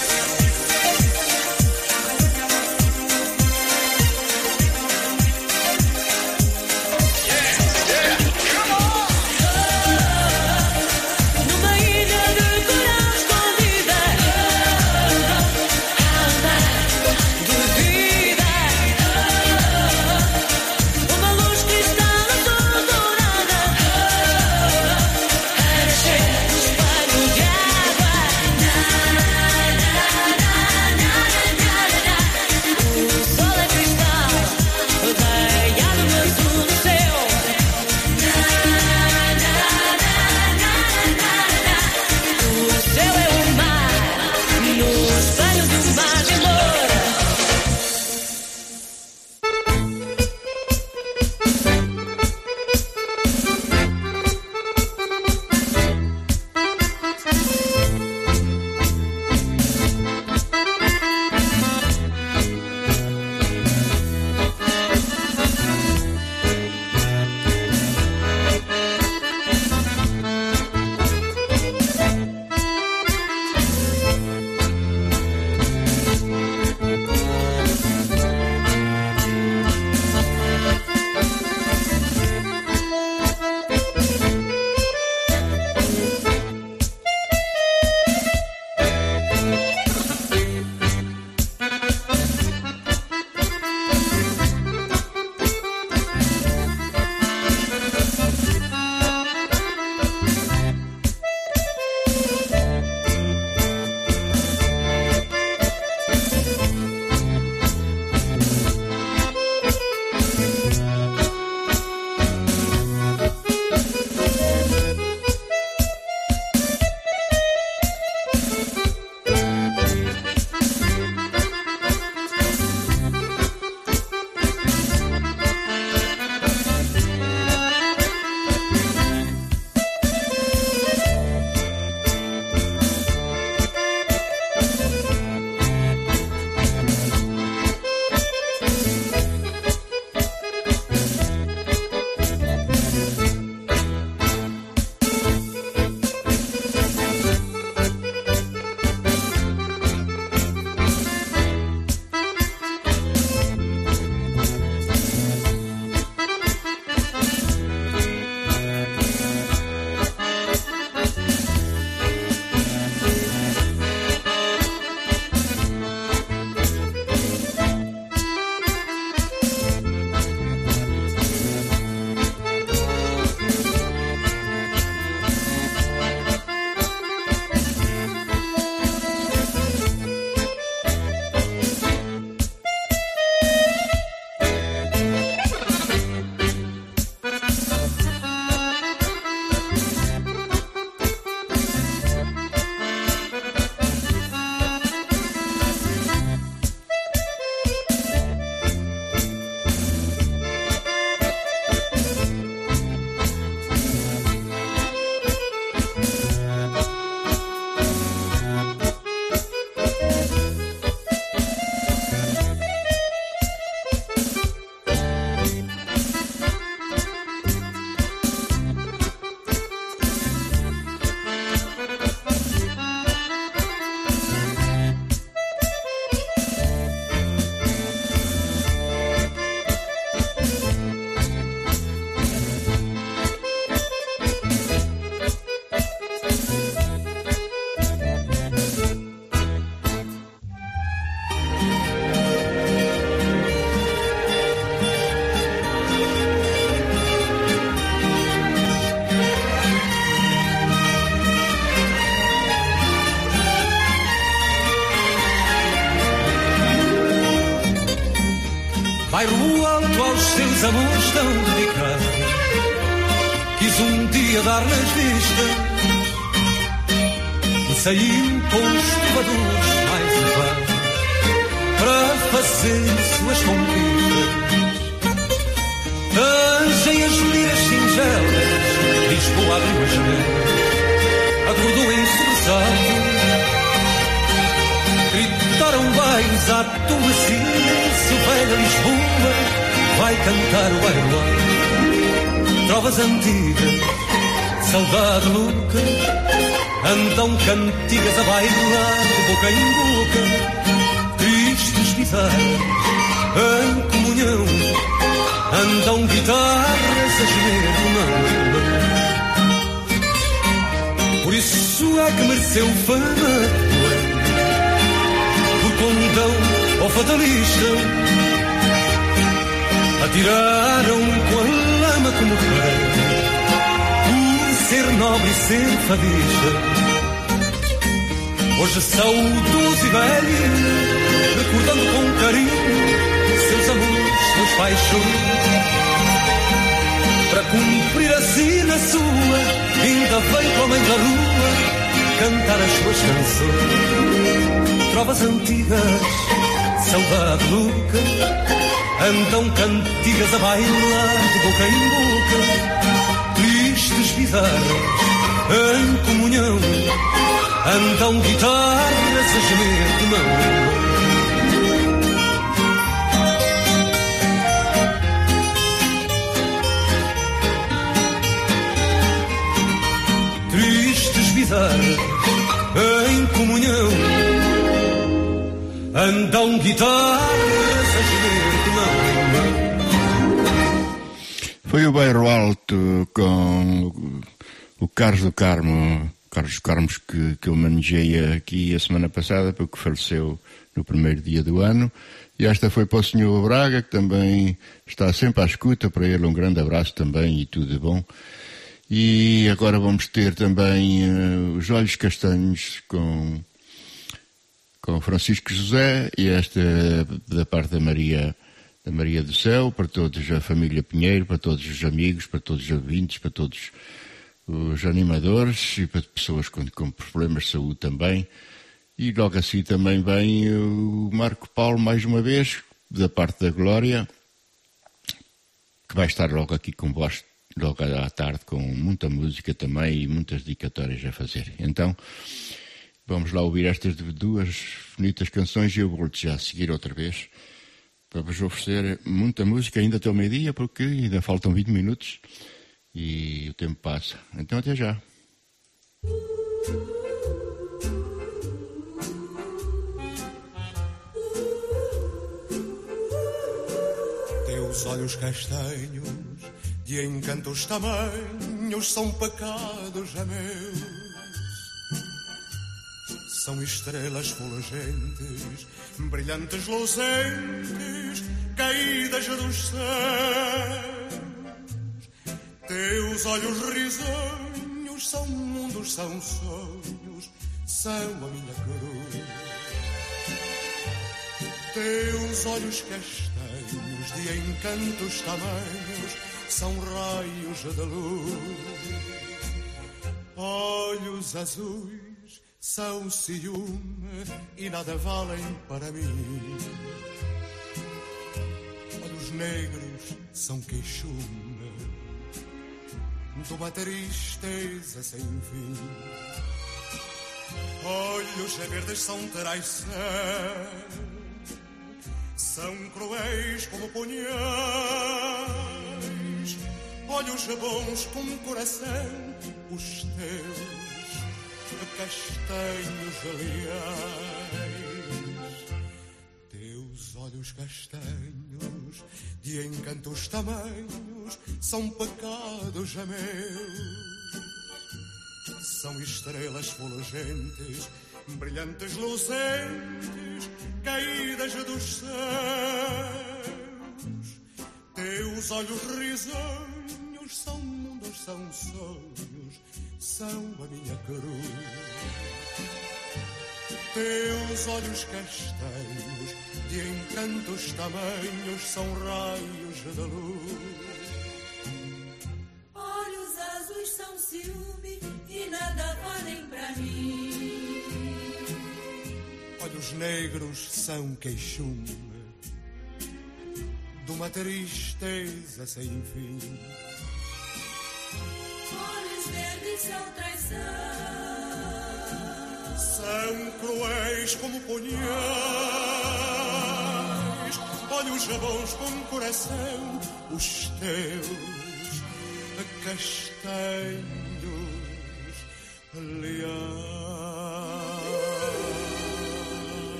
bairro alto aos seus amores tão dedicados. Quis um dia dar-lhes vista e saí com os trovadores mais elevados para fazer suas conquistas. Tangem as liras singelas, Lisboa abriu a janela, acordou em sobressalto. Gritaram bailes à tua silêncio, velha Lisboa, vai cantar o bairro alto. Trovas antigas, saudade louca, andam cantigas a bailar de boca em boca, tristes bizarras em comunhão, andam guitarras a gemer de mão. Por isso é que mereceu fama, por condão ou fatalista, atiraram com a lama como rei, por ser nobre e ser fadista. Hoje saudoso e velho, recordando com carinho seus amores, seus paixões, para cumprir a sina sua, ainda vem com a mãe da lua cantar as suas canções. Trovas antigas, saudade louca, andam cantigas a bailar de boca em boca, tristes bizarras em comunhão, andam guitarras a gemer de mão. Tristes bizarras em comunhão, andam guitarras a gemer de mão. Foi o Bairro Alto com o Carlos do Carmo, Carlos Carmos, que eu manejei aqui a semana passada, porque faleceu no primeiro dia do ano. E esta foi para o Sr. Braga, que também está sempre à escuta. Para ele um grande abraço também e tudo de bom. E agora vamos ter também os Olhos Castanhos com Francisco José, e esta da parte da Maria do Céu, para todos a família Pinheiro, para todos os amigos, para todos os ouvintes, para todos os animadores e para pessoas com problemas de saúde também. E logo assim também vem o Marco Paulo mais uma vez, da parte da Glória, que vai estar logo aqui com vós, logo à tarde, com muita música também e muitas dedicatórias a fazer. Então, vamos lá ouvir estas duas bonitas canções e eu vou-te já seguir outra vez para vos oferecer muita música ainda até o meio-dia, porque ainda faltam 20 minutos e o tempo passa. Então até já. Teus olhos castanhos de encantos tamanhos são pecados meus, são estrelas fulgentes, brilhantes luzentes, caídas dos céus. Teus olhos risonhos são mundos, são sonhos, são a minha cruz. Teus olhos castanhos de encantos tamanhos são raios de luz. Olhos azuis são ciúme e nada valem para mim. Olhos negros são queixume de uma tristeza sem fim. Olhos verdes são traição, são cruéis como punhais. Olhos bons com coração, os teus castanhos aliás. Teus olhos castanhos de encantos tamanhos são pecados meus, são estrelas fulgentes, brilhantes luzentes, caídas dos céus. Teus olhos risonhos são mundos, são sonhos, são a minha cruz. Teus olhos castanhos de encantos tamanhos são raios de luz. Olhos azuis são ciúme e nada valem pra mim. Olhos negros são queixume de uma tristeza sem fim. Olhos verdes são traição, são cruéis como punhais. Olhos bons com coração, os teus castanhos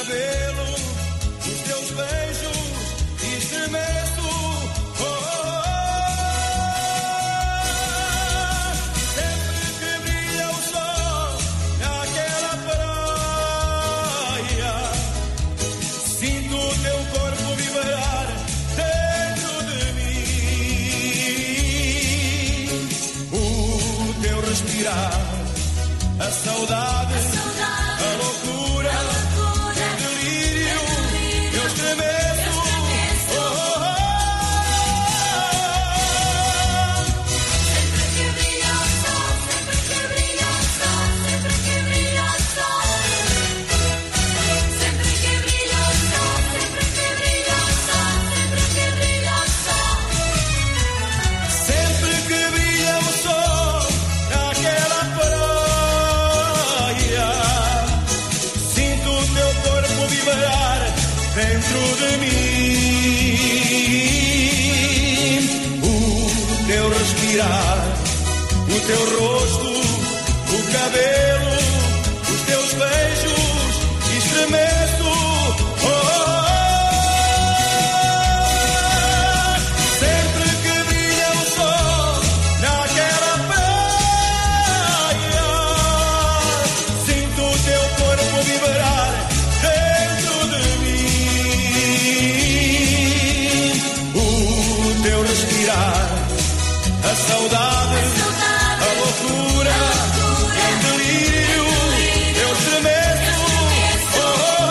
cabelo, os teus beijos e estremeço. Oh, oh, oh. Sempre que brilha o sol naquela praia, sinto o teu corpo vibrar dentro de mim. O teu respirar, a saudade, a loucura, o delírio, eu estremeço. Oh, oh, oh. Sempre que brilha o sol, sempre que brilha o sol, sempre que brilha o sol. Sempre que brilha o sol, sempre que brilha o sol, sempre que brilha o sol. Sempre que brilha o sol naquela praia, sinto o teu corpo vibrar dentro de mim. O teu respirar, o teu rosto, o cabelo, os teus beijos, estremeço. Oh, oh, oh. Sempre que brilha o sol naquela praia, sinto o teu corpo vibrar dentro de mim. O teu respirar, a saudade, a loucura, o delírio, eu estremeço. Oh, oh, oh.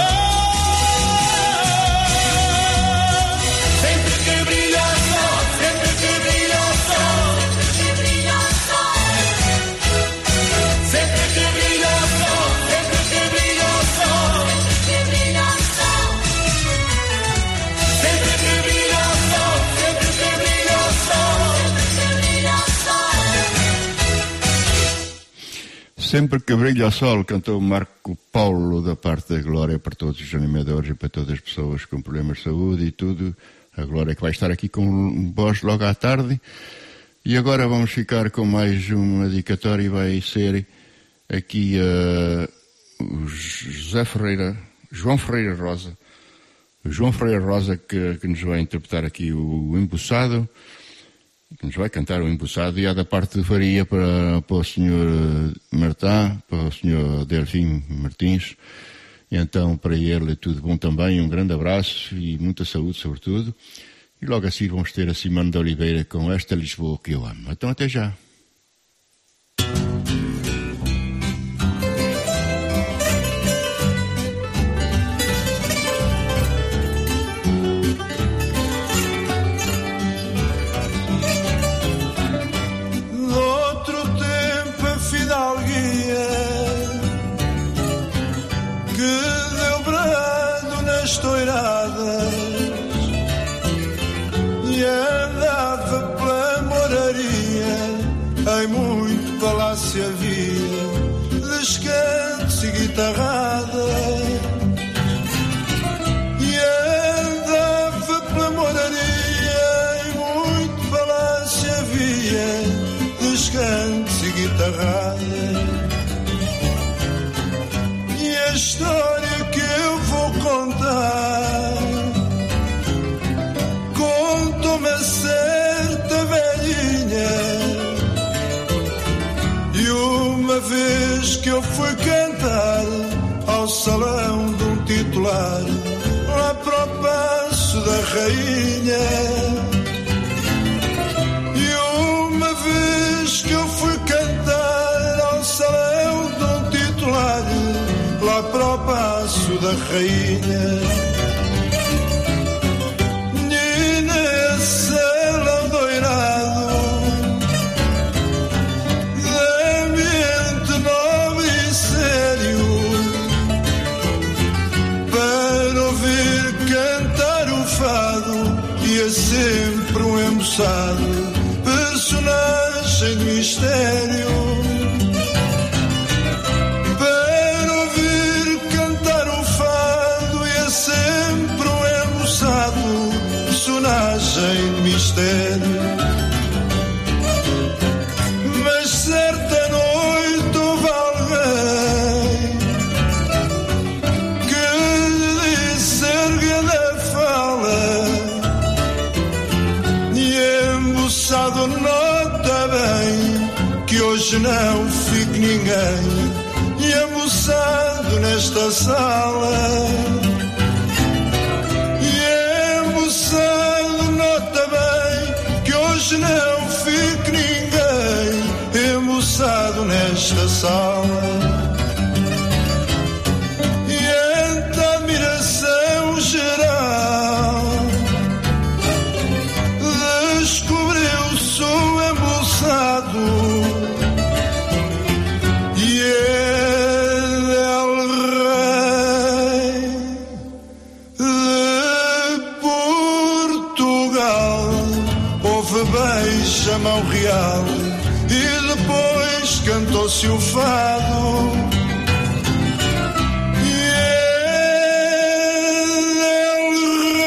Sempre que brilha o sol, sempre que brilha o sol, Sempre que brilha o sol, sempre que brilha o sol, sempre que brilha o sol, sempre que brilha o sol. sempre que brilha o sol, sempre que brilha o sol. Sempre que brilha o sol, cantou Marco Paulo, da parte da Glória, para todos os animadores e para todas as pessoas com problemas de saúde e tudo. A Glória que vai estar aqui com voz logo à tarde. E agora vamos ficar com mais uma dedicatória e vai ser aqui o João Ferreira Rosa. O João Ferreira Rosa que nos vai interpretar aqui o Embuçado, que nos vai cantar o Embuçado, e há da parte de Faria para o Sr. Martá, para o Sr. Delfim Martins. E então, para ele, tudo bom também, um grande abraço e muita saúde, sobretudo. E logo assim vamos ter a Simone de Oliveira com Esta Lisboa que eu amo. Então, até já. Noutro tempo a fidalguia que deu brado nas toiradas e andava pela moraria, em muito palácio havia descantos e guitarrada, e andava pela moraria, em muito palácio havia descantos e guitarrada. E a história que eu vou contar contou-me a certa velhinha, e uma vez que eu fui cantar ao salão de um titular, lá para o Paço da Rainha, e uma vez que eu fui cantar ao salão de um titular, lá para o Paço da Rainha, e nesse salão doirado de ambiente nobre e sério, para ouvir cantar o fado, ia sempre um embuçado, personagem de mistério. Para ouvir cantar o fado, ia sempre um embuçado, personagem de mistério. Mas certa noite houve alguém que lhe hoje não fique ninguém embuçado nesta sala. E embuçado, nota bem, que hoje não fique ninguém embuçado nesta sala. E entre a admiração geral descobriu-se o embuçado. A mão real e depois cantou-se o fado. E ele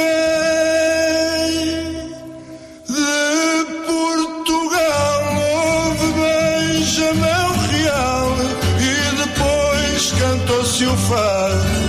rei de Portugal houve beijo a mão real e depois cantou-se o fado.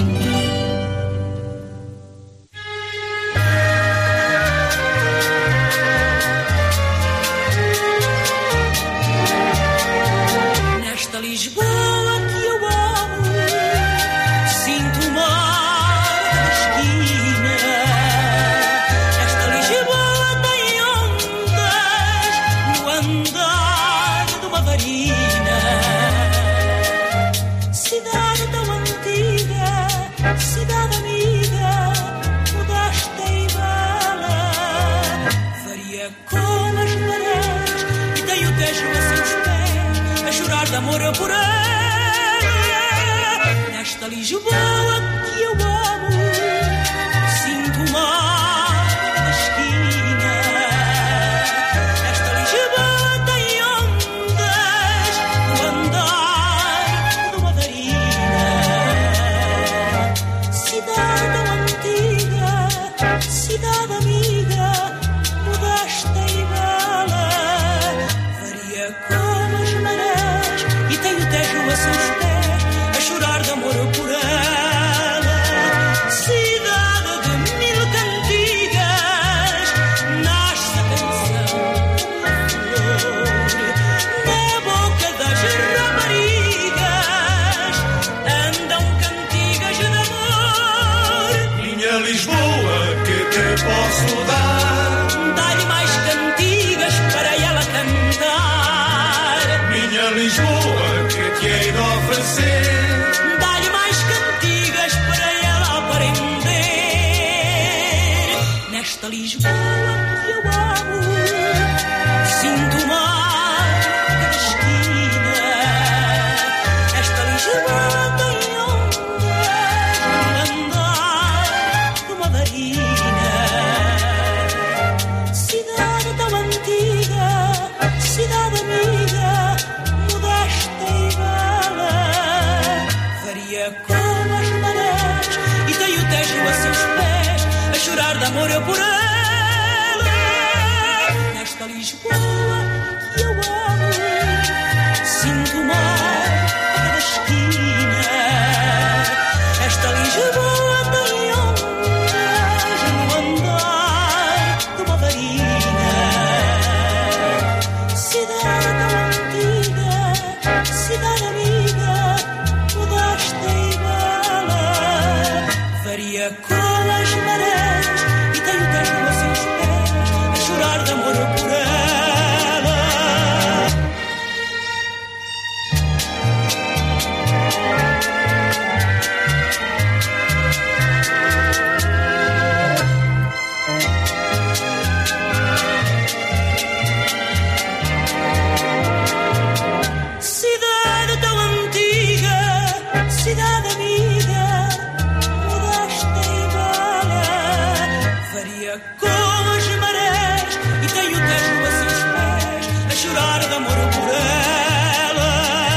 De amor por ela, nesta Lisboa que eu amo, sinto o mar da esquina. Esta Lisboa tem ondas no andar de uma darina. Cidade tão antiga, cidade amiga, modesta e bela, varia como as marés e tem o Tejo a seus pés a chorar de amor por ela. Cidade de mil cantigas, nasce a canção flor. Na boca das raparigas andam cantigas de amor. Minha Lisboa, que te posso dar? Dá-lhe mais cantigas para ela cantar. Minha Lisboa, que te hei de oferecer? Dá-lhe mais cantigas para ela aprender. Nesta Lisboa que eu amo, sinto o mar da esquina. Esta Lisboa tem ondas no andar de uma darina. Cidade tão antiga, cidade amiga, modesta e bela, varia como as marés e tem o Tejo a seus pés a chorar de amor por ela. Nesta Lisboa que eu amo, sinto o mar a cada esquina. Esta Lisboa tem ondas no andar de uma darina. Cidade tão antiga, cidade amiga, modesta e bela, varia com as marés e tem o Tejo a seus pés a chorar de amor por ela. Cidade tão antiga, cidade amiga, modesta e bela, varia com as marés e tem o Tejo a seus pés a chorar de amor por ela.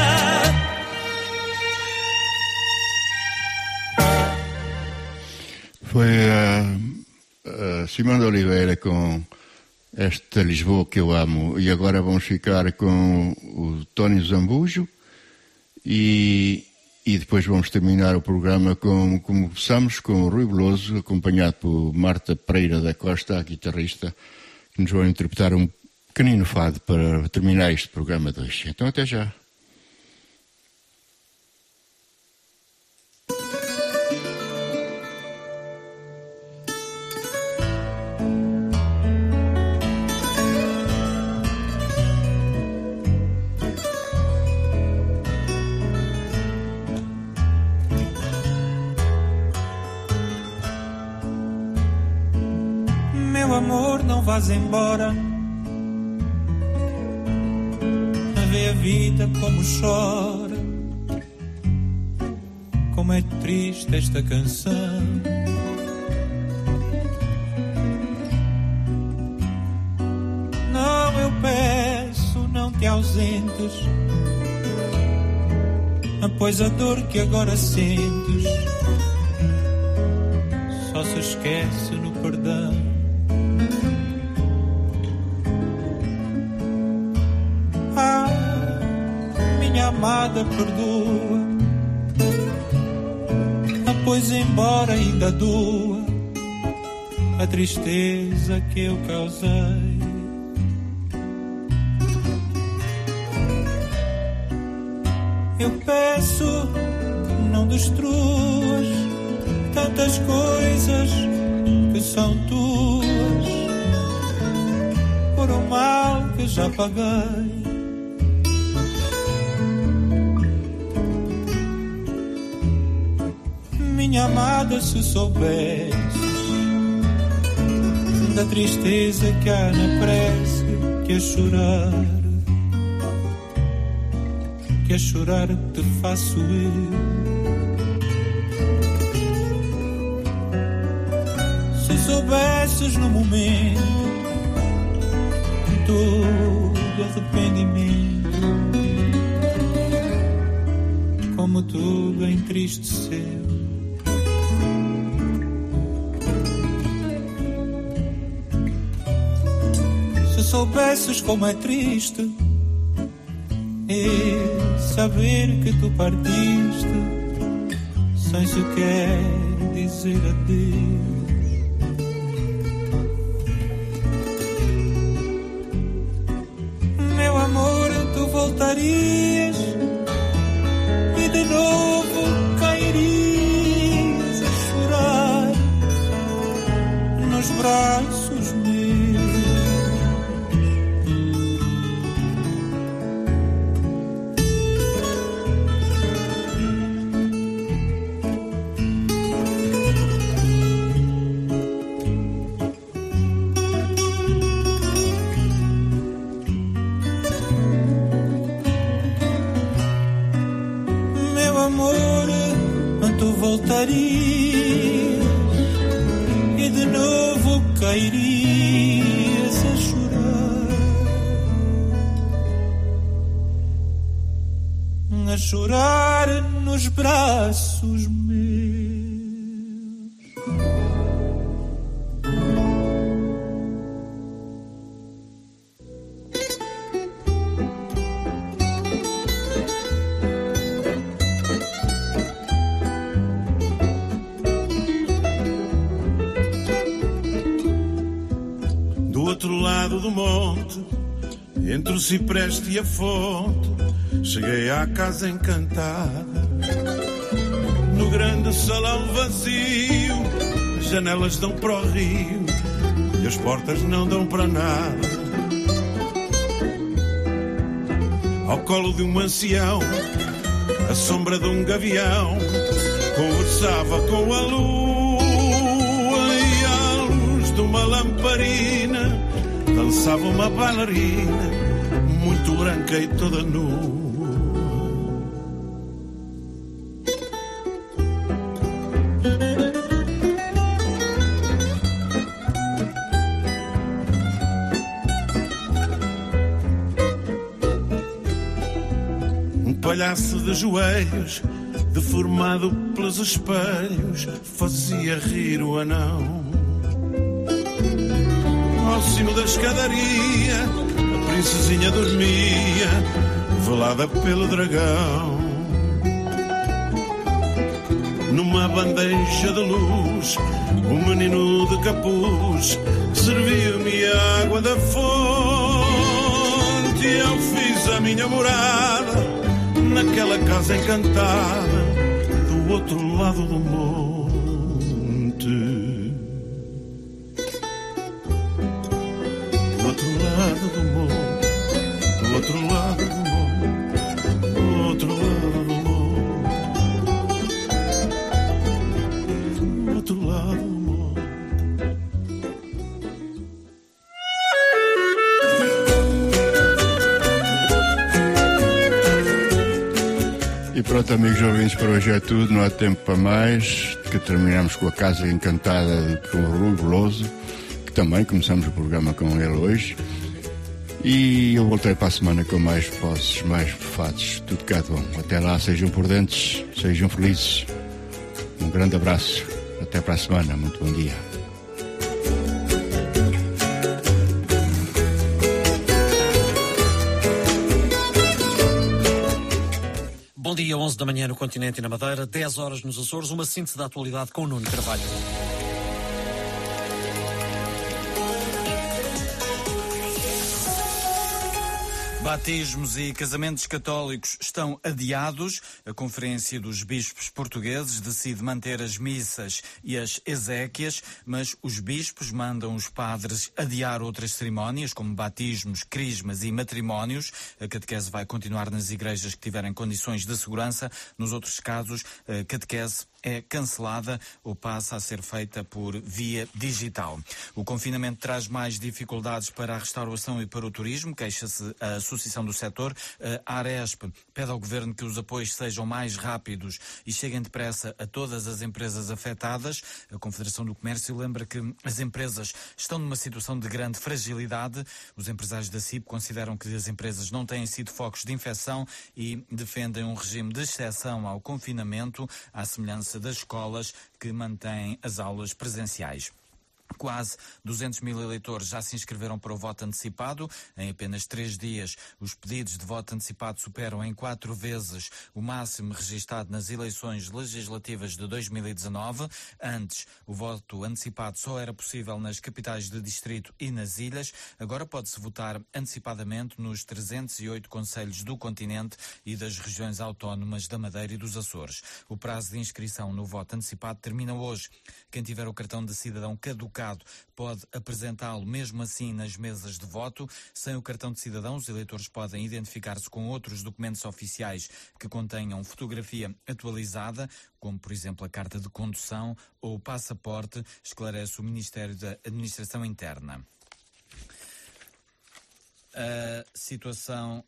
Foi a Simão de Oliveira com esta Lisboa que eu amo. E agora vamos ficar com o Tony Zambujo e depois vamos terminar o programa como começamos, com o Rui Veloso, acompanhado por Marta Pereira da Costa, a guitarrista, que nos vai interpretar um pequenino fado para terminar este programa de hoje. Então até já. Meu amor, não vás embora. Vê a vida como chora. Como é triste esta canção. Não, eu peço, não te ausentes, pois a dor que agora sentes só se esquece no perdão. Ah, minha amada, perdoa, pois embora ainda doa a tristeza que eu causei. Eu peço, não destruas tantas coisas que são tuas por um mal que já paguei. Minha amada, se soubesse da tristeza que há na prece, que a chorar te faço eu. Se soubesses no momento todo arrependimento, como tudo entristeceu. Se soubesses como é triste e saber que tu partiste sem sequer dizer adeus. Meu amor, tu voltarias e de novo cairias a chorar nos braços meus. E de novo cairias a chorar nos braços meus. Do monte, entre o cipreste e a fonte, cheguei à casa encantada. No grande salão vazio, as janelas dão para o rio e as portas não dão para nada. Ao colo de um ancião, a sombra de um gavião conversava com a lua, e à luz de uma lamparina dançava uma bailarina muito branca e toda nua. Um palhaço de joelhos, deformado pelos espelhos, fazia rir o anão. Ao sino da escadaria, a princesinha dormia, velada pelo dragão. Numa bandeja de luz, um menino de capuz serviu-me a água da fonte. a minha morada, naquela casa encantada, do outro lado do monte. Do outro lado do monte, do outro lado do monte, do outro lado do monte, do outro lado do monte. E pronto, amigos ouvintes, por hoje é tudo, não há tempo para mais, que terminamos com a Casa Encantada com o Rui Veloso, que também começamos o programa com ele hoje. E eu voltei para a semana com mais vozes, mais fatos, tudo cá de bom. Até lá, sejam prudentes, sejam felizes. Um grande abraço, até para a semana, muito bom dia. Bom dia, 11 da manhã no continente e na Madeira, 10 horas nos Açores, uma síntese da atualidade com o Nuno Carvalho. Batismos e casamentos católicos estão adiados. A Conferência dos Bispos Portugueses decide manter as missas e as exéquias, mas os bispos mandam os padres adiar outras cerimónias, como batismos, crismas e matrimónios. A catequese vai continuar nas igrejas que tiverem condições de segurança. Nos outros casos, a catequese é cancelada ou passa a ser feita por via digital. O confinamento traz mais dificuldades para a restauração e para o turismo, queixa-se a Associação do Setor. A Aresp pede ao Governo que os apoios sejam mais rápidos e cheguem depressa a todas as empresas afetadas. A Confederação do Comércio lembra que as empresas estão numa situação de grande fragilidade. Os empresários da CIP consideram que as empresas não têm sido focos de infecção e defendem um regime de exceção ao confinamento, à semelhança das escolas que mantêm as aulas presenciais. Quase 200 mil eleitores já se inscreveram para o voto antecipado. Em apenas 3 dias, os pedidos de voto antecipado superam em 4 vezes o máximo registado nas eleições legislativas de 2019. Antes, o voto antecipado só era possível nas capitais de distrito e nas ilhas. Agora pode-se votar antecipadamente nos 308 concelhos do continente e das regiões autónomas da Madeira e dos Açores. O prazo de inscrição no voto antecipado termina hoje. Quem tiver o cartão de cidadão caducado pode apresentá-lo mesmo assim nas mesas de voto. Sem o cartão de cidadão, os eleitores podem identificar-se com outros documentos oficiais que contenham fotografia atualizada, como por exemplo a carta de condução ou o passaporte, esclarece o Ministério da Administração Interna. A situação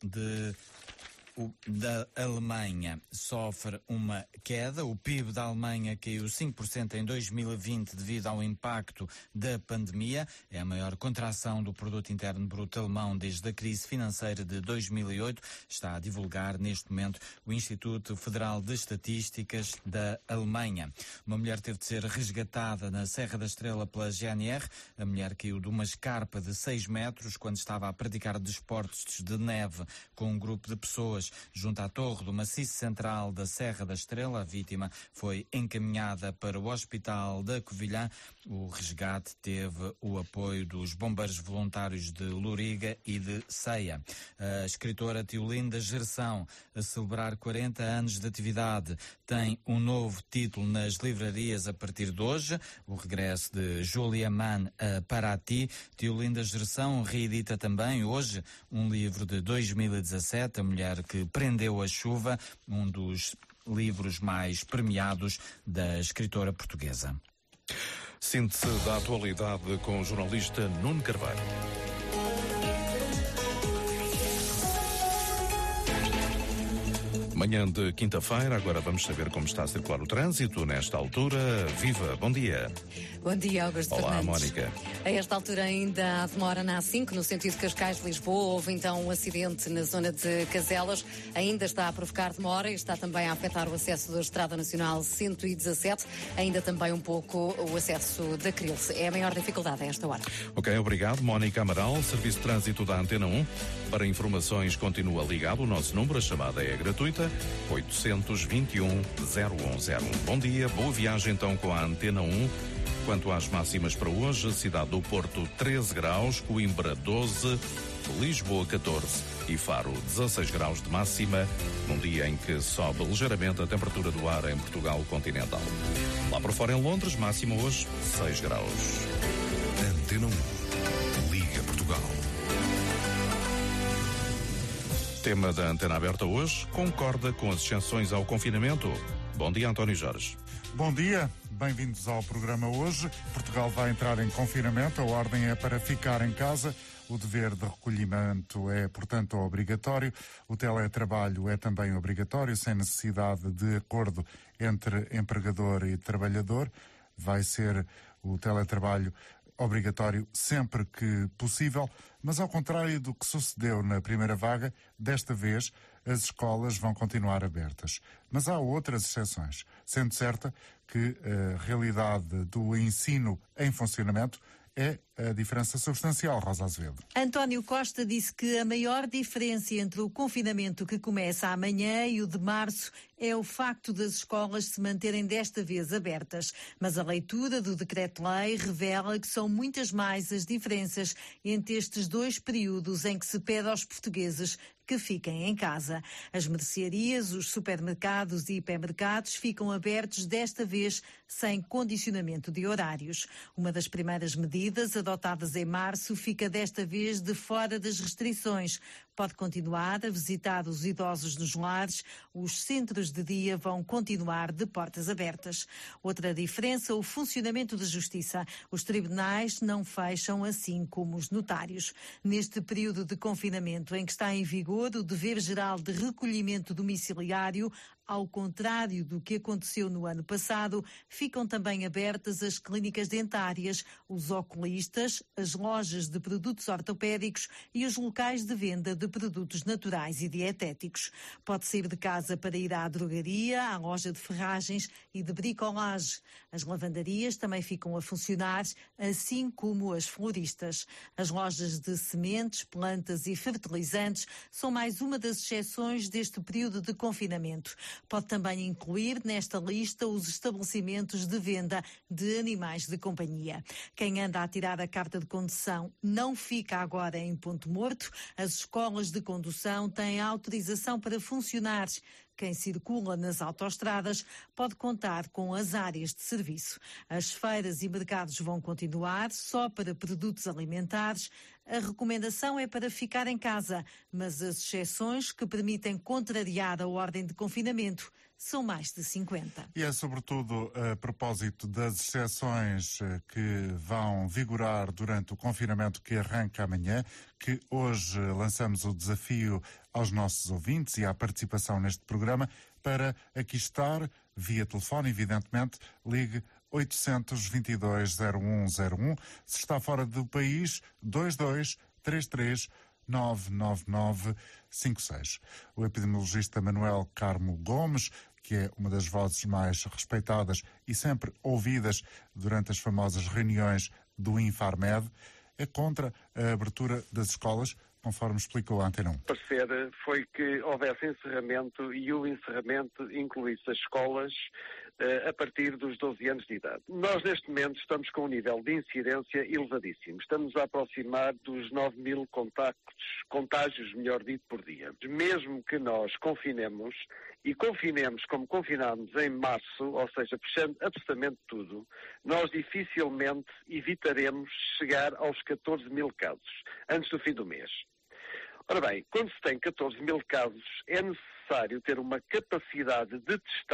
da Alemanha sofre uma queda. O PIB da Alemanha caiu 5% em 2020 devido ao impacto da pandemia. É a maior contração do produto interno bruto alemão desde a crise financeira de 2008. Está a divulgar neste momento o Instituto Federal de Estatísticas da Alemanha. Uma mulher teve de ser resgatada na Serra da Estrela pela GNR. A mulher caiu de uma escarpa de 6 metros quando estava a praticar desportos de neve com um grupo de pessoas junto à torre do maciço central da Serra da Estrela. A vítima foi encaminhada para o Hospital da Covilhã. O resgate teve o apoio dos bombeiros voluntários de Loriga e de Ceia. A escritora Teolinda Gerção, a celebrar 40 anos de atividade, tem um novo título nas livrarias a partir de hoje. O regresso de Julia Mann a Paraty. Teolinda Gerção reedita também hoje um livro de 2017, A Mulher que Prendeu a Chuva, um dos livros mais premiados da escritora portuguesa. Síntese da atualidade com o jornalista Nuno Carvalho. Manhã de quinta-feira, agora vamos saber como está a circular o trânsito nesta altura. Viva, bom dia. Bom dia, Augusto Olá, Fernandes. Mónica. A esta altura ainda há demora na A5, no sentido de Cascais-Lisboa. Houve então um acidente na zona de Caselas. Ainda está a provocar demora e está também a afetar o acesso da Estrada Nacional 117. Ainda também um pouco o acesso da Crilce. É a maior dificuldade a esta hora. Ok, obrigado. Mónica Amaral, Serviço de Trânsito da Antena 1. Para informações, continua ligado. O nosso número, a chamada é gratuita, 821-0101. Bom dia, boa viagem então com a Antena 1. Quanto às máximas para hoje, cidade do Porto 13 graus, Coimbra 12, Lisboa 14 e Faro 16 graus de máxima, num dia em que sobe ligeiramente a temperatura do ar em Portugal continental. Lá por fora em Londres, máxima hoje 6 graus. Antena 1, Liga Portugal. Tema da Antena Aberta hoje, concorda com as exceções ao confinamento. Bom dia, António Jorge. Bom dia, bem-vindos ao programa hoje. Portugal vai entrar em confinamento, a ordem é para ficar em casa. O dever de recolhimento é, portanto, obrigatório. O teletrabalho é também obrigatório, sem necessidade de acordo entre empregador e trabalhador. Vai ser o teletrabalho obrigatório sempre que possível, mas ao contrário do que sucedeu na primeira vaga, desta vez as escolas vão continuar abertas. Mas há outras exceções, sendo certa que a realidade do ensino em funcionamento é a diferença substancial, Rosa Azevedo. António Costa disse que a maior diferença entre o confinamento que começa amanhã e o de março é o facto das escolas se manterem desta vez abertas. Mas a leitura do decreto-lei revela que são muitas mais as diferenças entre estes dois períodos em que se pede aos portugueses que fiquem em casa. As mercearias, os supermercados e hipermercados ficam abertos desta vez sem condicionamento de horários. Uma das primeiras medidas adotadas em março fica desta vez de fora das restrições. Pode continuar a visitar os idosos nos lares, os centros de dia vão continuar de portas abertas. Outra diferença, o funcionamento da justiça. Os tribunais não fecham, assim como os notários. Neste período de confinamento em que está em vigor o dever geral de recolhimento domiciliário, ao contrário do que aconteceu no ano passado, ficam também abertas as clínicas dentárias, os oculistas, as lojas de produtos ortopédicos e os locais de venda de produtos naturais e dietéticos. Pode sair de casa para ir à drogaria, à loja de ferragens e de bricolagem. As lavandarias também ficam a funcionar, assim como as floristas. As lojas de sementes, plantas e fertilizantes são mais uma das exceções deste período de confinamento. Pode também incluir nesta lista os estabelecimentos de venda de animais de companhia. Quem anda a tirar a carta de condução não fica agora em ponto morto. As escolas de condução têm autorização para funcionar. Quem circula nas autoestradas pode contar com as áreas de serviço. As feiras e mercados vão continuar só para produtos alimentares. A recomendação é para ficar em casa, mas as exceções que permitem contrariar a ordem de confinamento são mais de 50. E é sobretudo a propósito das exceções que vão vigorar durante o confinamento que arranca amanhã, que hoje lançamos o desafio aos nossos ouvintes e à participação neste programa para aqui estar, via telefone, evidentemente, ligue 822-0101. Se está fora do país, 2233-99956. O epidemiologista Manuel Carmo Gomes, que é uma das vozes mais respeitadas e sempre ouvidas durante as famosas reuniões do Infarmed, é contra a abertura das escolas, conforme explicou a Antena 1. O parecer foi que houvesse encerramento e o encerramento incluísse as escolas a partir dos 12 anos de idade. Nós, neste momento, estamos com um nível de incidência elevadíssimo. Estamos a aproximar dos 9.000 contágios, melhor dito, por dia. Mesmo que nós confinemos, e confinemos como confinámos em março, ou seja, fechando absolutamente tudo, nós dificilmente evitaremos chegar aos 14.000 casos antes do fim do mês. Ora bem, quando se tem 14.000 casos, é necessário ter uma capacidade de testar